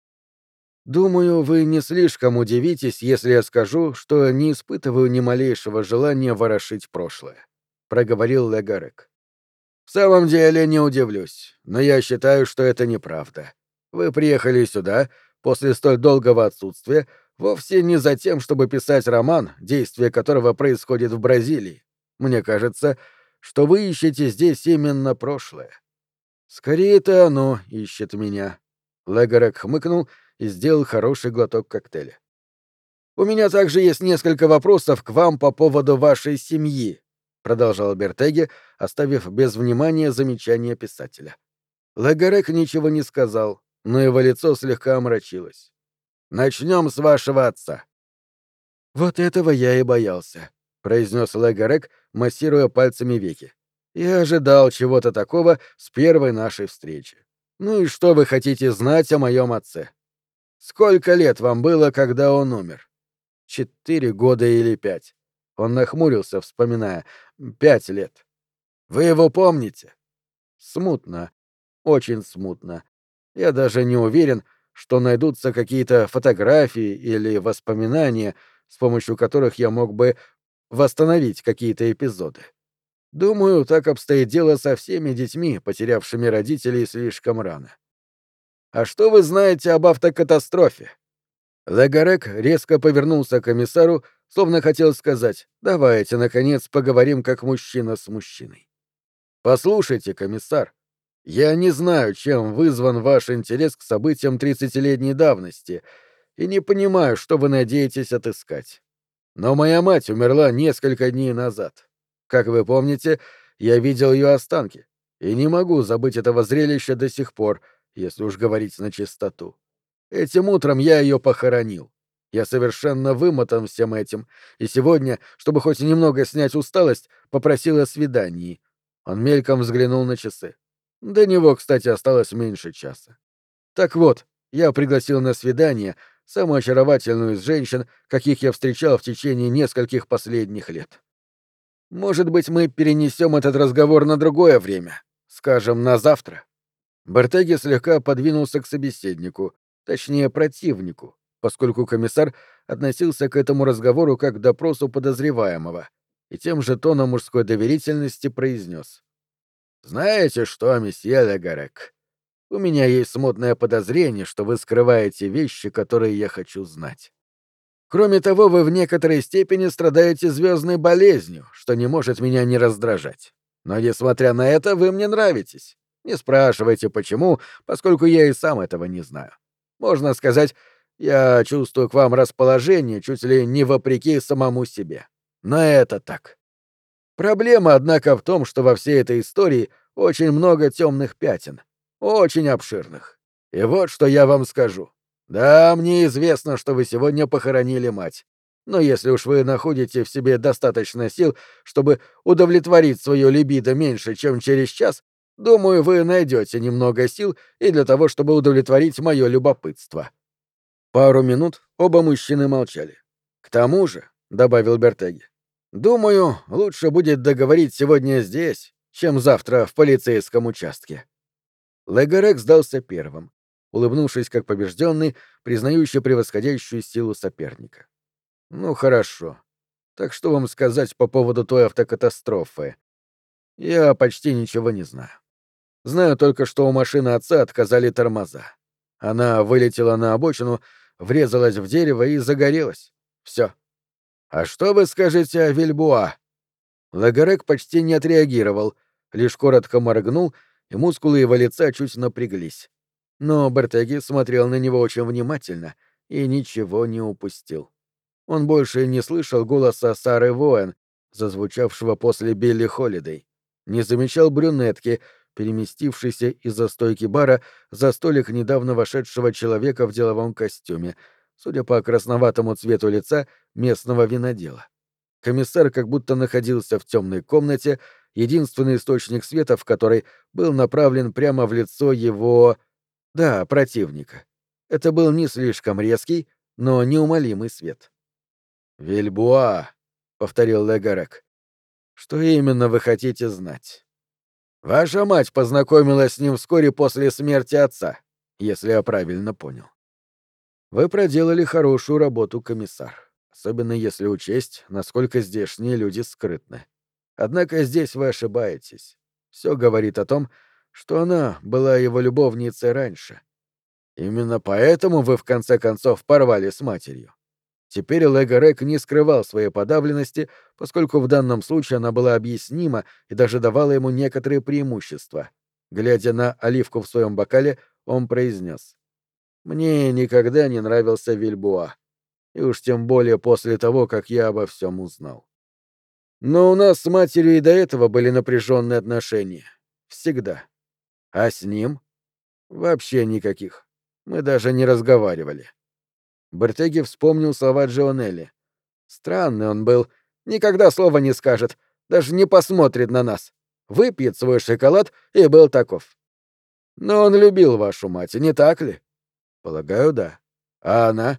«Думаю, вы не слишком удивитесь, если я скажу, что не испытываю ни малейшего желания ворошить прошлое», — проговорил Легарек. «В самом деле не удивлюсь, но я считаю, что это неправда. Вы приехали сюда после столь долгого отсутствия вовсе не за тем, чтобы писать роман, действие которого происходит в Бразилии. Мне кажется, что вы ищете здесь именно прошлое. Скорее, это оно ищет меня». Легарек хмыкнул и сделал хороший глоток коктейля. «У меня также есть несколько вопросов к вам по поводу вашей семьи», — продолжал Бертеги, оставив без внимания замечание писателя. Легарек ничего не сказал, но его лицо слегка омрачилось. «Начнем с вашего отца». «Вот этого я и боялся», — произнес Легарек, массируя пальцами веки. «Я ожидал чего-то такого с первой нашей встречи. Ну и что вы хотите знать о моем отце? Сколько лет вам было, когда он умер?» «Четыре года или пять». Он нахмурился, вспоминая. «Пять лет». «Вы его помните?» «Смутно. Очень смутно. Я даже не уверен, что найдутся какие-то фотографии или воспоминания, с помощью которых я мог бы восстановить какие-то эпизоды. Думаю, так обстоит дело со всеми детьми, потерявшими родителей слишком рано. А что вы знаете об автокатастрофе?» Легарек резко повернулся к комиссару, словно хотел сказать: «Давайте, наконец, поговорим как мужчина с мужчиной». «Послушайте, комиссар, я не знаю, чем вызван ваш интерес к событиям тридцатилетней давности, и не понимаю, что вы надеетесь отыскать. Но моя мать умерла несколько дней назад. Как вы помните, я видел ее останки, и не могу забыть этого зрелища до сих пор, если уж говорить на чистоту. Этим утром я ее похоронил. Я совершенно вымотан всем этим, и сегодня, чтобы хоть немного снять усталость, попросил о свидании». Он мельком взглянул на часы. До него, кстати, осталось меньше часа. «Так вот, я пригласил на свидание самую очаровательную из женщин, каких я встречал в течение нескольких последних лет. Может быть, мы перенесем этот разговор на другое время, скажем, на завтра?» Бартеги слегка подвинулся к собеседнику, точнее, противнику, поскольку комиссар относился к этому разговору как к допросу подозреваемого, и тем же тоном мужской доверительности произнес: «Знаете что, месье Легарек, у меня есть смутное подозрение, что вы скрываете вещи, которые я хочу знать. Кроме того, вы в некоторой степени страдаете звездной болезнью, что не может меня не раздражать. Но, несмотря на это, вы мне нравитесь. Не спрашивайте, почему, поскольку я и сам этого не знаю. Можно сказать, я чувствую к вам расположение чуть ли не вопреки самому себе. Но это так. Проблема, однако, в том, что во всей этой истории очень много темных пятен, очень обширных. И вот что я вам скажу. Да, мне известно, что вы сегодня похоронили мать. Но если уж вы находите в себе достаточно сил, чтобы удовлетворить свое либидо меньше, чем через час, думаю, вы найдете немного сил и для того, чтобы удовлетворить мое любопытство». Пару минут оба мужчины молчали. «К тому же», — добавил Бертеги, — «думаю, лучше будет договорить сегодня здесь, чем завтра в полицейском участке». Легарек сдался первым, улыбнувшись как побежденный, признающий превосходящую силу соперника. Ну, хорошо. Так что вам сказать по поводу той автокатастрофы? Я почти ничего не знаю. Знаю только, что у машины отца отказали тормоза. Она вылетела на обочину, врезалась в дерево и загорелась. Все. А что вы скажете о Вильбуа? Лагарек почти не отреагировал, лишь коротко моргнул, и мускулы его лица чуть напряглись. Но Бертеги смотрел на него очень внимательно и ничего не упустил. Он больше не слышал голоса Сары Воэн, зазвучавшего после Билли Холидей, не замечал брюнетки, переместившейся из-за стойки бара за столик недавно вошедшего человека в деловом костюме, судя по красноватому цвету лица местного винодела. Комиссар как будто находился в темной комнате, единственный источник света в которой был направлен прямо в лицо его... да, противника. Это был не слишком резкий, но неумолимый свет. «Вильбуа», — повторил Легарек. «Что именно вы хотите знать?» «Ваша мать познакомилась с ним вскоре после смерти отца, если я правильно понял». «Вы проделали хорошую работу, комиссар, особенно если учесть, насколько здешние люди скрытны. Однако здесь вы ошибаетесь. Все говорит о том, что она была его любовницей раньше. Именно поэтому вы в конце концов порвали с матерью». Теперь Легарек не скрывал своей подавленности, поскольку в данном случае она была объяснима и даже давала ему некоторые преимущества. Глядя на оливку в своем бокале, он произнес: «Мне никогда не нравился Вильбуа, и уж тем более после того, как я обо всем узнал. Но у нас с матерью и до этого были напряженные отношения. Всегда. А с ним? Вообще никаких. Мы даже не разговаривали». Бертеги вспомнил слова Джионелли. Странный он был. Никогда слова не скажет, даже не посмотрит на нас. Выпьет свой шоколад и был таков. Но он любил вашу мать, не так ли? Полагаю, да. А она?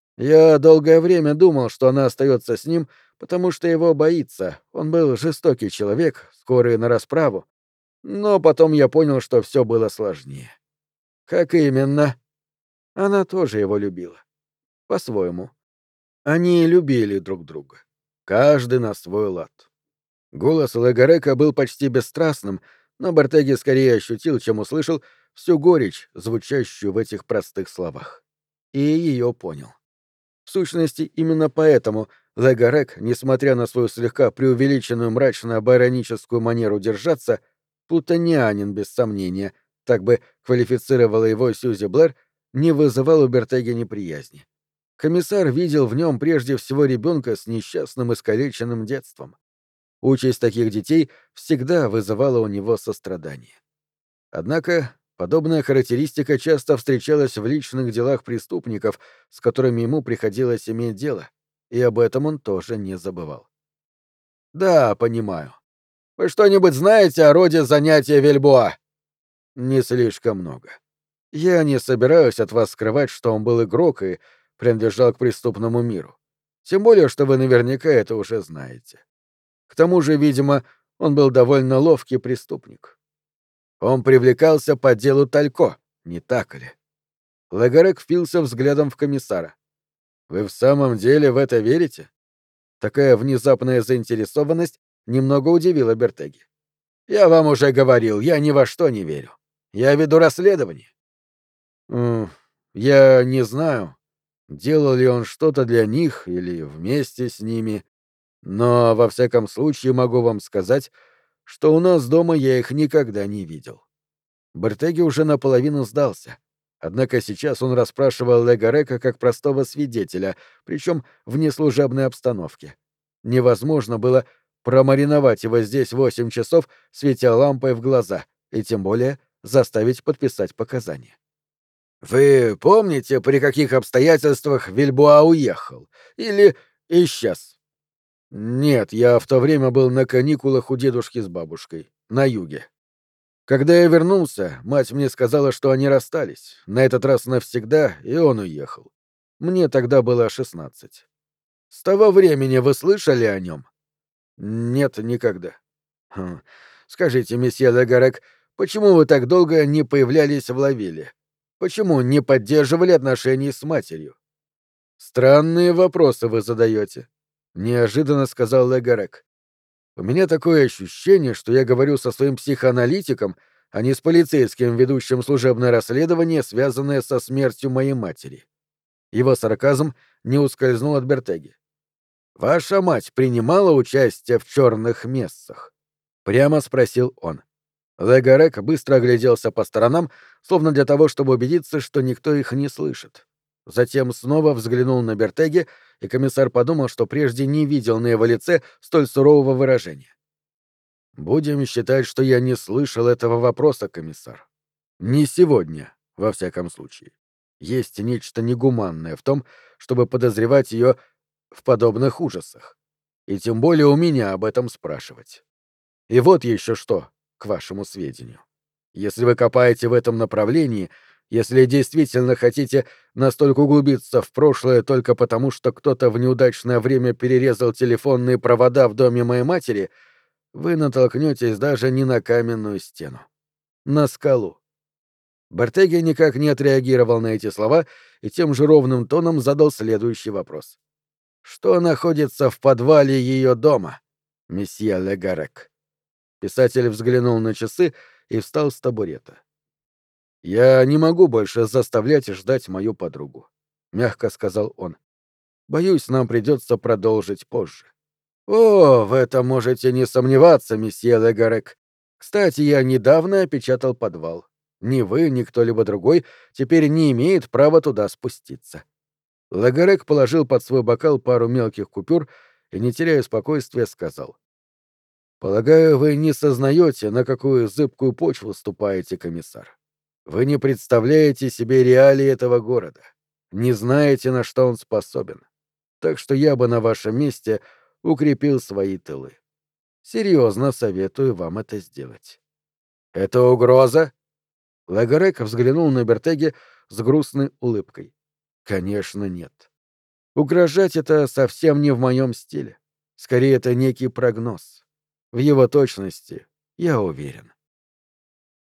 Я долгое время думал, что она остается с ним, потому что его боится. Он был жестокий человек, скорый на расправу. Но потом я понял, что все было сложнее. Как именно? Она тоже его любила. По-своему. Они любили друг друга. Каждый на свой лад. Голос Легарека был почти бесстрастным, но Бертеги скорее ощутил, чем услышал, всю горечь, звучащую в этих простых словах. И ее понял. В сущности, именно поэтому Легарек, несмотря на свою слегка преувеличенную мрачно-бароническую манеру держаться, плутонианин без сомнения, так бы квалифицировала его Сьюзи Блэр, не вызывал у Бертеги неприязни. Комиссар видел в нем прежде всего ребенка с несчастным искалеченным детством. Участь таких детей всегда вызывала у него сострадание. Однако подобная характеристика часто встречалась в личных делах преступников, с которыми ему приходилось иметь дело, и об этом он тоже не забывал. «Да, понимаю. Вы что-нибудь знаете о роде занятия Вильбуа?» «Не слишком много. Я не собираюсь от вас скрывать, что он был игрок и принадлежал к преступному миру. Тем более, что вы наверняка это уже знаете. К тому же, видимо, он был довольно ловкий преступник. Он привлекался по делу Талько, не так ли?» Лагарек впился взглядом в комиссара. «Вы в самом деле в это верите?» Такая внезапная заинтересованность немного удивила Бертеги. «Я вам уже говорил, я ни во что не верю. Я веду расследование». «М, я не знаю, делал ли он что-то для них или вместе с ними, но во всяком случае могу вам сказать, что у нас дома я их никогда не видел». Бертеги уже наполовину сдался. Однако сейчас он расспрашивал Легарека как простого свидетеля, причем в неслужебной обстановке. Невозможно было промариновать его здесь восемь часов, светя лампой в глаза, и тем более заставить подписать показания. «Вы помните, при каких обстоятельствах Вильбуа уехал? Или исчез?» «Нет, я в то время был на каникулах у дедушки с бабушкой, на юге. Когда я вернулся, мать мне сказала, что они расстались, на этот раз навсегда, и он уехал. Мне тогда было шестнадцать. С того времени вы слышали о нем? Нет, никогда. Хм. Скажите, месье Лагарек, почему вы так долго не появлялись в Лавиле? Почему не поддерживали отношений с матерью? «Странные вопросы вы задаете», — неожиданно сказал Легарек. «У меня такое ощущение, что я говорю со своим психоаналитиком, а не с полицейским, ведущим служебное расследование, связанное со смертью моей матери». Его сарказм не ускользнул от Бертеги. «Ваша мать принимала участие в черных мессах?» — прямо спросил он. Легарек быстро огляделся по сторонам, словно для того, чтобы убедиться, что никто их не слышит. Затем снова взглянул на Бертеги, и комиссар подумал, что прежде не видел на его лице столь сурового выражения. «Будем считать, что я не слышал этого вопроса, комиссар. Не сегодня, во всяком случае. Есть нечто негуманное в том, чтобы подозревать ее в подобных ужасах. И тем более у меня об этом спрашивать. И вот еще что, к вашему сведению. Если вы копаете в этом направлении, если действительно хотите настолько углубиться в прошлое только потому, что кто-то в неудачное время перерезал телефонные провода в доме моей матери, вы натолкнетесь даже не на каменную стену. На скалу. Бертеги никак не отреагировал на эти слова и тем же ровным тоном задал следующий вопрос. «Что находится в подвале ее дома, месье Легарек?» Писатель взглянул на часы и встал с табурета. «Я не могу больше заставлять ждать мою подругу», — мягко сказал он. «Боюсь, нам придется продолжить позже». «О, в этом можете не сомневаться, месье Легарек. Кстати, я недавно опечатал подвал. Ни вы, ни кто-либо другой теперь не имеет права туда спуститься». Легарек положил под свой бокал пару мелких купюр и, не теряя спокойствия, сказал. «Полагаю, вы не сознаете, на какую зыбкую почву ступаете, комиссар. Вы не представляете себе реалии этого города, не знаете, на что он способен. Так что я бы на вашем месте укрепил свои тылы. Серьезно советую вам это сделать». «Это угроза?» Лагарек взглянул на Бертеги с грустной улыбкой. «Конечно, нет. Угрожать — это совсем не в моем стиле. Скорее, это некий прогноз. В его точности я уверен».